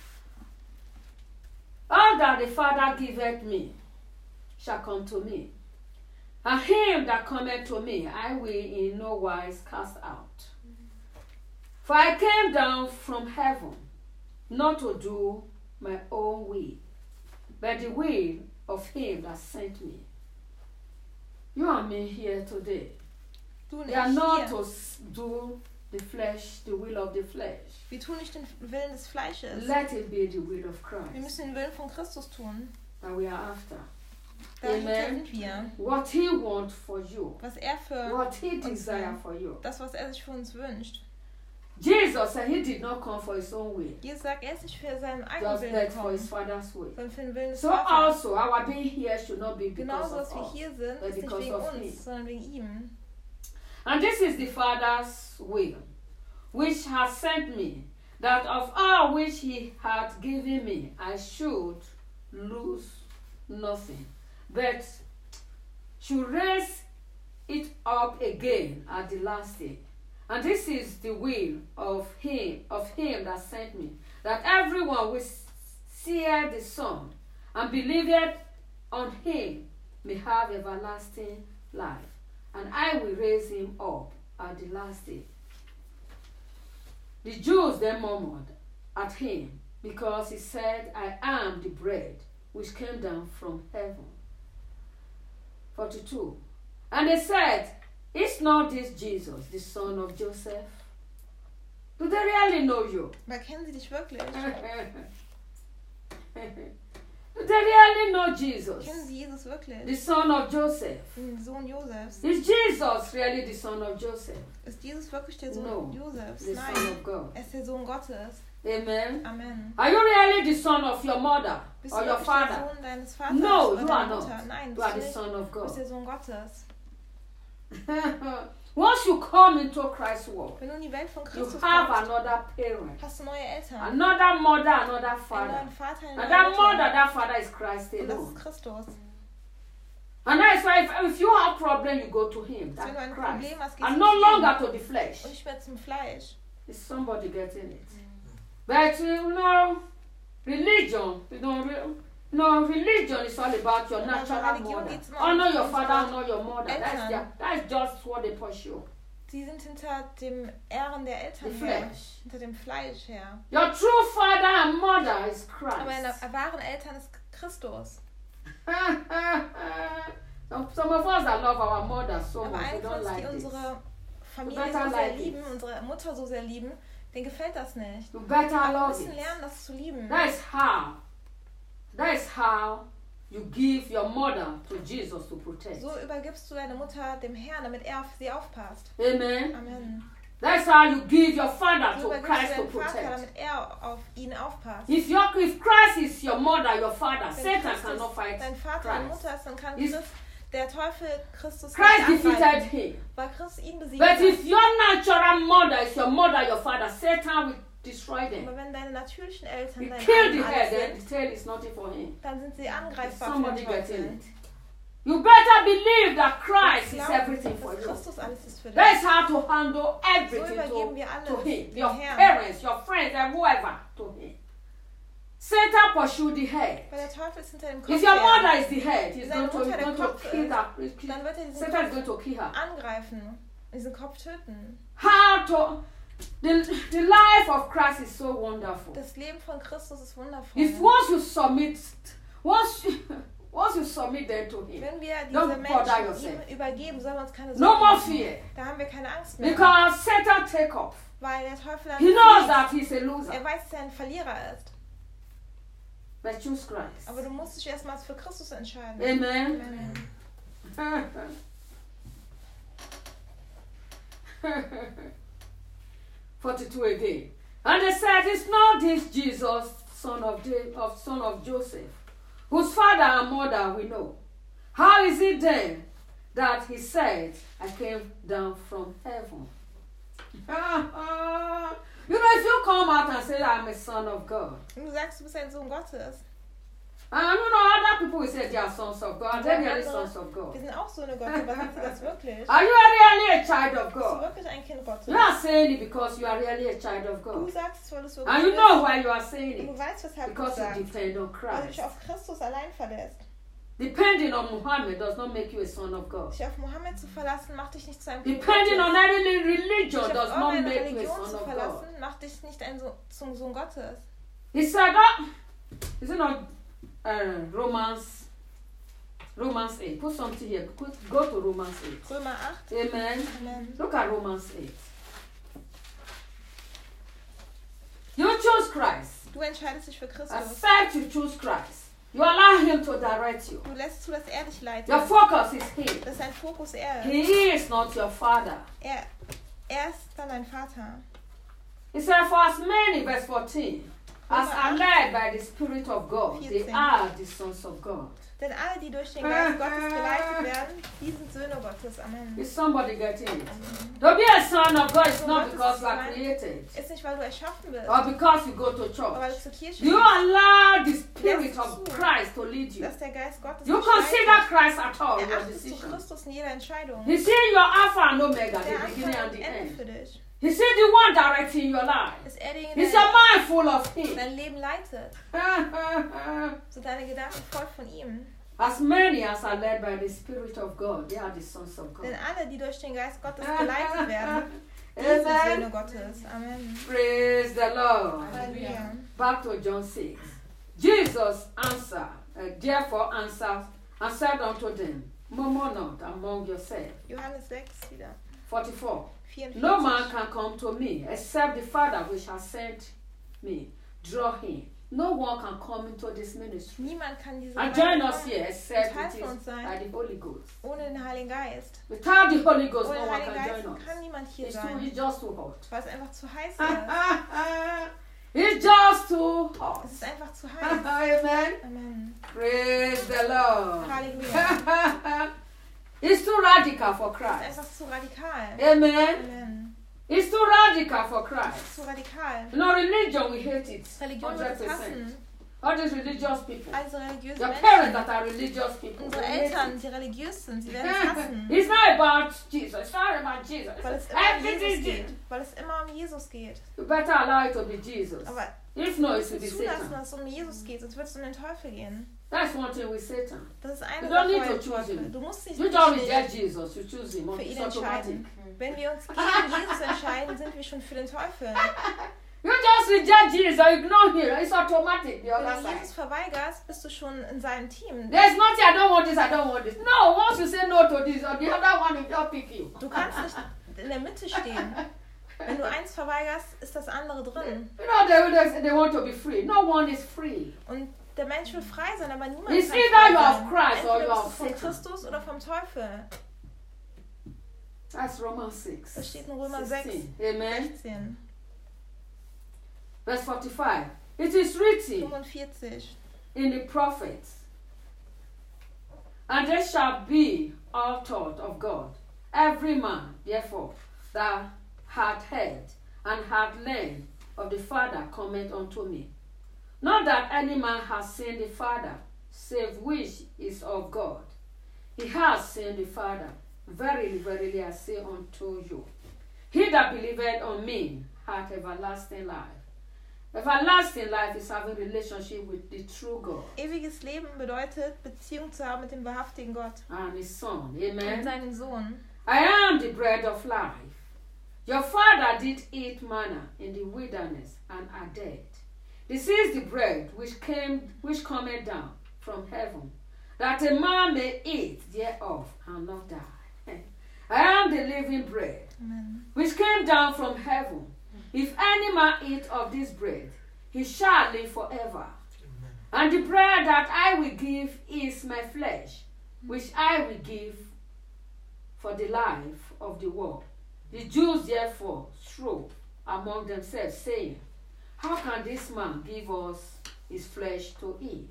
B: All that the Father giveth me shall come to me, and him that cometh to me I will in no wise cast out. For I came down from heaven not to do my own will, but the will of him that sent me. You and me here today.
A: Du
B: We are
A: nicht
B: not
A: hier.
B: to s- do the flesh, the will of the flesh.
A: Wir tun nicht den Willen des Fleisches.
B: Let it be the will of
A: Wir
B: Christ
A: müssen den Willen von Christus tun.
B: that we are after.
A: Dahinter
B: Amen.
A: sind wir.
B: What he wants for you,
A: Was er für
B: what he
A: uns
B: desires
A: will.
B: for you.
A: Das, was er sich für uns wünscht.
B: Jesus said he did not come for his own will,
A: Jesus sagt, er ist nicht für seinen eigenen
B: just
A: Willen
B: that for his
A: gekommen,
B: Father's will.
A: sondern für den Willen des
B: So
A: Vaters.
B: also our being here should not be because
A: Genauso,
B: of
A: dass wir
B: us,
A: hier sind,
B: but
A: ist nicht
B: because
A: wegen
B: of him.
A: uns, sondern wegen ihm.
B: And this is the Father's will, which has sent me, that of all which he had given me, I should lose nothing, but should raise it up again at the last day. And this is the will of him, of him that sent me, that everyone which seeth the Son and believeth on him may have everlasting life, and I will raise him up at the last day. The Jews then murmured at him, because he said, I am the bread which came down from heaven. forty-two. And they said, is not this Jesus, the son of Joseph? Do they really know you?
A: Aber kennen sie dich wirklich?
B: Do they really know Jesus,
A: Kennen sie Jesus wirklich?
B: the son of Joseph?
A: Den Sohn Josefs.
B: Is Jesus really the son of Joseph,
A: Ist Jesus wirklich der Sohn
B: No,
A: Josefs?
B: the son
A: Nein.
B: of God?
A: Er ist der Sohn Gottes.
B: Amen.
A: Amen.
B: Are you really the son of your mother
A: Bist
B: or
A: du
B: your
A: wirklich
B: father?
A: der Sohn deines Vaters
B: No,
A: oder
B: you
A: deiner
B: are
A: Mutter?
B: not.
A: Nein,
B: You
A: bist
B: are
A: du
B: the
A: nicht.
B: son of
A: Du bist
B: God.
A: der Sohn Gottes.
B: Once you come into Christ's world,
A: Wenn du in die Welt von
B: you
A: Christus
B: have
A: kommst,
B: another parent,
A: hast du neue Eltern.
B: another mother, another
A: Einen
B: father.
A: neuen Vater, eine
B: And
A: neue
B: that
A: Mutter.
B: mother, that father is Christ
A: Und das
B: alone.
A: ist Christus.
B: And that is why if, if you have problem, you go to him.
A: Wenn du ein
B: That's Christ.
A: Problem hast, gehst
B: And
A: du
B: no
A: zu ihm
B: longer to the flesh.
A: und nicht mehr zum Fleisch.
B: Is somebody getting it? But you know, religion, you know, re- no, religion is all about your
A: Und
B: natural
A: aber Religion
B: mother.
A: geht's immer
B: Honor
A: um
B: your
A: unsere
B: father, honor your mother. That's,
A: Eltern.
B: their, that's just what they pursue.
A: Sie sind hinter dem Ehren der
B: The
A: Eltern her.
B: flesh.
A: Hinter dem Fleisch her.
B: Your true father and mother is
A: Aber deine
B: Christ.
A: wahren Eltern ist Christus.
B: some, some of us that love our mother so
A: Aber
B: much, we
A: allen von
B: don't
A: uns,
B: like
A: die
B: this.
A: unsere Familie
B: better
A: so sehr
B: like it.
A: lieben, unsere Mutter so sehr lieben, denen gefällt das nicht.
B: You better
A: Aber wir
B: love
A: müssen
B: it.
A: lernen, das zu lieben.
B: That is how. That is how you give your mother to Jesus to protect.
A: So übergibst du deine Mutter dem Herrn, damit er auf sie aufpasst.
B: Amen.
A: Amen.
B: That's how you give your father
A: So
B: to
A: übergibst
B: Christ
A: du
B: to
A: deinen Vater,
B: protect.
A: damit er auf ihn aufpasst.
B: If your if Christ is your mother, your father,
A: Wenn
B: Satan
A: Christus
B: cannot fight
A: dein Vater, deine
B: Christ.
A: Mutter ist, dann kann
B: Is-
A: Christ, der Teufel Christus
B: Christ
A: nicht
B: defeated
A: angreifen,
B: him.
A: weil Christus ihn besiegt
B: But
A: hat.
B: if your natural mother is your mother, your father, Satan will destroy them.
A: Aber wenn deine natürlichen Eltern
B: He
A: dein
B: killed the
A: Arm
B: head,
A: alles
B: then
A: sind,
B: the tail is nothing for him.
A: dann sind sie angreifbar für
B: Somebody
A: den
B: getting
A: Teufel.
B: it. You better believe that Christ is
A: Glauben,
B: everything for
A: dass
B: you.
A: Christus alles ist für dich.
B: That's how to handle
A: So
B: everything
A: übergeben
B: to,
A: wir alles
B: to him.
A: dem
B: Your
A: Herrn.
B: parents, your friends, and whoever to him. Satan pursue the head.
A: Weil der Teufel ist hinter dem Kopf
B: If your
A: her.
B: mother is the head, he's
A: Seine
B: going to,
A: Mutter
B: he's
A: der
B: going to
A: Kopf
B: kill
A: ist,
B: her.
A: Dann wird er diesen
B: Satan is going
A: Kopf
B: to kill her.
A: angreifen und diesen Kopf töten.
B: How to the, the life of Christ is so wonderful.
A: Das Leben von Christus ist wundervoll.
B: If once you submit, once you, once you submit them to him,
A: Wenn wir
B: don't
A: diese
B: bother
A: Menschen
B: yourself.
A: ihm übergeben, sollen wir uns keine
B: No
A: Sorgen
B: more
A: machen.
B: fear,
A: Da haben wir keine Angst mehr.
B: because Satan take off.
A: Weil der Teufel dann
B: He knows
A: flieht.
B: that he's a loser.
A: Er weiß, dass er ein Verlierer ist.
B: But choose Christ.
A: Aber du musst dich erstmals für Christus entscheiden.
B: Amen.
A: Amen.
B: forty-two again. And they said, "Is not this Jesus, son of Ja- of son of Joseph, whose father and mother we know? How is it then that he said, I came down from heaven?" You know, if you come out and say, I'm a son of God,
A: Und du sagst, du bist ein Sohn Gottes.
B: and you know, other people will say they are sons of God. They're really sons of
A: Wir
B: God.
A: sind auch Söhne Gottes, aber sind sie das wirklich?
B: Are you really a child of
A: Bist du
B: God?
A: wirklich ein Kind Gottes?
B: You are saying it because you are really a child of
A: Du
B: God.
A: sagst es, weil du es
B: And
A: wirklich
B: you
A: bist.
B: know why you are saying
A: Und du
B: it.
A: weißt, weshalb du es
B: Because you
A: sagst.
B: depend on
A: Weil du
B: Christ.
A: dich auf Christus allein verlässt.
B: Depending on Muhammad does not make you a son of God.
A: Dich auf Mohammed zu verlassen, macht dich nicht zu einem Kind
B: Depending
A: Gottes.
B: on any religion
A: Dich
B: does
A: auf
B: not
A: irgendeine
B: make you a
A: Religion
B: son
A: zu
B: of God.
A: verlassen, macht dich nicht ein so zum Sohn Gottes.
B: He said, oh, is it not uh, Romans, Romans eight? Put something here. Put, go to Romans eight.
A: Römer acht.
B: Amen.
A: Amen.
B: Look at Romans eight. You choose Christ.
A: Du entscheidest dich für Christus.
B: Accept you choose Christ. You allow him to direct you.
A: Du lässt zu, dass er dich leitet.
B: Your focus is him.
A: Dass sein Fokus er ist.
B: He is not your father.
A: Er, er ist dann dein Vater.
B: He said, for as many, verse fourteen, as are led by the Spirit of God, they are the sons of God.
A: Denn alle, die durch den Geist Gottes geleitet werden, die sind Söhne Gottes. Amen.
B: Is somebody getting it? To be a son of God is not because you are created
A: Ist nicht, weil du erschaffen bist,
B: or because you go to
A: aber weil
B: church.
A: du zur Kirche
B: You
A: gehst,
B: allow the Spirit of Christ to lead you.
A: dass der Geist Gottes
B: You
A: dich
B: consider
A: leitet.
B: Christ at all in your
A: Erachtest du
B: decision.
A: Christus in jeder Entscheidung.
B: He see your Alpha and Omega,
A: Der
B: the
A: Anfang
B: beginning and
A: und
B: the
A: Ende
B: end.
A: für dich.
B: He see the one directing your life.
A: Ist er derjenige,
B: He's your
A: der
B: mind full of Him.
A: dein Leben leitet. Sind deine Gedanken voll von ihm.
B: As many as are led by the Spirit of God, they are the sons of God.
A: Denn alle, die durch den Geist Gottes geleitet werden, die sind Söhne
B: Amen.
A: Gottes. Amen.
B: Praise the Lord.
A: Halleluja.
B: Back to John six. Jesus answered, uh, therefore answered, and said unto them, murmur not among yourselves.
A: Johannes sechs wieder.
B: forty-four.
A: vierundvierzig.
B: No man can come to me except the Father which has sent me draw him. No one can come into this ministry
A: Niemand kann diese
B: and join
A: Gemeinde
B: us here except
A: Teil
B: it
A: von uns
B: is
A: sein.
B: by the Holy Ghost.
A: ohne den Heiligen Geist.
B: Without the Holy Ghost,
A: Ohne
B: no
A: den
B: one
A: Heiligen
B: can
A: Geist
B: join us.
A: kann niemand hier
B: It's, too,
A: sein,
B: it's just too hot.
A: weil es einfach zu heiß ist.
B: It's just too hot.
A: Es ist einfach zu heiß.
B: Amen.
A: Amen.
B: Praise the Lord.
A: Halleluja.
B: It's too radical for
A: Das ist
B: Christ.
A: einfach zu radikal.
B: Amen.
A: Amen.
B: It's too radical for
A: Das
B: Christ.
A: ist zu radikal.
B: You know, religion, we hate it.
A: Religion wird es
B: one hundred percent.
A: hassen.
B: All these religious people.
A: Also religiöse
B: Your parents
A: Menschen.
B: that are religious people.
A: Unsere
B: they hate
A: Eltern,
B: it.
A: die religiös sind, sie werden es hassen.
B: It's not about Jesus. It's not about Jesus.
A: Weil es immer um
B: Everything
A: Jesus
B: is
A: geht. Weil es immer um Jesus geht.
B: You better allow it to be Jesus.
A: Aber
B: If not,
A: du
B: it will
A: musst
B: be
A: zulassen,
B: Satan.
A: dass es um Jesus geht, sonst wird es um den Teufel gehen.
B: That's one thing with Satan.
A: Das ist eine
B: You don't
A: Sache
B: need
A: bei
B: to
A: dem
B: choose
A: Teufel.
B: him.
A: Du musst nicht
B: You don't reject
A: richtig
B: Jesus. You choose him.
A: für ihn
B: It's automatic.
A: entscheiden. Wenn wir uns gegen Jesus entscheiden, sind wir schon für den Teufel.
B: You just reject Jesus or ignore him. It's automatic. The
A: Wenn
B: other
A: du Jesus
B: side.
A: verweigerst, bist du schon in seinem Team.
B: There's nothing. I don't want this. I don't want this. No. Once you say no to this, or the other one will just pick you.
A: Du kannst nicht in der Mitte stehen. Wenn du eins verweigerst, ist das andere drin.
B: You know they, they, they want to be free. No one is free.
A: Und der Mensch will frei sein, aber niemand
B: It's
A: kann
B: either
A: frei
B: you are
A: sein.
B: of Christ or
A: Entweder
B: you are
A: bist du
B: of
A: von
B: Satan.
A: Christus oder vom Teufel.
B: That's Romans six.
A: Das steht in Römer sechs,
B: sixteen. Amen.
A: sechzehn,
B: Verse forty-five. It is written
A: fünfundvierzig.
B: in the prophets, and they shall be all taught of God. Every man, therefore, that had heard and had learned of the Father cometh unto me. Not that any man has seen the Father, save which is of God. He has seen the Father. Verily, verily, I say unto you, he that believeth on me hath everlasting life. Everlasting life is having relationship with the true God
A: Ewiges Leben bedeutet, Beziehung zu haben mit dem wahrhaftigen Gott
B: and his Son.
A: und
B: Amen.
A: seinem Sohn.
B: I am the bread of life. Your father did eat manna in the wilderness and are dead. This is the bread which came, which cometh down from heaven, that a man may eat thereof and not die. I am the living bread
A: Amen.
B: which came down from heaven. If any man eat of this bread, he shall live forever. And the bread that I will give is my flesh, which I will give for the life of the world. The Jews therefore strove among themselves, saying, how can this man give us his flesh to eat?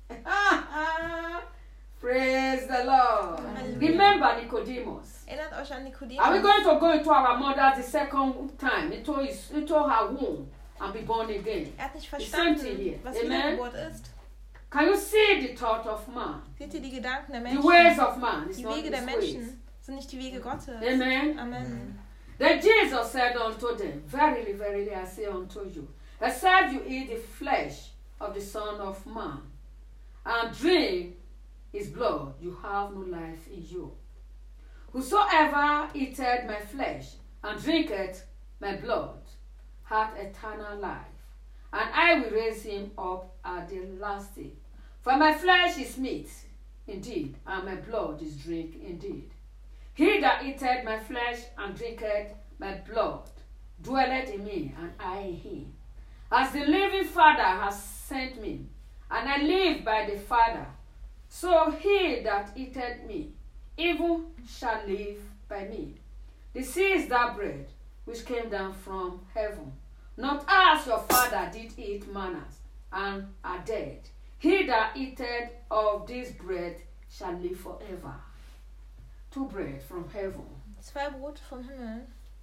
B: Praise the Lord.
A: Hallelujah.
B: Remember Nicodemus.
A: Erinnert euch an
B: Are we
A: Nikodemus.
B: going to go into our mother the second time, into, his, into her womb, and be born again?
A: Er hat nicht
B: The same thing
A: verstanden,
B: here.
A: was
B: Amen.
A: Wiedergeburt ist.
B: Can you see the thought of man?
A: Seht ihr die Gedanken der
B: The ways
A: Menschen?
B: of man. It's
A: Die
B: not
A: Wege der
B: his ways.
A: Menschen sind nicht die Wege Gottes.
B: Amen.
A: Amen.
B: Then Jesus said unto them, verily, verily, I say unto you, except you eat the flesh of the Son of Man, and drink his blood, you have no life in you. Whosoever eateth my flesh and drinketh my blood hath eternal life, and I will raise him up at the last day. For my flesh is meat indeed, and my blood is drink indeed. He that eateth my flesh and drinketh my blood dwelleth in me, and I in him. As the living Father has sent me, and I live by the Father, so he that eateth me, even shall live by me. This is that bread which came down from heaven, not as your father did eat manna, and are dead. He that eateth of this bread shall live forever. Two bread from heaven.
A: Zwei Brote vom Himmel.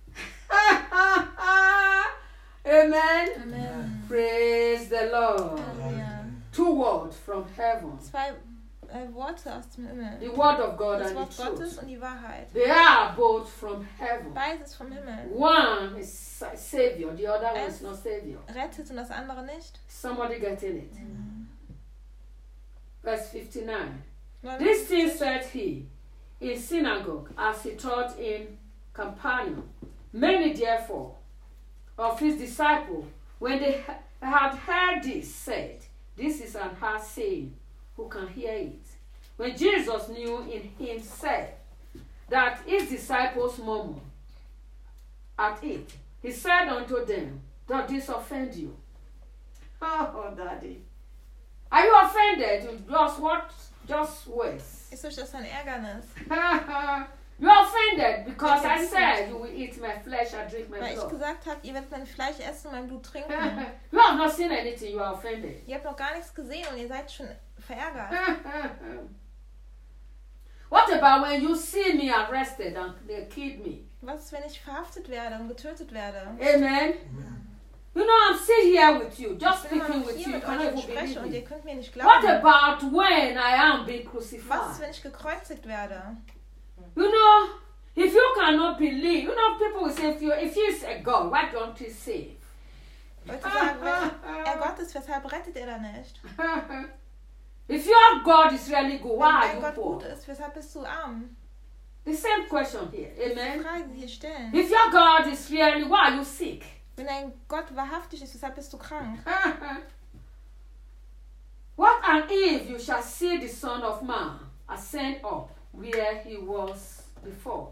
B: Amen.
A: Amen.
B: Praise the Lord.
A: Halleluja.
B: Two words from heaven.
A: Zwei äh, Worte aus dem Himmel.
B: The word of God
A: Das
B: and
A: Wort
B: the
A: Gottes
B: truth.
A: und die Wahrheit.
B: They are both from heaven.
A: Beides vom Himmel.
B: One is sa- Savior, the other one is
A: Es-
B: not Savior.
A: Rettet und das andere nicht.
B: Somebody getting it. Verse fifty-nine.
A: Nein,
B: This thing said he in synagogue as he taught in Capernaum. Many therefore of his disciples, when they ha- had heard this, said, this is an hard saying, who can hear it? When Jesus knew in himself that his disciples murmured at it, he said unto them, does this offend you? Oh, Daddy. Are you offended? You just what? Just words.
A: Ist euch das ein Ärgernis?
B: You are offended because I said you will eat my flesh and drink my
A: Weil ich
B: blood.
A: gesagt habe, ihr werdet mein Fleisch essen und mein Blut trinken.
B: You have not seen anything, you are offended.
A: Ihr habt noch gar nichts gesehen und ihr seid schon verärgert.
B: What about when you see me arrested and they killed me?
A: Was ist, wenn ich verhaftet werde und getötet werde?
B: Amen. You know, I'm still here with you, just
A: Ich bin immer
B: speaking
A: noch
B: with
A: hier
B: you. You
A: mit
B: cannot
A: euch
B: even
A: und spreche
B: believe
A: und ihr
B: me.
A: könnt mir nicht
B: What
A: glauben.
B: about when I am being
A: Was ist,
B: crucified?
A: wenn ich gekreuzigt werde?
B: You know, if you cannot believe, you know, people will say, if you if you say God, why don't you save?
A: Leute sagen, wenn er Gott ist, weshalb rettet er da nicht?
B: If your God is really good,
A: Wenn
B: why are
A: dein
B: you
A: Gott
B: poor?
A: gut ist, weshalb bist du arm?
B: The same question here.
A: Die
B: Amen.
A: Frage, die hier stellen.
B: If your God is really, why are you sick?
A: Wenn dein Gott wahrhaftig ist, weshalb bist du krank?
B: What and if you shall see the Son of Man ascend up where he was before?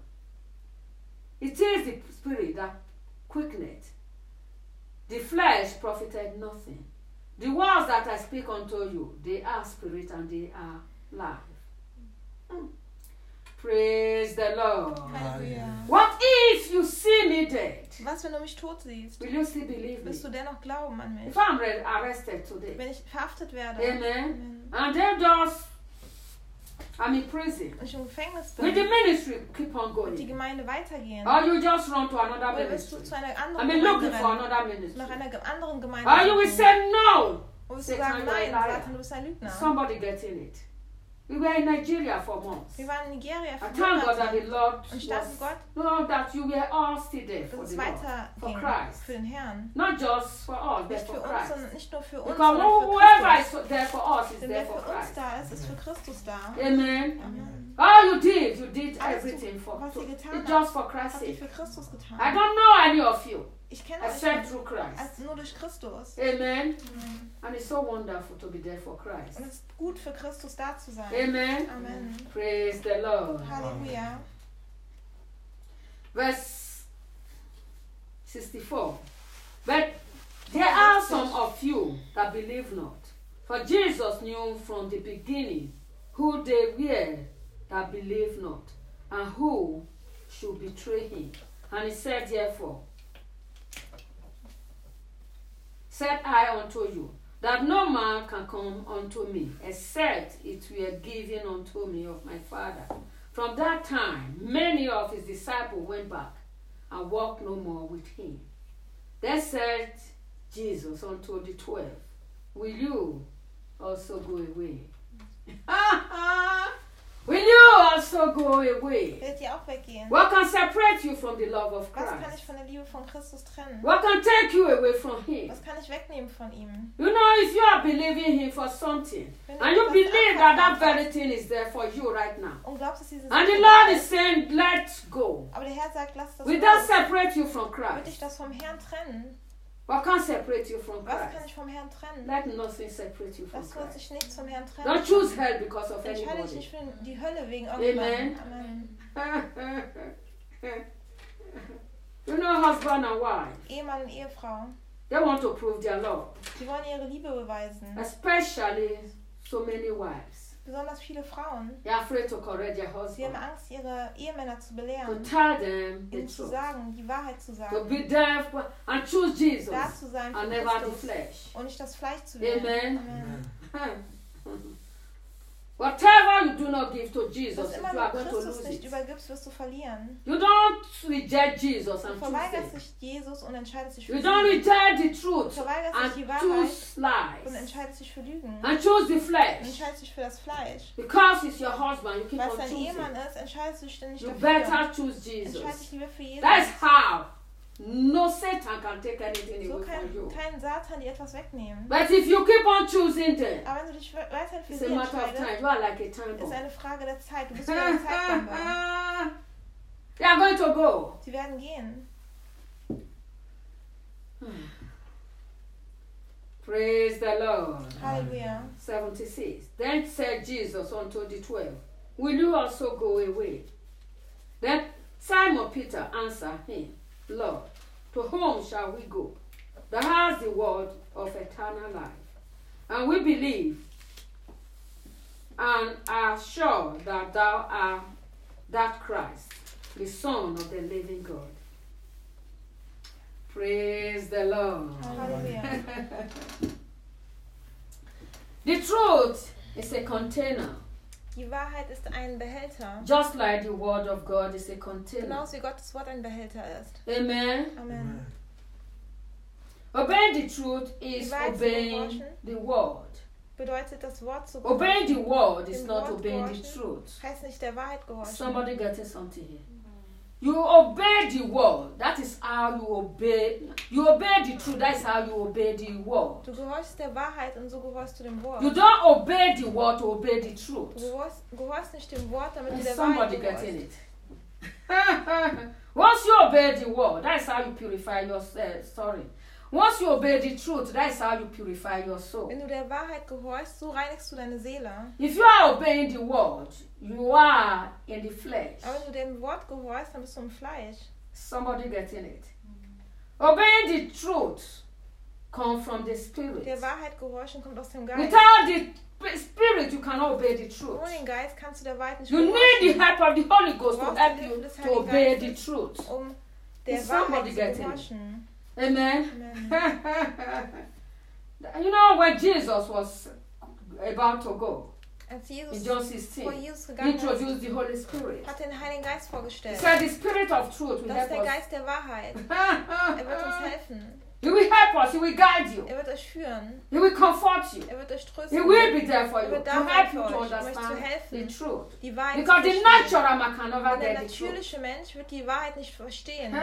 B: It is the Spirit that quickeneth. The flesh profited nothing. The words that I speak unto you, they are spirit and they are life. Mm. Praise the Lord.
A: Halleluja.
B: What if you see me dead?
A: Was, wenn du mich tot siehst?
B: Will you still believe me?
A: Wirst du dennoch glauben an mich?
B: If I'm re- arrested today,
A: Wenn ich verhaftet werde
B: amen, and they just, I'm in prison,
A: und ich im Gefängnis
B: will the
A: bin,
B: ministry keep on
A: wird die
B: going?
A: Gemeinde weitergehen?
B: Or you just run to another
A: Oder wirst du
B: ministry?
A: zu einer
B: I
A: anderen
B: mean,
A: Gemeinde
B: looking for
A: rennen?
B: another ministry.
A: Nach einer ge- anderen Gemeinde
B: Or you will
A: suchen?
B: say no.
A: Oder wirst du
B: Satan,
A: sagen,
B: you are a
A: nein,
B: liar.
A: Satan, du bist ein Lügner?
B: Somebody getting it. We were in Nigeria for months.
A: Wir waren in Nigeria
B: I
A: für
B: thank God that the
A: Monate
B: Lord
A: und ich danke
B: was,
A: Gott,
B: no, that you were all still there for
A: dass
B: the
A: es
B: Lord, for
A: weiterging
B: Christ.
A: für den Herrn.
B: Not just for us, but
A: Nicht
B: for
A: für uns,
B: Christ.
A: sondern nicht nur für uns,
B: Because
A: sondern für
B: whoever
A: Christus.
B: is there for us is
A: Denn
B: there
A: wer
B: for
A: für uns
B: Christ.
A: da ist, ist für Christus da.
B: Amen.
A: Amen.
B: All you did, you did
A: Alles,
B: everything for
A: was ihr getan
B: it's
A: habt,
B: just for Christ's
A: Habt ihr
B: sake.
A: für Christus
B: I
A: getan?
B: don't know any of you
A: Ich kenne euch
B: except
A: nicht
B: through Christ.
A: als nur durch Christus.
B: Amen.
A: Amen.
B: And it's so wonderful to be there for Christ.
A: Und es ist gut für Christus da zu sein.
B: Amen.
A: Amen.
B: Praise the Lord.
A: Halleluja.
B: Verse sixty-four. But there are some of you that believe not. For Jesus knew from the beginning who they were that believe not, and who should betray him. And he said, therefore, said I unto you, that no man can come unto me, except it were given unto me of my Father. From that time, many of his disciples went back and walked no more with him. Then said Jesus unto the twelve, will you also go away? Will you also go away?
A: Werdet ihr auch weggehen?
B: What can separate you from the love of
A: Was kann ich
B: Christ?
A: von der Liebe von Christus trennen?
B: What can take you away from him?
A: Was kann ich wegnehmen von ihm?
B: You know, if you are believing him for something,
A: Wenn du
B: and you
A: etwas
B: believe that that
A: abvertraust
B: very thing is there for you right now,
A: und glaubst, dass dieses
B: and the
A: Sache
B: Lord
A: da
B: is
A: ist,
B: saying, let go,
A: aber der Herr sagt, lass das
B: will that
A: los.
B: separate you from
A: Wird dich
B: Christ?
A: das vom Herrn trennen?
B: What can separate you from
A: Was kann
B: Christ?
A: ich vom Herrn trennen?
B: Let nothing separate you from
A: Lass wird
B: Christ.
A: sich nichts vom Herrn trennen.
B: Don't choose hell because of
A: Entscheide dich
B: anybody.
A: nicht für die Hölle wegen
B: Amen.
A: irgendjemandem. Amen.
B: You know, husband and wife,
A: Ehemann und Ehefrau,
B: they want to prove their love,
A: die wollen ihre Liebe beweisen.
B: especially so many wives.
A: Besonders viele Frauen.
B: They're afraid to correct their
A: Sie haben
B: husband,
A: Angst, ihre Ehemänner zu
B: to
A: belehren,
B: tell them the
A: ihnen zu
B: truth,
A: sagen, die Wahrheit zu
B: to
A: sagen,
B: be there for, and choose Jesus
A: da zu sein
B: and
A: für
B: never the
A: Christus
B: flesh.
A: und nicht das Fleisch zu wählen.
B: Amen.
A: Amen.
B: Whatever you do not give to Jesus,
A: Was immer
B: you
A: du
B: are going to
A: Christus
B: lose
A: nicht
B: it.
A: übergibst, wirst du verlieren.
B: You don't reject Jesus
A: Du
B: and choose
A: verweigerst
B: it.
A: dich Jesus und entscheidest dich für
B: You don't
A: Lügen.
B: reject the
A: Du
B: truth
A: verweigerst dich die
B: and
A: Wahrheit
B: choose
A: und
B: lies
A: entscheidest dich für Lügen.
B: and choose the
A: Und
B: flesh.
A: entscheidest dich für das Fleisch.
B: Because it's your husband, you keep
A: Weil es
B: on
A: dein
B: choosing.
A: Ehemann ist, entscheidest du dich ständig
B: You
A: dafür.
B: better choose
A: Entscheide
B: Jesus.
A: dich lieber für Jesus.
B: That's how no Satan can take anything
A: So
B: away from
A: kann
B: you.
A: kein Satan dir etwas wegnehmen.
B: But if you keep on choosing them,
A: Aber wenn du dich weiterhin für
B: it's a
A: sie
B: matter of time.
A: entscheidest,
B: You are like a time
A: ist
B: bomb.
A: eine Frage der Zeit. Du bist wie eine Zeitbombe.
B: They are going to go.
A: Sie werden gehen.
B: Praise the Lord.
A: Halleluja.
B: seventy-six. Then said Jesus unto the twelve, will you also go away? Then Simon Peter answered him, Lord, to whom shall we go? Thou hast the word of eternal life. And we believe and are sure that thou art that Christ, the Son of the living God. Praise the Lord.
A: Halleluja.
B: The truth is a container
A: Die Wahrheit ist ein Behälter.
B: Just like the word of God is a container.
A: Genauso wie Gottes Wort ein Behälter ist.
B: Amen.
A: Amen.
B: Obeying the truth is
A: Die Wahrheit zu
B: obeying
A: gehorchen
B: the word.
A: bedeutet das Wort zu
B: Obeying the
A: gehorchen.
B: word is
A: Dem
B: not
A: Wort
B: obeying the
A: gehorchen
B: truth.
A: heißt nicht der Wahrheit gehorchen.
B: Somebody getting something here. You obey the word. That is how you obey. You obey the truth. That is how you obey the word.
A: Du gehorchst der Wahrheit und so gehorchst du dem Wort.
B: You don't obey the word to obey the truth.
A: Du gehorchst, gehorchst nicht dem Wort, damit du
B: Is
A: der Wahrheit
B: somebody
A: gehorchst.
B: getting it? Once you obey the word, that is how you purify your uh, sorry. Once you obey the truth, that is how you purify your soul.
A: Wenn du der Wahrheit gehorchst, so reinigst du deine Seele.
B: If you are obeying the word, you are in the flesh.
A: Aber wenn du dem Wort gehorchst, dann bist du im Fleisch.
B: Somebody getting it? Obeying the truth comes from the spirit.
A: Der Wahrheit gehorchen kommt aus dem Geist.
B: Without the spirit, you cannot obey the truth.
A: Ohne den Geist kannst du der Wahrheit nicht
B: You need the
A: gehorchen,
B: help of the Holy Ghost to
A: brauchst
B: help
A: die
B: you
A: Hilfe des
B: to
A: Heiligen
B: obey the
A: Geistes,
B: truth.
A: um der
B: Is somebody
A: Wahrheit zu
B: getting it?
A: gehorchen.
B: Amen.
A: Amen.
B: You know, when Jesus was about to go,
A: Als
B: in
A: Jesus
B: John
A: vor
B: sixteen,
A: Jesus
B: he
A: gegangen ist,
B: introduced the Holy Spirit.
A: hat den Heiligen Geist
B: He
A: vorgestellt.
B: said the Spirit of truth will
A: Das ist
B: help
A: der
B: us.
A: Geist der Wahrheit. Er wird uns helfen.
B: He will help us. He will guide you.
A: Er wird euch führen.
B: He will comfort you.
A: Er wird euch
B: He
A: trösten.
B: will be there for
A: Er
B: you
A: wird
B: to
A: da sein
B: help you
A: für
B: to
A: euch, um euch zu
B: understand the
A: helfen,
B: truth.
A: die Wahrheit zu
B: Because the
A: verstehen.
B: natural man can never
A: Denn der
B: get the truth.
A: natürliche Mensch wird die Wahrheit nicht verstehen.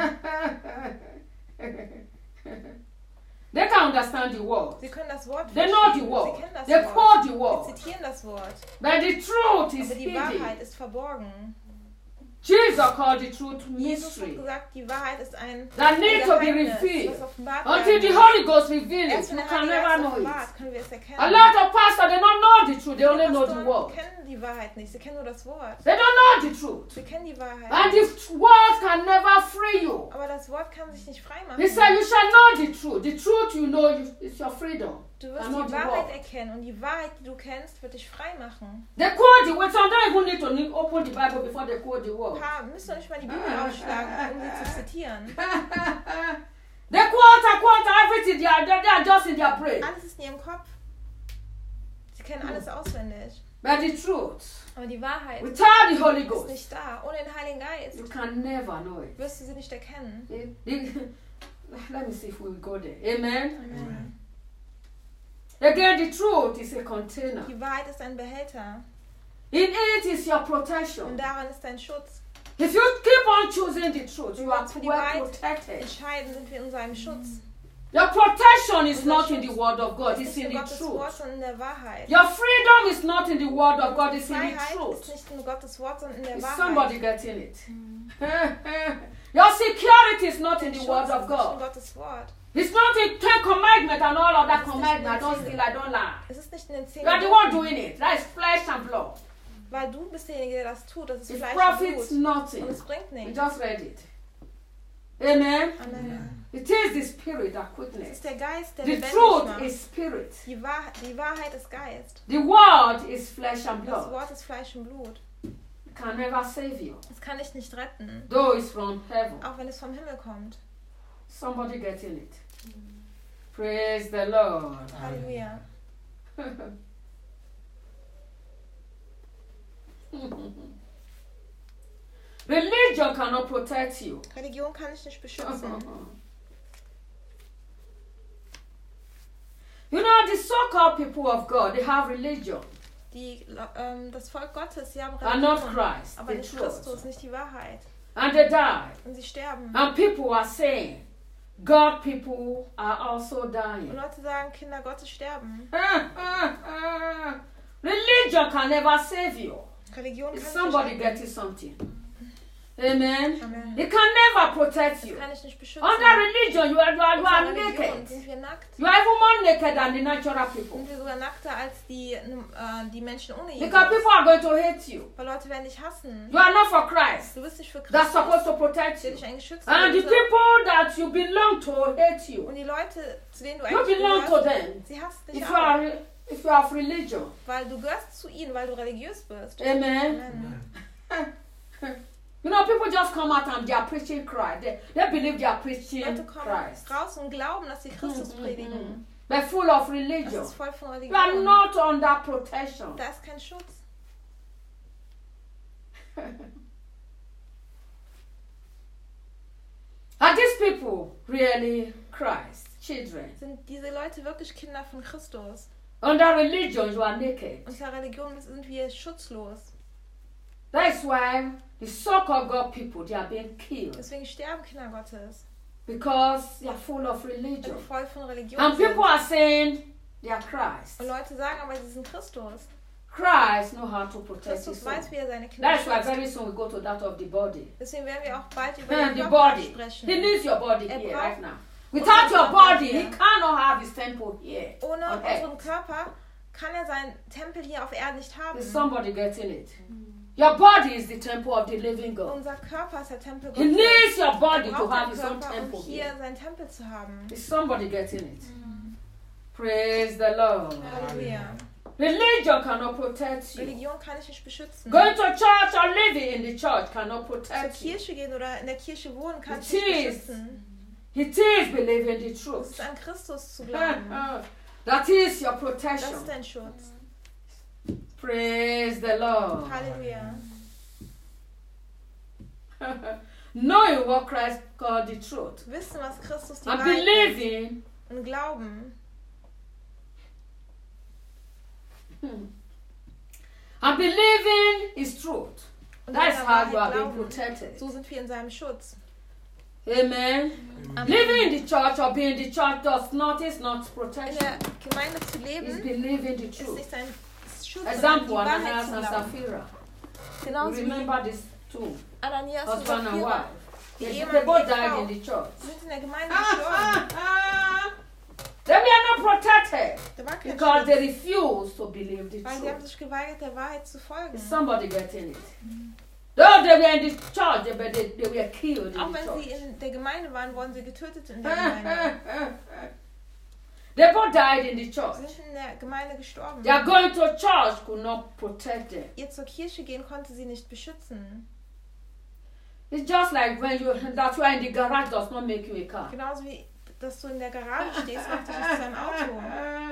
B: They can understand the word.
A: Sie können das Wort
B: They know the
A: verstehen.
B: word.
A: Sie kennen das
B: They
A: Wort.
B: quote the word.
A: Sie zitieren das Wort.
B: But the truth is
A: Aber die
B: hidden.
A: Wahrheit ist verborgen.
B: Jesus called the truth
A: Jesus hat
B: mystery.
A: gesagt, die Wahrheit ist ein
B: That need to be
A: Geheimnis,
B: revealed.
A: was offenbart
B: Until
A: werden
B: the
A: muss.
B: Holy Ghost reveals
A: Erst
B: it,
A: wenn
B: you
A: der
B: can
A: Heilige
B: never
A: Geist
B: know it.
A: offenbart, können wir es erkennen.
B: A lot of pastors, they don't know the truth. They only know the
A: Pastoren
B: word.
A: kennen die Wahrheit nicht, sie kennen nur das Wort.
B: They don't know the truth.
A: Sie kennen die Wahrheit.
B: And the word can never free you.
A: Aber das Wort kann sich nicht frei machen.
B: He said, you shall know the truth. The truth you know you- is your freedom.
A: Du wirst
B: and not
A: die
B: the
A: Wahrheit
B: word.
A: erkennen und die Wahrheit, die du kennst, wird dich frei machen.
B: They quote the word. Some don't even need to need- open the Bible before they quote the
A: Ein
B: word.
A: paar müssen doch nicht mal die Bibel aufschlagen, um sie zu zitieren.
B: They quote, quote everything. They are, they are just in their brain.
A: Alles ist in ihrem Kopf. Sie kennen alles auswendig.
B: But the truth,
A: Aber die Wahrheit
B: without the Holy
A: ist
B: Ghost,
A: nicht da. Ohne den Heiligen
B: you
A: Geist
B: can never know it.
A: wirst du sie nicht erkennen.
B: The- the- Let me see if we go there. Amen.
A: Amen.
B: Again, the truth is a container.
A: Die Wahrheit ist ein Behälter.
B: In it is your
A: Und
B: protection.
A: daran ist dein Schutz.
B: If you keep on choosing the truth, you are
A: Für die
B: well
A: Wahrheit
B: protected.
A: entscheiden, sind wir in seinem Schutz.
B: Your protection is
A: Unser
B: not in
A: Schutz
B: the word of God,
A: ist
B: it's
A: nicht
B: in
A: in
B: the
A: Gottes
B: truth.
A: Wort, sondern in der Wahrheit.
B: Your freedom is not in the word of God, it's in the
A: Freiheit ist
B: truth.
A: nicht in Gottes Wort, sondern in der
B: Is
A: Wahrheit.
B: somebody getting it? Your security is not in
A: Der
B: the
A: Schutz
B: word
A: ist
B: of
A: nicht in
B: God.
A: Gottes Wort.
B: It's not in Ten Commandments and all of that
A: Es ist nicht
B: commandment. I
A: in
B: don't
A: den
B: steal, I don't lie.
A: Es ist nicht in den zehn
B: You are the one doing it. That is flesh and blood.
A: weil du bist derjenige, der das tut. Das ist
B: It
A: Fleisch und
B: profits
A: Blut.
B: nothing.
A: Und es bringt
B: We
A: nichts.
B: just read it. Amen.
A: Amen.
B: It is the spirit that
A: Es
B: quickness.
A: ist der Geist, der
B: The
A: lebendig
B: truth
A: macht.
B: is spirit.
A: Die, Wahr die Wahrheit ist Geist.
B: The word is flesh and
A: Das
B: blood.
A: Wort ist Fleisch und Blut.
B: It can never save you.
A: Es kann dich nicht retten.
B: Though it's from heaven.
A: Auch wenn es vom Himmel kommt.
B: Somebody getting it. Praise the Lord.
A: Halleluja.
B: Religion cannot protect you.
A: Religion kann dich nicht beschützen.
B: You know, the so-called people of God, they have religion.
A: Die, ähm, das Volk Gottes, sie haben
B: And not
A: Religion,
B: Christ,
A: aber
B: the
A: nicht
B: truth.
A: Christus, nicht die Wahrheit.
B: And they die.
A: Und sie sterben.
B: And people are saying, God people are also
A: Und
B: dying.
A: Leute sagen, Kinder Gottes sterben.
B: Religion can never save you.
A: Religion
B: Is
A: kann
B: somebody
A: dich nicht
B: getting something? Amen.
A: Amen.
B: It can never protect
A: Das
B: you.
A: kann dich nicht beschützen.
B: Under religion, you are, you are, you
A: Unter
B: are
A: Religion
B: naked.
A: sind wir nackt.
B: You are even more naked than the natural people.
A: Sind wir sogar nackter als die, äh, die Menschen ohne Jesus.
B: Because people are going to hate you.
A: Weil Leute werden dich hassen.
B: You are not for Christ.
A: Du bist nicht für
B: That's
A: Christus,
B: supposed to protect
A: der
B: you.
A: dich eigentlich schützt.
B: And the
A: Und
B: people that you belong to hate you.
A: die Leute, zu denen du
B: You
A: eigentlich
B: belong to
A: gehörst,
B: them.
A: sie hassen dich
B: If you are,
A: auch.
B: re- if you are of religion.
A: Weil du gehörst zu ihnen, weil du religiös bist.
B: Amen.
A: Amen.
B: You know, people just come out and they are preaching Christ. They, they believe they are preaching
A: Leute kommen
B: Christ.
A: raus und glauben, dass sie Christus
B: Mm, mm,
A: predigen.
B: They're full of
A: Das
B: religion.
A: ist voll von
B: You are
A: Religion.
B: not under protection.
A: Da ist kein Schutz.
B: Are these people really Christ's children?
A: Sind diese Leute wirklich Kinder von Christus?
B: Under religion, you are naked.
A: Unter Religion sind wir schutzlos.
B: That's why the so-called God people, they are being killed.
A: Deswegen sterben Kinder Gottes.
B: Because they are full of
A: Weil
B: religion.
A: sie voll von Religion
B: And people
A: sind.
B: are saying they are Christ.
A: Und Leute sagen aber, sie sind Christus.
B: Christ knows how to protect his
A: Christus
B: soul.
A: weiß, wie er seine Kinder
B: That's why
A: schützt.
B: very soon we go to that of the body.
A: Deswegen werden wir auch bald über
B: And
A: den
B: the
A: Körper
B: body.
A: sprechen.
B: He needs your body
A: Er
B: here
A: braucht
B: right now. Without your body, he cannot have his temple here
A: Ohne
B: on
A: unseren
B: earth.
A: Körper kann er seinen Tempel hier auf Erden nicht haben.
B: Is somebody getting it? Your body is the temple of the living God.
A: Unser Körper ist der Tempel
B: He
A: Gottes.
B: needs your
A: Er
B: body to
A: braucht
B: have
A: den
B: his own
A: Körper, um
B: temple
A: hier
B: here.
A: seinen Tempel zu haben.
B: Is somebody getting it? Praise the Lord.
A: Halleluja.
B: Religion cannot protect you.
A: Religion kann ich nicht beschützen.
B: Going to church or living in the church cannot
A: Zur
B: protect you.
A: Kirche gehen oder in der Kirche wohnen kann ich
B: It
A: nicht
B: is.
A: beschützen.
B: It is believing the
A: Es
B: truth.
A: ist an Christus zu glauben.
B: That is your
A: Das
B: protection.
A: ist dein Schutz.
B: Praise the Lord.
A: Halleluja.
B: Knowing what Christ called the truth.
A: Wissen, was Christus die
B: And
A: Wahrheit ist.
B: believing.
A: Und glauben.
B: And believing is truth.
A: Und
B: That's
A: dieser
B: how you
A: Wahrheit
B: are being
A: glauben.
B: protected.
A: So sind wir in seinem Schutz.
B: Amen.
A: Amen.
B: Living in the church or being in the church does not is not
A: In
B: protection.
A: der Gemeinde zu
B: It's
A: leben
B: believing the
A: ist
B: truth.
A: nicht sein Schutz, sondern die
B: Example,
A: Wahrheit
B: Ananias
A: zu
B: and
A: glauben.
B: Sapphira.
A: Genauso
B: You
A: wie
B: remember this too.
A: Ananias und
B: Husband and
A: Sapphira.
B: wife.
A: Die
B: They,
A: Ehemann
B: they
A: und
B: both
A: die
B: died
A: Frau
B: in the church.
A: sind in der Gemeinde gestorben.
B: They were not protected
A: Da war kein
B: because they
A: Schutz,
B: refused to believe the
A: weil sie haben
B: truth.
A: sich geweigert, der Wahrheit zu folgen.
B: Is somebody getting it? Though they were in the church, they, but they, they were killed in
A: Auch
B: the
A: wenn sie
B: church.
A: in der Gemeinde waren, wurden sie getötet in der Gemeinde.
B: They both died in the
A: Sie
B: church.
A: sind in der Gemeinde gestorben.
B: They are going to church could not protect them.
A: Ihr zur Kirche gehen konnte sie nicht beschützen.
B: It's just like when you that you are in the garage does not make you a car.
A: Genauso wie, dass du in der Garage stehst, macht dich nicht zu einem Auto.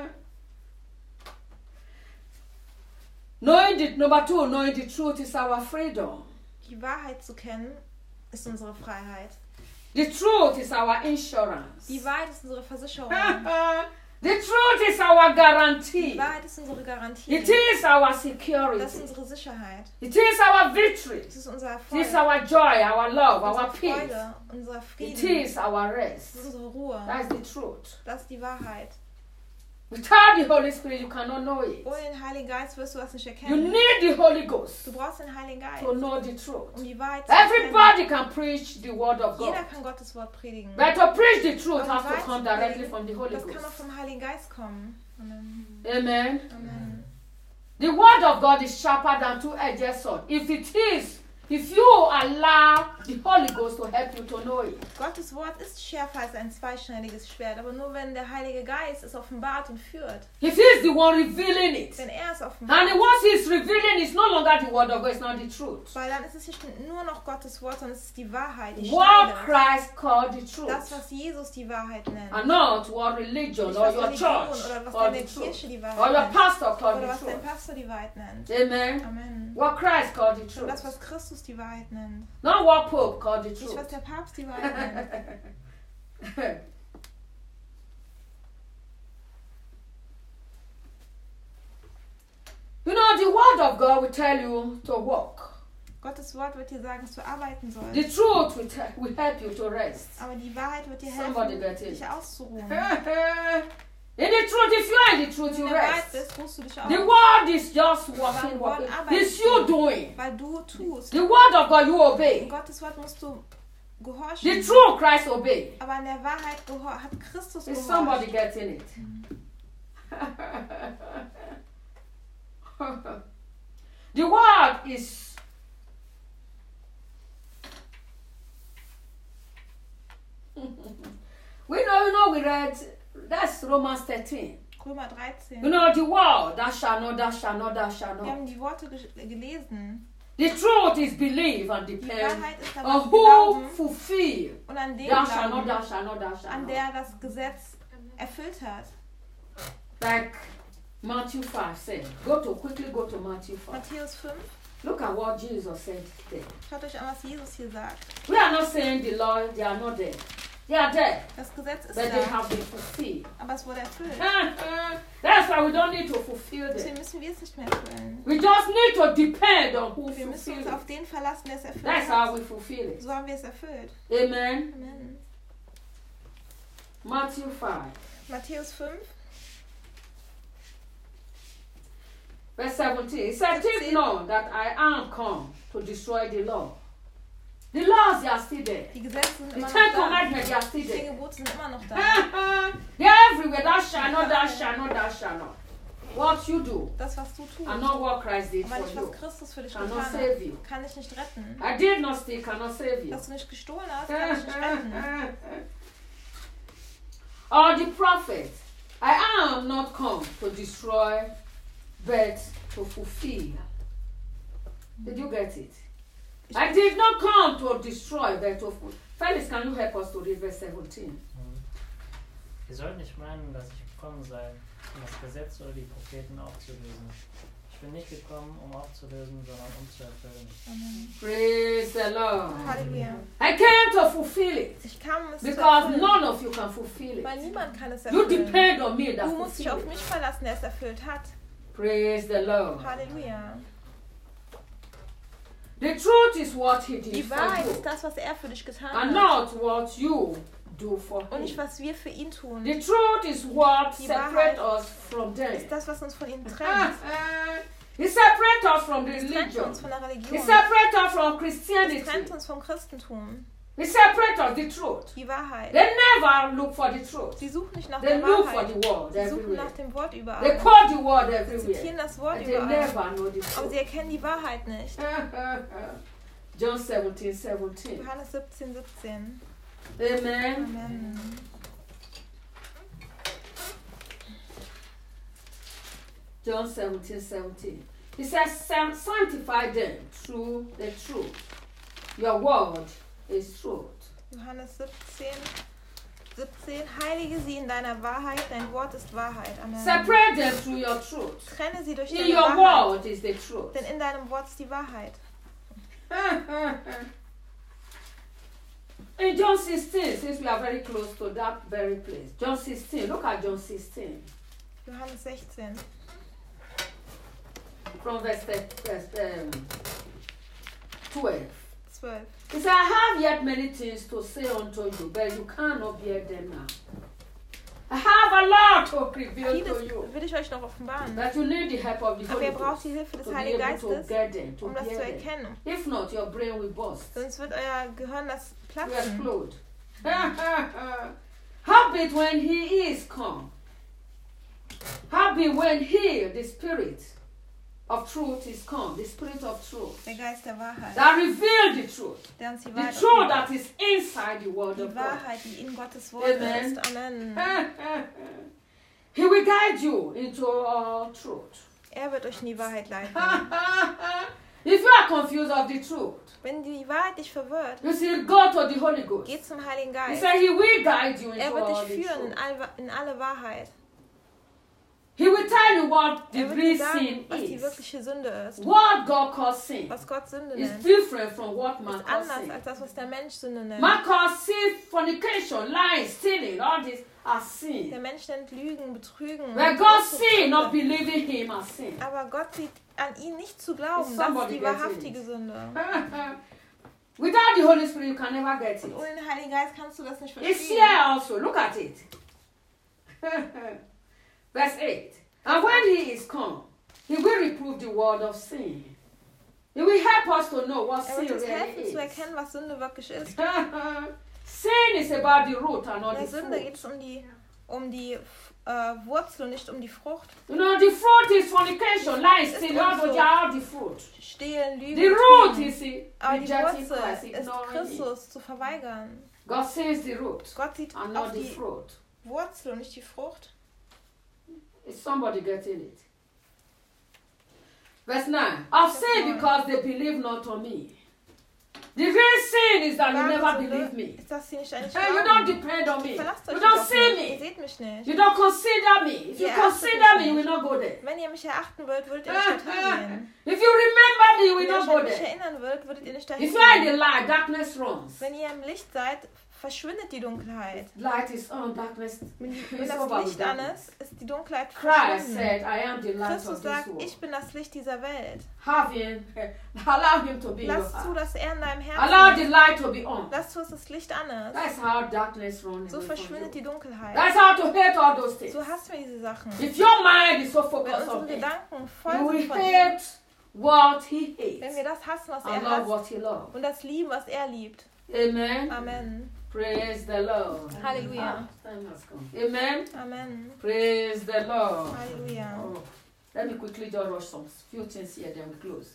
B: Knowing the number two, knowing the truth is our freedom.
A: Die Wahrheit zu kennen, ist unsere Freiheit.
B: The truth is our insurance.
A: Die Wahrheit ist unsere Versicherung.
B: The truth is our
A: Die
B: guarantee.
A: Wahrheit ist unsere Garantie.
B: It is our
A: Das ist
B: security.
A: unsere Sicherheit.
B: It is our victory.
A: Das ist unser
B: It
A: Erfolg.
B: is our joy, our love, our
A: Unsere
B: peace.
A: Freude, unser
B: It
A: Frieden.
B: is our
A: Das
B: rest.
A: ist unsere Ruhe.
B: That's the truth.
A: Das ist die Wahrheit.
B: Without the Holy Spirit, you cannot know it.
A: Ohne den Heiligen Geist wirst du das nicht
B: You
A: erkennen.
B: need the Holy Ghost
A: Du brauchst den Heiligen Geist,
B: to know the truth.
A: um die Wahrheit zu erkennen.
B: Everybody can preach the word of God.
A: Jeder kann Gottes Wort predigen.
B: But to preach the truth
A: Aber
B: has to
A: Wahrheit
B: come
A: zu
B: directly
A: predigen,
B: from the Holy
A: Das kann auch
B: Ghost.
A: vom Heiligen Geist kommen. Amen.
B: Amen.
A: Amen.
B: The word of God is sharper than two-edged sword. If it is, if you allow the Holy Ghost to help you to know it.
A: Gottes Wort ist schärfer als ein zweischneidiges Schwert, aber nur wenn der Heilige Geist es offenbart und führt.
B: If he's the one revealing it.
A: Wenn er es
B: And
A: offenbart,
B: once he's revealing, it's no longer the word of God, it's not the truth.
A: weil dann ist es nicht nur noch Gottes Wort, sondern es ist die Wahrheit, die
B: What
A: schneidet.
B: Christ called the
A: Das,
B: truth.
A: was Jesus die Wahrheit nennt.
B: And not what religion
A: Nicht
B: or
A: was
B: your
A: Religion
B: church
A: oder was
B: called
A: deine
B: the truth.
A: Kirche die
B: Or
A: Wahrheit
B: your
A: nennt.
B: pastor called
A: Oder
B: the
A: was dein
B: truth.
A: Pastor die Wahrheit nennt.
B: Amen.
A: Amen.
B: What Christ called the
A: Und
B: truth.
A: das, was Christus die Wahrheit nennt.
B: Not what Pope called the
A: Nicht,
B: truth.
A: was der Papst die Wahrheit nennt.
B: You know, the word of God will tell you to walk.
A: Gottes Wort wird dir sagen, dass du arbeiten sollst.
B: The truth will, te- will help you to rest.
A: Aber die Wahrheit wird dir
B: Somebody
A: helfen,
B: get it.
A: dich auszuruhen.
B: In the truth, if you are in the truth,
A: Wenn
B: you
A: du in der Wahrheit
B: rest.
A: bist, ruhst du dich
B: The
A: aus.
B: word is just
A: Beim
B: walking,
A: Wort
B: walking.
A: arbeitest
B: It's you
A: du,
B: doing.
A: weil du tust.
B: The word of God you obey.
A: In Gottes Wort musst du
B: The
A: gehorchen.
B: true Christ obey.
A: Aber in der Wahrheit gehor- hat Christus
B: Is somebody
A: gehorcht.
B: getting it? The word is we know, you know, we read that's Romans thirteen.
A: Römer dreizehn.
B: You know the word, that shall not, that shall not, that shall
A: Wir
B: not.
A: haben die Worte ge- gelesen.
B: The truth is believe and
A: Die
B: depend
A: Wahrheit ist
B: on
A: darauf
B: who
A: Glauben
B: fulfill.
A: und an dem
B: Thou shall not,
A: Glauben,
B: thou shall not, thou shall
A: an
B: not.
A: der das Gesetz erfüllt hat.
B: Like Matthew five said. Go to quickly go to Matthew five.
A: Matthäus fünf.
B: Look at what Jesus said there.
A: Schaut euch an, was Jesus hier sagt.
B: We are not saying the law, they are not there. They are there,
A: Das Gesetz ist
B: but they
A: da,
B: have been fulfilled.
A: aber es wurde erfüllt.
B: That's why we don't need to fulfill
A: Deswegen
B: them.
A: müssen wir es nicht mehr erfüllen.
B: We just need to depend on who
A: Wir müssen
B: fulfills
A: uns
B: it.
A: auf den verlassen, der es erfüllt
B: That's how
A: hat.
B: we fulfill it.
A: So haben wir es erfüllt.
B: Amen.
A: Amen.
B: Matthew five,
A: Matthäus fünf,
B: verse seventeen. It said, "Think not that I am come to destroy the law. The laws, they are still there.
A: die Gesetze sind
B: The
A: immer
B: Ten
A: noch da.
B: Commandments, they are still
A: Die
B: there.
A: Gebote sind immer noch da.
B: They're everywhere. Thou shalt not, thou shalt not, thou shalt not. What you do
A: Das, was du tust,
B: and not what Christ did
A: aber
B: for
A: nicht,
B: you
A: was Christus für dich
B: cannot
A: getan
B: save
A: hat,
B: you.
A: kann dich nicht retten.
B: I did not steal, cannot save you.
A: Dass du nicht gestohlen hast, kann dich nicht retten.
B: Or the prophet, I am not come to destroy, but to fulfill. Did you get it? I did not come to destroy, but to fulfill. Felix, can you help us to read verse seventeen?
D: Ihr sollt nicht meinen, dass ich gekommen sei, um das Gesetz oder die Propheten aufzulösen. Ich bin nicht gekommen, um aufzulösen, sondern um zu erfüllen.
A: Amen.
B: Praise the Lord.
A: Halleluja.
B: I came to fulfill it
A: Ich kam, um es zu
B: because
A: erfüllen,
B: none of you can fulfill
A: weil
B: it.
A: niemand kann es
B: You
A: erfüllen.
B: depend on me that
A: Du musst dich auf
B: fulfill
A: mich
B: it.
A: verlassen, der es erfüllt hat.
B: Praise the Lord.
A: Halleluja.
B: The truth is what he did
A: Die
B: for
A: Wahrheit
B: you,
A: ist das, was er für dich getan
B: and
A: hat.
B: not what you do for
A: Und nicht,
B: him.
A: was wir für ihn tun.
B: The truth is what
A: Die
B: separates
A: Wahrheit
B: us from them.
A: Ist das, was uns von ihm trennt.
B: He separates us from the
A: Es trennt
B: religion.
A: uns von der
B: He
A: Religion.
B: separates us from
A: Es
B: Christianity.
A: trennt uns vom Christentum.
B: He separates us the truth.
A: Die Wahrheit.
B: They never look for the truth.
A: Sie suchen nicht nach
B: They
A: der
B: look for
A: Wahrheit.
B: the word
A: Sie suchen
B: everywhere.
A: nach dem Wort
B: They
A: überall.
B: quote the word
A: Sie
B: everywhere.
A: zitieren das Wort
B: And they
A: überall.
B: never know the
A: Aber
B: truth.
A: sie erkennen die Wahrheit nicht.
B: John seventeen, seventeen.
A: Johannes siebzehn, siebzehn.
B: Amen.
A: Amen.
B: John seventeen, seventeen. He says, "San- sanctify them through the truth. Your word is truth."
A: Johannes siebzehn, siebzehn. Heilige sie in deiner Wahrheit, dein Wort ist Wahrheit. Amen.
B: Separate them through your truth.
A: Trenne sie durch
B: In
A: deine
B: your
A: Wahrheit.
B: word is the truth.
A: Denn in deinem Wort ist die Wahrheit.
B: In John sixteen, since we are very close to that very place, John sixteen, look at John sixteen,
A: Johannes sechzehn.
B: from verse, verse um, twelve.
A: zwölf.
B: He said, I have yet many things to say unto you, but you cannot bear them now. I have a lot to reveal to
A: Vieles
B: you,
A: will ich euch noch offenbaren.
B: but you need the help of the
A: Aber
B: Holy
A: ihr braucht
B: Ghost
A: die Hilfe des
B: to be
A: Heiligen
B: able to
A: Geistes,
B: get them, to
A: um das zu
B: bear them.
A: erkennen.
B: If not, your brain will burst,
A: Sonst wird euer Gehirn das
B: will
A: platzen.
B: explode. Howbeit when he is come, howbeit when he, the Spirit of truth, is come, the Spirit of truth,
A: Der Geist der Wahrheit,
B: that reveal the truth,
A: der uns die
B: the
A: Wahrheit
B: truth
A: offenbart.
B: that is inside the Word
A: Die
B: of God.
A: Wahrheit, die in Gottes Wort
B: Amen.
A: ist. Amen.
B: He will guide you into all truth.
A: Er wird euch in die Wahrheit leiten.
B: If you are confused of the truth,
A: Wenn die Wahrheit dich verwirrt,
B: you see, go to the Holy Ghost.
A: geh zum Heiligen
B: He
A: Geist.
B: said he will guide you
A: Er
B: into
A: wird
B: all
A: dich
B: the
A: führen in,
B: truth.
A: all, in alle Wahrheit.
B: He will tell you what the
A: Er wird dir
B: real
A: sagen,
B: sin
A: was die
B: is.
A: wirkliche Sünde ist.
B: What God calls sin
A: Was Gott Sünde
B: is
A: nennt.
B: different from what man
A: Ist
B: calls
A: anders
B: sin.
A: als das, was der Mensch Sünde nennt.
B: Man calls sin fornication, lying, stealing, all this are
A: Der
B: sin.
A: Mensch nennt Lügen, Betrügen.
B: Where
A: und
B: God
A: Unzucht.
B: sin, not believing him as sin.
A: Aber Gott sieht an ihn nicht zu glauben.
B: Is
A: Das ist
B: somebody
A: die
B: getting
A: wahrhaftige
B: it?
A: Sünde.
B: Without the Holy Spirit, you can never get it.
A: Und ohne den Heiligen Geist kannst du das nicht
B: It's
A: verstehen.
B: here also. Look at it. Verse eight. And when he is come, he will reprove the world of sin. He will help us to know what
A: Er
B: sin
A: wird uns
B: really
A: helfen zu
B: is.
A: erkennen, was Sünde wirklich ist.
B: Sin is about the root and
A: In
B: not
A: der
B: the
A: Sünde geht
B: fruit.
A: es um die, um die äh, Wurzel und nicht um die Frucht.
B: You know, the fruit is fornication, lies,
A: Ist
B: stealing, all those
A: Unzucht.
B: are the fruit.
A: Stehlen, Lügen,
B: The root
A: Betrügen.
B: is the
A: Aber die
B: rejecting
A: Wurzel
B: Christ,
A: ist
B: ignoring him.
A: Christus zu verweigern.
B: God says the root
A: Gott sieht
B: and
A: auf
B: not the
A: die
B: fruit.
A: Wurzel und nicht die Frucht.
B: Is somebody getting it? Verse nine. I've
A: Verse
B: sinned
A: nine.
B: because they believe not on me. The real sin is that you
A: Wahre
B: never
A: Sünde
B: believe me.
A: ist, dass sie nicht an dich
B: Hey, you don't
A: glauben.
B: depend on me.
A: Verlasst
B: You
A: euch
B: don't
A: nicht auf
B: see
A: mich. Ihr
B: me.
A: seht mich nicht.
B: You don't consider me. If you
A: Ihr achtet
B: consider
A: mich
B: me, you will
A: nicht.
B: not go there.
A: Wenn ihr mich erachten wollt, würdet ihr nicht dorthin gehen.
B: If you remember nobody, you will
A: Wenn ihr
B: not
A: euch
B: go
A: an mich
B: there.
A: erinnern würdet, würdet ihr nicht dahin
B: If you are in
A: gehen.
B: the light, darkness runs.
A: Wenn ihr im Licht seid, verschwindet die Dunkelheit.
B: Light is on, darkness
A: Wenn, die, wenn
B: is
A: das
B: over with
A: Licht an
B: darkness.
A: ist, ist die Dunkelheit
B: Christ
A: verschwunden.
B: said, I am the light
A: Christus
B: of this
A: sagt,
B: world.
A: ich bin das Licht dieser Welt.
B: Have him, allow him to be in your
A: Lass zu,
B: heart.
A: dass er in deinem
B: Allow
A: Herzen
B: the
A: ist.
B: light to be on.
A: Lass zu, dass das Licht an ist.
B: That's how darkness runs
A: So
B: away from
A: verschwindet die
B: you.
A: Dunkelheit.
B: That's how to hate all those things.
A: So hassen wir diese Sachen.
B: If your mind is so
A: Wenn
B: focused
A: unsere
B: on him,
A: Gedanken voll
B: you will
A: sind von ihm,
B: hate what he
A: wenn
B: hates
A: wir das hassen, was
B: and
A: er
B: love
A: hasst,
B: what he loves.
A: und das lieben, was er liebt.
B: Amen.
A: Amen.
B: Praise the Lord.
A: Halleluja.
B: Ah, time has come. Amen.
A: Amen.
B: Praise the Lord.
A: Halleluja.
B: Oh, let me quickly just rush some few things here, then we close.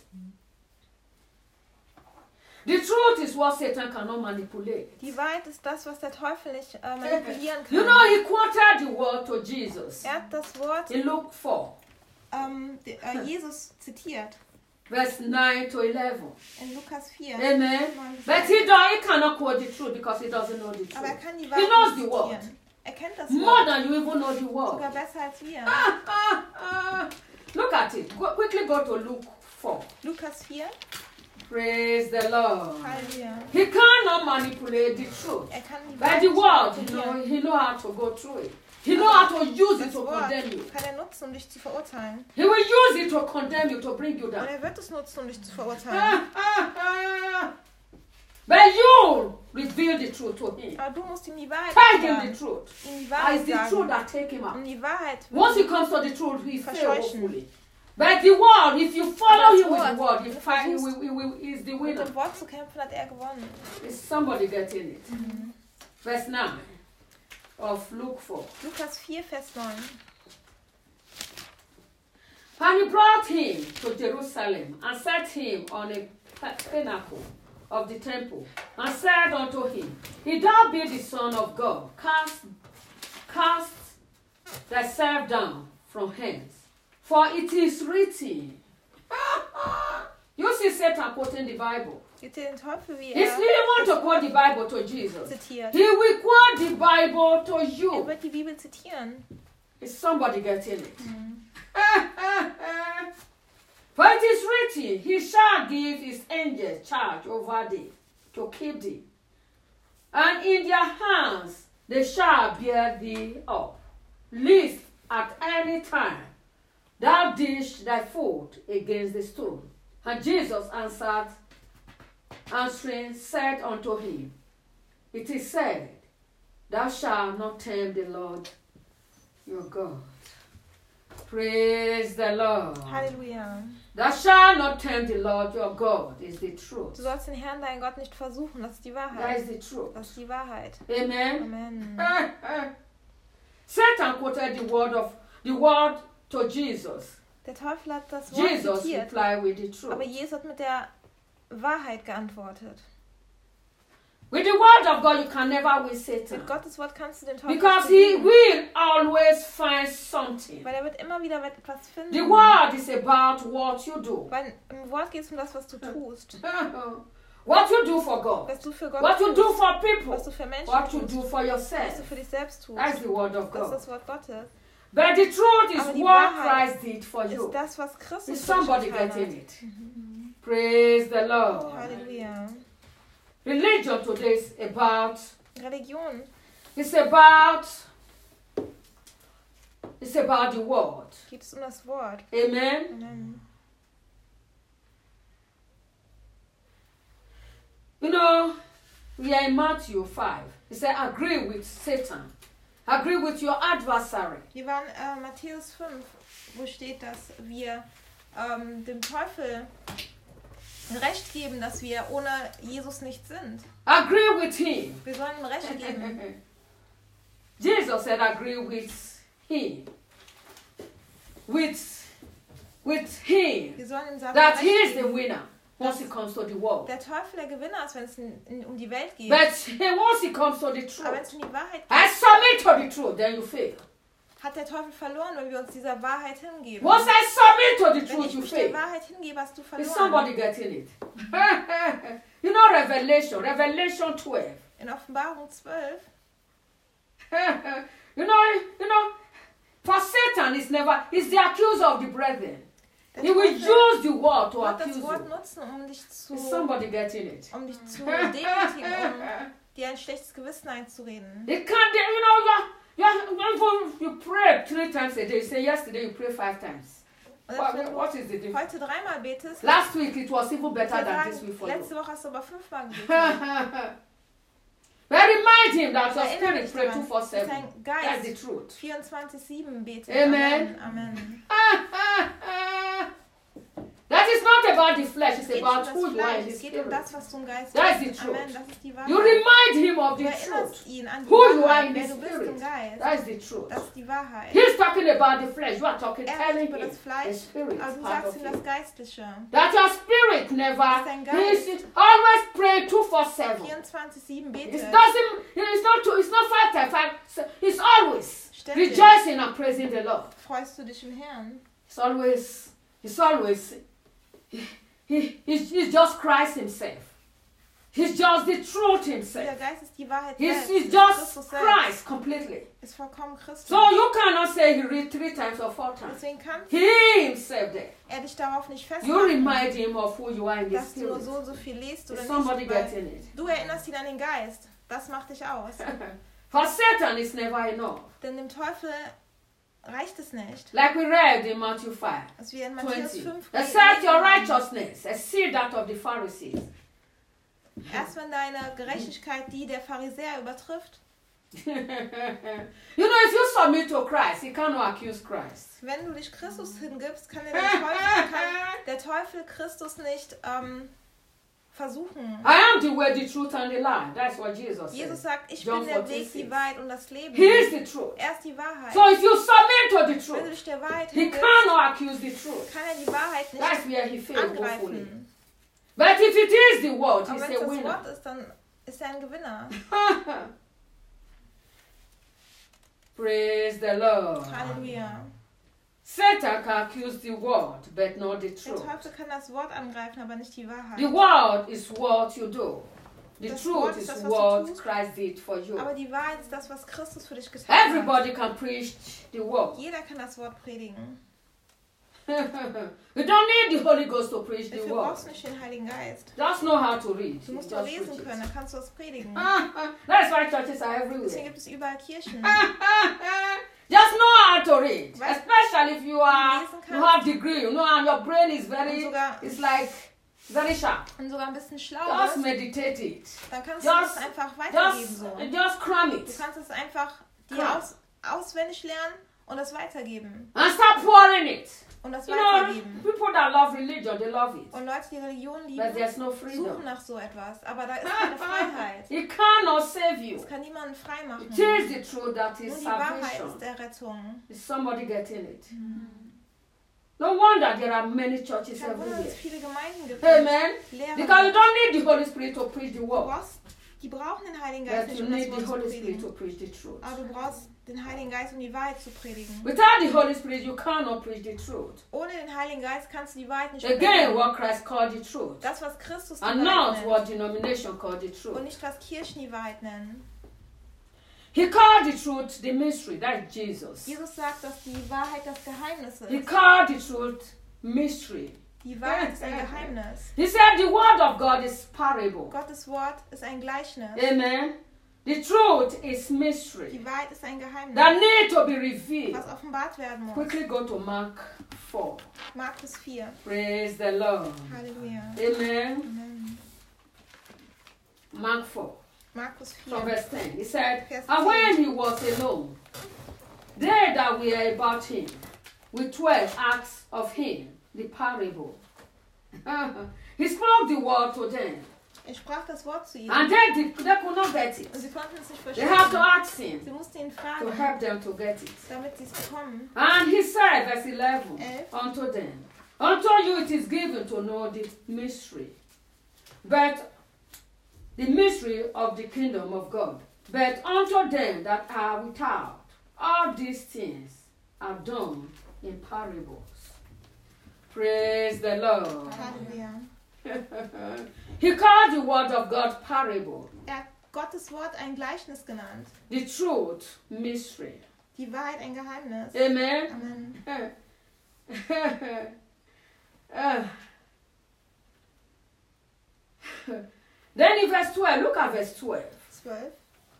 B: The truth is what Satan cannot manipulate.
A: Die Wahrheit ist das, was der Teufel nicht äh, manipulieren
B: You
A: kann.
B: know, he quoted the word to Jesus
A: Er hat das Wort
B: in Luke four,
A: ähm, de, äh, Jesus zitiert
B: verse nine to eleven.
A: in Lukas vier.
B: Amen.
A: neun bis
B: But
A: elf.
B: he, don't, he cannot quote the truth because he doesn't know the
A: Aber er
B: truth.
A: kann die
B: He
A: Wahrheit
B: knows
A: nicht
B: the word.
A: zitieren. Er kennt das
B: More
A: Wort
B: than you even know the
A: sogar
B: word.
A: besser als wir.
B: Ah, ah, ah. Look at it. Go, quickly go to Luke four.
A: Lukas vier.
B: Praise the Lord.
A: Halleluja.
B: He cannot manipulate the truth.
A: Er kann die
B: By
A: Wahrheit
B: the
A: nicht
B: word, he know,
A: manipulieren.
B: he know how to go through it. He know how to use it
A: Das
B: to
A: Wort
B: condemn you.
A: kann er nutzen, um dich zu verurteilen.
B: He will use it to condemn you, to bring you
A: Und
B: down.
A: er wird es nutzen, um dich zu verurteilen.
B: Ah, ah, ah. But you reveal the truth to him.
A: Aber du musst ihm die Wahrheit
B: Tell him
A: sagen.
B: the truth.
A: Ihm die
B: Ah,
A: Wahrheit
B: it's the truth
A: sagen.
B: that take him out.
A: Um die Wahrheit
B: Once he comes to the truth, he fails
A: Verscheuchen.
B: hopefully. But the word, if you follow
A: Aber das
B: him with the
A: Wort,
B: word, he,
A: du
B: fight, he,
A: versuchst-
B: will, he, will, he is the
A: mit
B: winner.
A: dem Wort zu kämpfen, hat er gewonnen.
B: Is somebody getting it? Verse nine of Luke four.
A: Lukas vier, Vers neun.
B: And he brought him to Jerusalem and set him on a pinnacle of the temple and said unto him, If thou be the Son of God, cast, cast thyself down from hence, for it is written. You see Satan quoting the Bible.
A: Seht ihr den Teufel, wie
B: He
A: er
B: really want to quote the Bible to Jesus.
A: zitiert?
B: He will quote the Bible to
A: Er
B: you.
A: wird die Bibel zitieren.
B: Is somebody getting it? For it is written, He shall give His angels charge over thee, to keep thee. And in their hands they shall bear thee up, lest at any time thou dish thy foot against the stone. And Jesus answered, answering, said unto him, It is said, Thou shalt not tempt the Lord your God. Praise the Lord.
A: Halleluja.
B: Thou shalt not tempt the Lord your God is the truth.
A: Du sollst den Herrn, deinen Gott, nicht versuchen. Das ist die
B: That
A: Wahrheit.
B: is the truth.
A: Das ist die Wahrheit.
B: Amen.
A: Amen.
B: Satan quoted the word of the word to Jesus.
A: Der Teufel hat das Wort
B: Jesus
A: zitiert.
B: replied with the
A: Aber
B: truth.
A: Jesus hat mit der Wahrheit geantwortet.
B: With the word of God, you can never win Satan.
A: Mit Gottes Wort kannst du den Teufel
B: Because
A: nicht
B: he
A: besiegen,
B: will always find something.
A: weil er wird immer wieder etwas finden.
B: The word is about what you do.
A: Weil im Wort geht es um das, was du tust.
B: What you do for God.
A: Was du für Gott
B: What you do
A: tust.
B: for people.
A: Was du für Menschen
B: What you
A: tust.
B: do for
A: Was du
B: yourself.
A: für dich selbst tust.
B: That's the word of
A: Das ist
B: God.
A: das Wort Gottes.
B: But the truth is
A: Aber die
B: what
A: Wahrheit
B: Christ did for
A: Ist
B: you.
A: das, was Christus
B: Is
A: für dich
B: somebody
A: getan
B: getting
A: hat.
B: it? Praise the Lord.
A: Halleluja.
B: Religion today is about,
A: Religion
B: it's about, it's about the word.
A: geht es um das Wort.
B: Amen.
A: Amen.
B: You know, we are in Matthew five. It said, agree with Satan. Agree with your adversary.
A: Wir waren äh, Matthäus fünf, wo steht, dass wir ähm, dem Teufel Recht geben, dass wir ohne Jesus nicht sind.
B: Agree with him.
A: Wir sollen ihm Recht geben.
B: Jesus said, agree with him. With, with him.
A: Wir sollen ihm sagen,
B: That
A: Recht
B: he is the
A: geben.
B: winner once it comes to the world.
A: Der Teufel der Gewinner ist, wenn es in, in, um die Welt geht.
B: But once it comes to the
A: Aber wenn es
B: truth,
A: um die Wahrheit
B: I
A: geht,
B: submit to the truth, then you fail.
A: hat der Teufel verloren, wenn wir uns dieser Wahrheit hingeben.
B: Once I submit to the
A: Wenn
B: truth,
A: ich
B: you
A: mich der
B: fail.
A: Wahrheit hingebe, hast du
B: Is
A: verloren.
B: somebody getting it? You know Revelation, Revelation twelve.
A: In Offenbarung zwölf,
B: you know, you know, for Satan is never, he's the accuser of the brethren.
A: Der
B: He will
A: Teufel
B: use the word to
A: wird
B: accuse
A: das Wort
B: you.
A: nutzen, um dich zu,
B: Is somebody getting it?
A: um dich zu demütigen, um dir ein schlechtes Gewissen einzureden.
B: They can't, they, you know, you're, you're, you pray three times a day. You say yesterday you pray five times.
A: Und
B: What,
A: selbst wenn
B: what
A: du
B: is the difference?
A: heute dreimal betest,
B: Last week it was even better
A: wir
B: than this
A: sagen,
B: week for you.
A: letzte Woche hast du aber fünfmal gebetet.
B: But remind him that your
A: Erinnere
B: spirit
A: dich
B: pray
A: daran,
B: two four
A: dass
B: seven.
A: dein
B: That's the
A: Geist
B: truth.
A: vierundzwanzig sieben betet.
B: Amen.
A: Amen.
B: That is not about the flesh, it's
A: Es geht
B: about
A: nicht
B: who
A: um das
B: you are in
A: Fleisch,
B: the
A: es geht um
B: spirit.
A: das, was du im Geist
B: That's
A: bist.
B: the truth.
A: Amen, das ist die Wahrheit.
B: You remind him of
A: Du
B: the
A: erinnerst
B: truth.
A: ihn an die
B: Who you are
A: Wahrheit,
B: in
A: wer
B: the
A: du bist im
B: spirit.
A: Geist.
B: That is the truth.
A: Das ist die Wahrheit.
B: He's talking about the flesh. You are talking,
A: Er
B: telling
A: spricht über
B: him
A: das
B: the
A: Fleisch,
B: spirit
A: aber du
B: part
A: sagst
B: of
A: ihm das
B: you.
A: Geistliche.
B: That your spirit never,
A: Dein Geist.
B: he's always pray two four seven.
A: vierundzwanzig sieben
B: It
A: betet.
B: doesn't, it's not two, it's not five times five. It's always
A: Ständig
B: rejoicing and praising the Lord.
A: freust du dich im Herrn.
B: It's always, it's always, he, he, he's, he's just Christ himself. He's just the truth
A: Der
B: himself.
A: Geist ist die Wahrheit
B: He's,
A: selbst.
B: he's
A: ist
B: just
A: Christus selbst.
B: Christ completely.
A: Ist vollkommen Christus.
B: So you cannot say he read three times or four times.
A: Deswegen kann
B: He himself there.
A: er dich darauf nicht
B: You
A: festmachen,
B: remind him of who you are in the
A: dass du nur
B: spirit.
A: so und so viel liest oder
B: Is somebody
A: nicht. Weil
B: getting it?
A: du erinnerst ihn an den Geist. Das macht dich aus.
B: For Satan is never enough.
A: Denn dem Teufel reicht es nicht.
B: Like we read in Matthew five
A: Als wir in Matthäus
B: twenty.
A: fünf
B: Accept your
A: haben,
B: righteousness, exceed that of the Pharisees.
A: erst wenn deine Gerechtigkeit die der Pharisäer übertrifft,
B: You know, if you submit to Christ, he cannot accuse Christ.
A: wenn du dich Christus hingibst, kann der, Teufel, kann der Teufel Christus nicht ähm, versuchen.
B: I am the way, the truth, and the life. That's what Jesus
A: Jesus
B: said.
A: sagt, ich
B: John
A: bin der
B: fourteen
A: Weg, die
B: six.
A: Wahrheit und das Leben.
B: He is the truth.
A: Er ist die Wahrheit.
B: So if you submit to the
A: Wenn du
B: truth,
A: dich der Wahrheit
B: he
A: hingibst,
B: cannot accuse the truth.
A: kann er die Wahrheit
B: That's
A: nicht
B: where he failed woefully.
A: angreifen.
B: But if it is the word,
A: Aber
B: he's
A: wenn es
B: a
A: das
B: winner.
A: Wort ist, dann ist er ein Gewinner.
B: Praise the Lord.
A: Halleluja.
B: Satan can accuse the word, but not the
A: Der
B: truth.
A: Teufel kann das Wort angreifen, aber nicht die Wahrheit.
B: The word is what you do. The
A: Das
B: truth
A: Wort
B: is
A: ist das, was
B: what
A: du tust.
B: Christ did for you.
A: Aber die Wahrheit ist das, was Christus für dich getan hat.
B: Everybody can preach the word.
A: Jeder kann das Wort predigen.
B: You don't need the Holy Ghost to preach the
A: Dafür
B: word.
A: brauchst du nicht den Heiligen Geist.
B: Just know how to read.
A: Du musst
B: Just
A: nur lesen
B: preach it.
A: können, dann kannst du das predigen.
B: That's why churches are
A: Deswegen
B: everywhere.
A: gibt es überall Kirchen.
B: Just know how to read,
A: Weißt-
B: especially if you are
A: lesen
B: you
A: kannst.
B: have degree. You know, and your brain is
A: Und
B: very,
A: sogar,
B: it's like very sharp.
A: und sogar ein bisschen schlau
B: Just
A: bist,
B: meditate it.
A: dann kannst du
B: Just,
A: das einfach weitergeben.
B: just,
A: So.
B: just cram
A: Du
B: it
A: kannst es einfach dir
B: Klar.
A: aus, auswendig lernen und das weitergeben.
B: and start pouring it.
A: Und das
B: You know,
A: weitergeben.
B: people that love religion, they love it,
A: Und Leute, die Religion
B: but
A: lieben,
B: there's no
A: suchen
B: freedom.
A: nach so etwas. Aber da ist keine Freiheit.
B: It cannot save you.
A: Es kann niemanden frei machen.
B: It is the truth that
A: Nur
B: is
A: die Wahrheit
B: salvation.
A: ist Errettung.
B: Is somebody getting it? No wonder there are many churches
A: Kein Wunder, dass
B: everywhere.
A: es viele Gemeinden gibt.
B: Amen.
A: Lehrer.
B: Because you don't need the Holy Spirit to preach the
A: Du
B: word,
A: brauchst, die brauchen den Heiligen Geist
B: but
A: nicht,
B: you
A: um das
B: need the
A: Wort zu
B: Holy Spirit to
A: predigen.
B: preach the truth.
A: Aber du brauchst den Heiligen Geist, um die Wahrheit zu predigen.
B: Without the Holy Spirit, you cannot preach the truth.
A: Ohne den Heiligen Geist kannst du die Wahrheit nicht
B: Again,
A: predigen.
B: what Christ called the truth,
A: Das, was Christus die
B: and
A: Wahrheit
B: not
A: nennt.
B: what denomination called the
A: Und
B: truth.
A: nicht, was Kirchen die Wahrheit nennen.
B: He called the truth the mystery. That's Jesus.
A: Jesus sagt, dass die Wahrheit das Geheimnis
B: He
A: ist.
B: called the truth mystery.
A: Die Wahrheit ist ein Geheimnis.
B: He said the word of God is parable.
A: Gottes Wort ist ein Gleichnis.
B: Amen. The truth is mystery
A: Die Wahrheit ist ein Geheimnis,
B: that need to be revealed.
A: was offenbart werden muss.
B: Quickly go to Mark four.
A: Markus vier.
B: Praise the Lord.
A: Halleluja.
B: Amen.
A: Amen.
B: Mark four,
A: Markus
B: from
A: vier.
B: verse ten. He said,
A: Vers
B: and
A: zehn.
B: when he was alone, they that were about him, with twelve asked of him the parable. He spoke the word to them,
A: Er sprach das Wort zu ihnen.
B: and they, did, they could not get it.
A: Und sie konnten es nicht
B: They have to
A: verstehen.
B: ask him
A: Sie mussten ihn
B: to
A: fragen,
B: help them to get it.
A: damit sie es bekommen.
B: And he said, verse eleven,
A: Elf.
B: unto them, unto you it is given to know the mystery, but the mystery of the kingdom of God. But unto them that are without, all these things are done in parables. Praise the Lord.
A: Halleluja.
B: He called the word of God parable,
A: Er hat Gottes Wort ein Gleichnis genannt.
B: the truth mystery.
A: Die Wahrheit ein Geheimnis.
B: Amen.
A: Amen.
B: Uh, then in verse twelve, look at verse twelve.
A: zwölf.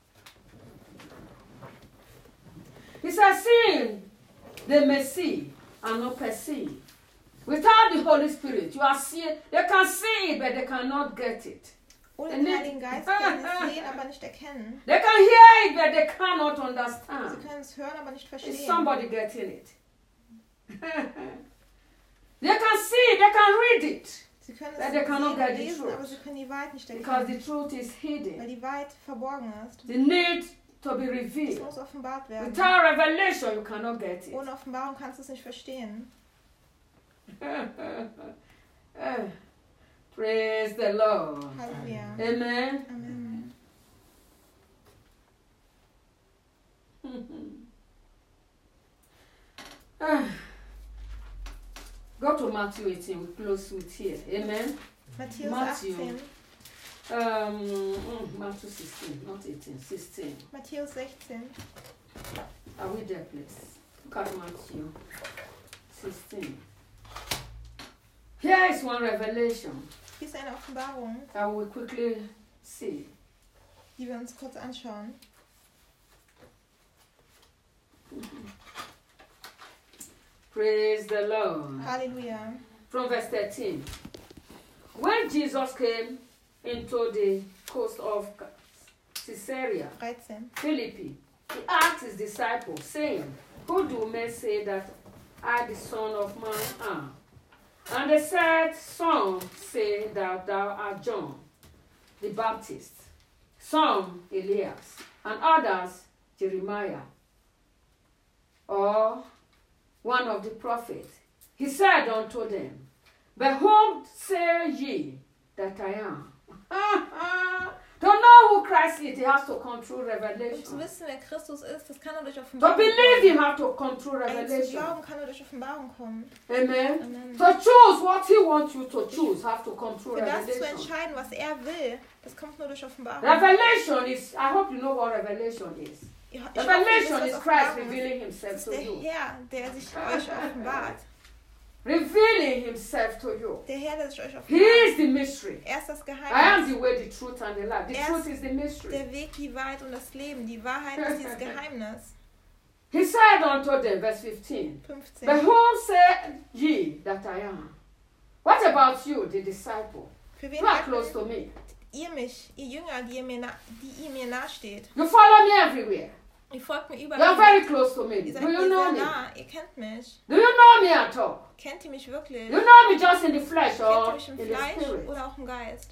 B: He says, seeing they may see and not perceive. Without the Holy Spirit, you are seeing, they can see it, but they cannot get it.
A: Ohne
B: And
A: den
B: it-
A: Heiligen Geist können sie es sehen, aber nicht erkennen.
B: They can hear it, but they cannot
A: Sie
B: understand.
A: können es hören, aber nicht
B: Is
A: verstehen.
B: somebody getting it? They can see, they can read it,
A: Sie können
B: But
A: es
B: they cannot
A: sehen
B: get
A: und
B: the
A: lesen,
B: truth.
A: aber sie können die Wahrheit nicht
B: because the
A: erkennen,
B: truth is
A: weil
B: hidden.
A: die Wahrheit verborgen ist.
B: They need to be
A: Es
B: revealed.
A: muss offenbart werden.
B: Without revelation, you cannot get it.
A: Ohne Offenbarung kannst du es nicht verstehen.
B: Eh, Praise the Lord.
A: Halleluja.
B: Amen.
A: Amen.
B: Ah. Go to Matthew eighteen. We close with here. Amen.
A: Matthäus
B: Matthew.
A: achtzehn.
B: Um, mm, Matthew sixteen, not eighteen, sixteen.
A: Matthäus sechzehn.
B: Are we there, please? Look at Matthew sixteen. Here is one revelation
A: Hier ist eine Offenbarung,
B: that we will quickly see.
A: die wir uns kurz anschauen.
B: Praise the Lord.
A: Halleluja.
B: From verse thirteen. When Jesus came into the coast of Caesarea
A: dreizehn.
B: Philippi, he asked his disciples, saying, who do men say that I, the Son of Man, am? And they said, some say that thou art John the Baptist, some Elias, and others Jeremiah, or one of the prophets. He said unto them, but whom say ye that I am? To know who Christ is, he has to come through
A: Um zu
B: revelation.
A: wissen, wer Christus ist, das kann nur durch
B: To
A: Offenbarung
B: believe
A: kommen.
B: him, have to come through
A: An ihn zu
B: revelation.
A: glauben, kann nur durch Offenbarung kommen.
B: Amen.
A: Amen.
B: To choose what he wants you to choose, have to come through
A: Für das zu
B: revelation.
A: entscheiden, was er will, das kommt nur durch Offenbarung.
B: Revelation is, I hope you know what revelation is.
A: Ich hoffe, ihr wisst,
B: Revelation
A: was
B: is Christ
A: Offenbarung ist.
B: revealing
A: Das
B: himself
A: ist
B: to
A: der
B: you.
A: Herr, der sich euch offenbart.
B: Revealing himself to you.
A: Der Herr, der sich euch
B: He
A: offenbart.
B: is the mystery.
A: Er ist das
B: I am
A: Geheimnis.
B: the way, the truth, and the life. The
A: Er
B: truth
A: ist
B: is the mystery.
A: Der Weg, die Wahrheit und das Leben. Die Wahrheit ist dieses Geheimnis.
B: He said unto them, verse fifteen, but
A: fünfzehn.
B: whom say ye that I am? What about you, the disciple?
A: Für wen
B: You are
A: haltet
B: close to me.
A: ihr mich, ihr Jünger, die ihr mir, na, die ihr mir nahesteht?
B: You follow me everywhere.
A: Ihr folgt mir
B: You are
A: überall.
B: very close to me.
A: Ihr seid
B: Do
A: mir
B: you know
A: sehr
B: me?
A: nah. Ihr kennt mich.
B: Do you know me at all?
A: Kennt ihr mich wirklich?
B: You know me just in the flesh
A: Kennt ihr
B: or
A: mich im
B: in the
A: Fleisch
B: spirit?
A: oder auch im Geist?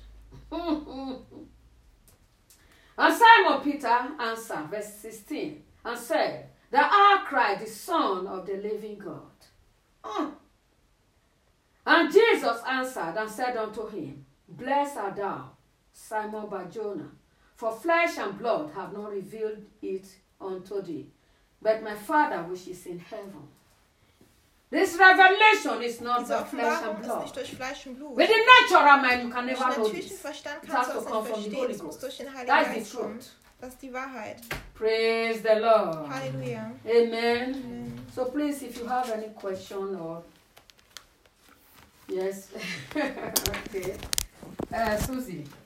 B: And Simon Peter answered, verse sixteen, and said, thou art Christ, the Son of the living God. Mm. And Jesus answered and said unto him, blessed art thou, Simon Bar-Jonah, for flesh and blood have not revealed it unto thee, but my Father which is in heaven. This revelation is not
A: Diese
B: by flesh and
A: Offenbarung ist
B: blood.
A: nicht durch Fleisch und Blut.
B: With the natural mind, you can
A: Durch
B: never know
A: natürlichen
B: this.
A: Verstand
B: It
A: kannst
B: has
A: du
B: to
A: das
B: come
A: nicht
B: from the
A: verstehen.
B: Holy
A: Es muss
B: Ghost.
A: durch den Heiligen
B: That's the
A: Geist kommen.
B: truth.
A: Das ist die Wahrheit.
B: Praise the Lord.
A: Halleluja.
B: Amen.
A: Amen.
B: So please, if you have any question or yes, okay, uh, Susie.